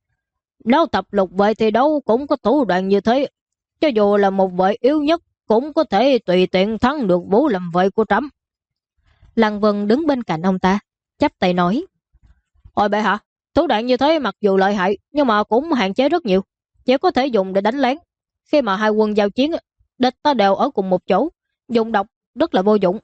nếu tập lục vệ thì đâu cũng có thủ đoạn như thế, cho dù là một vệ yếu nhất cũng có thể tùy tiện thắng được Vũ Lâm Vệ của trẫm. Lăng Vân đứng bên cạnh ông ta, chắp tay nói: ôi bệ hạ, thủ đoạn như thế mặc dù lợi hại nhưng mà cũng hạn chế rất nhiều, chỉ có thể dùng để đánh lén. Khi mà hai quân giao chiến, địch ta đều ở cùng một chỗ, dùng độc rất là vô dụng.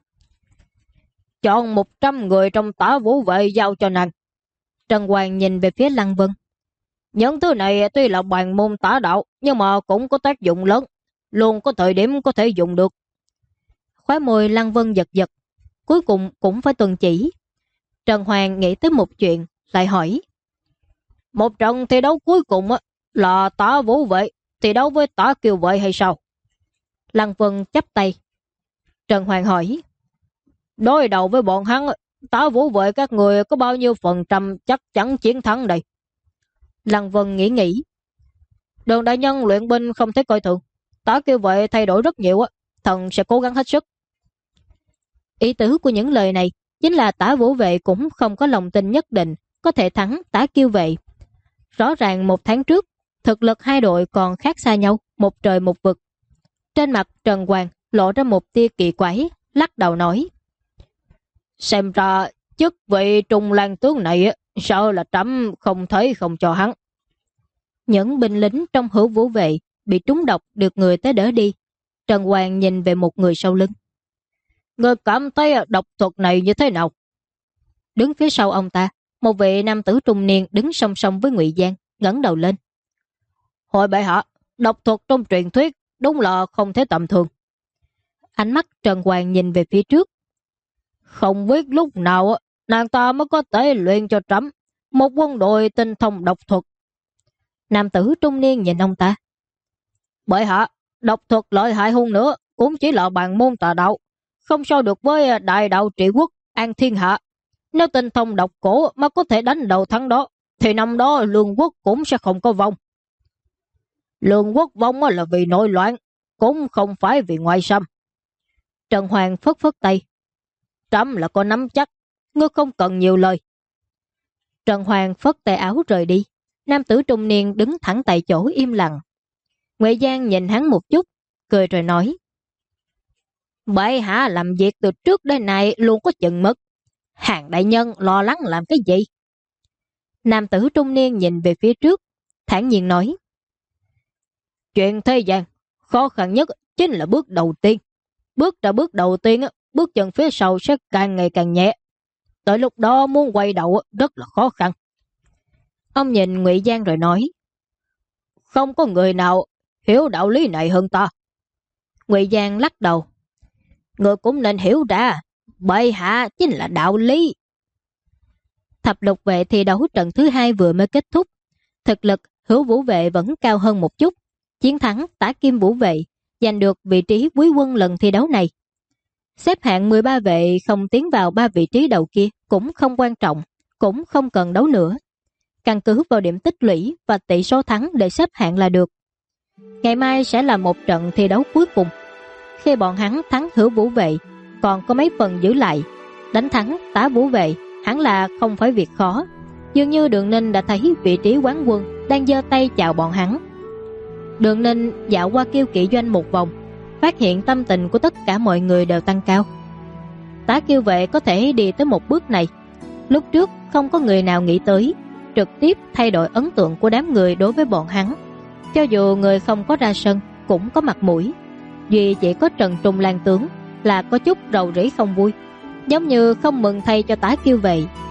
Chọn 100 người trong Tả Vũ Vệ giao cho nàng. Trần Hoàng nhìn về phía Lăng Vân. Những thứ này tuy là bàn môn tả đạo, nhưng mà cũng có tác dụng lớn, luôn có thời điểm có thể dùng được. Khóe môi Lăng Vân giật giật, cuối cùng cũng phải tuân chỉ. Trần Hoàng nghĩ tới một chuyện, lại hỏi: một trận thi đấu cuối cùng là Tả Vũ Vệ thi đấu với Tả Kiều Vệ hay sao? Lăng Vân chắp tay. Trần Hoàng hỏi: đối đầu với bọn hắn, Tả Vũ Vệ các người có bao nhiêu phần trăm chắc chắn chiến thắng đây? Lăng Vân nghĩ. Đường đại nhân luyện binh không thể coi thường, Tả Kiều Vệ thay đổi rất nhiều, thần sẽ cố gắng hết sức. Ý tứ của những lời này chính là Tả Vũ Vệ cũng không có lòng tin nhất định có thể thắng Tả Kiêu Vệ. Rõ ràng 1 tháng trước, thực lực hai đội còn khác xa nhau, một trời một vực. Trên mặt Trần Hoàng lộ ra một tia kỳ quái, lắc đầu nói: Xem ra chức vị Trung Lang tướng này sợ là trẫm không thấy không cho hắn. Những binh lính trong Hữu Vũ Vệ bị trúng độc được người tới đỡ đi. Trần Hoàng nhìn về một người sau lưng. Người cảm thấy độc thuật này như thế nào? Đứng phía sau ông ta, một vị nam tử trung niên đứng song song với Ngụy Giang, ngẩng đầu lên. Hồi bệ hạ, độc thuật trong truyền thuyết đúng là không thể tầm thường. Ánh mắt Trần Hoàng nhìn về phía trước. Không biết lúc nào nàng ta mới có thể luyện cho trẫm một quân đội tinh thông độc thuật. Nam tử trung niên nhìn ông ta. Bệ hạ, độc thuật lợi hại hơn nữa cũng chỉ là bàn môn tà đạo, không so được với đại đạo trị quốc an thiên hạ. Nếu tinh thông độc cổ mà có thể đánh đầu thắng đó, thì năm đó Lương quốc cũng sẽ không có vong. Lương quốc vong là vì nội loạn, cũng không phải vì ngoại xâm. Trần Hoàng phất phất tay. Trẫm là có nắm chắc, ngươi không cần nhiều lời. Trần Hoàng phất tay áo rời đi. Nam tử trung niên đứng thẳng tại chỗ im lặng. Ngụy Giang nhìn hắn một chút, cười rồi nói: Bệ hạ làm việc từ trước đến nay luôn có chừng mực. Hàng đại nhân lo lắng làm cái gì? Nam tử trung niên nhìn về phía trước, thản nhiên nói: Chuyện thế gian, khó khăn nhất chính là bước đầu tiên. Bước ra bước đầu tiên, bước chân phía sau sẽ càng ngày càng nhẹ. Tới lúc đó muốn quay đầu rất là khó khăn. Ông nhìn Ngụy Giang rồi nói: Không có người nào hiểu đạo lý này hơn ta. Ngụy Giang lắc đầu: Người cũng nên hiểu ra, bệ hạ chính là đạo lý. Thập lục vệ thi đấu trận thứ 2 vừa mới kết thúc. Thực lực Hữu Vũ Vệ vẫn cao hơn một chút. Chiến thắng Tả Kim Vũ Vệ, giành được vị trí quý quân lần thi đấu này. Xếp hạng 13 vệ không tiến vào 3 vị trí đầu kia cũng không quan trọng, cũng không cần đấu nữa. Căn cứ vào điểm tích lũy và tỷ số thắng để xếp hạng là được. Ngày mai sẽ là một trận thi đấu cuối cùng. Khi bọn hắn thắng Hữu Vũ Vệ, còn có mấy phần giữ lại. Đánh thắng Tả Vũ Vệ hẳn là không phải việc khó. Dường như Đường Ninh đã thấy vị trí quán quân đang giơ tay chào bọn hắn. Đường Ninh dạo qua Kiêu Kỵ doanh một vòng, phát hiện tâm tình của tất cả mọi người đều tăng cao. Tả Kiêu Vệ có thể đi tới một bước này, lúc trước không có người nào nghĩ tới, trực tiếp thay đổi ấn tượng của đám người đối với bọn hắn. Cho dù người không có ra sân cũng có mặt mũi, duy chỉ có Trần Trung Lang tướng là có chút rầu rĩ không vui, giống như không mừng thay cho Tả Kiêu Vệ,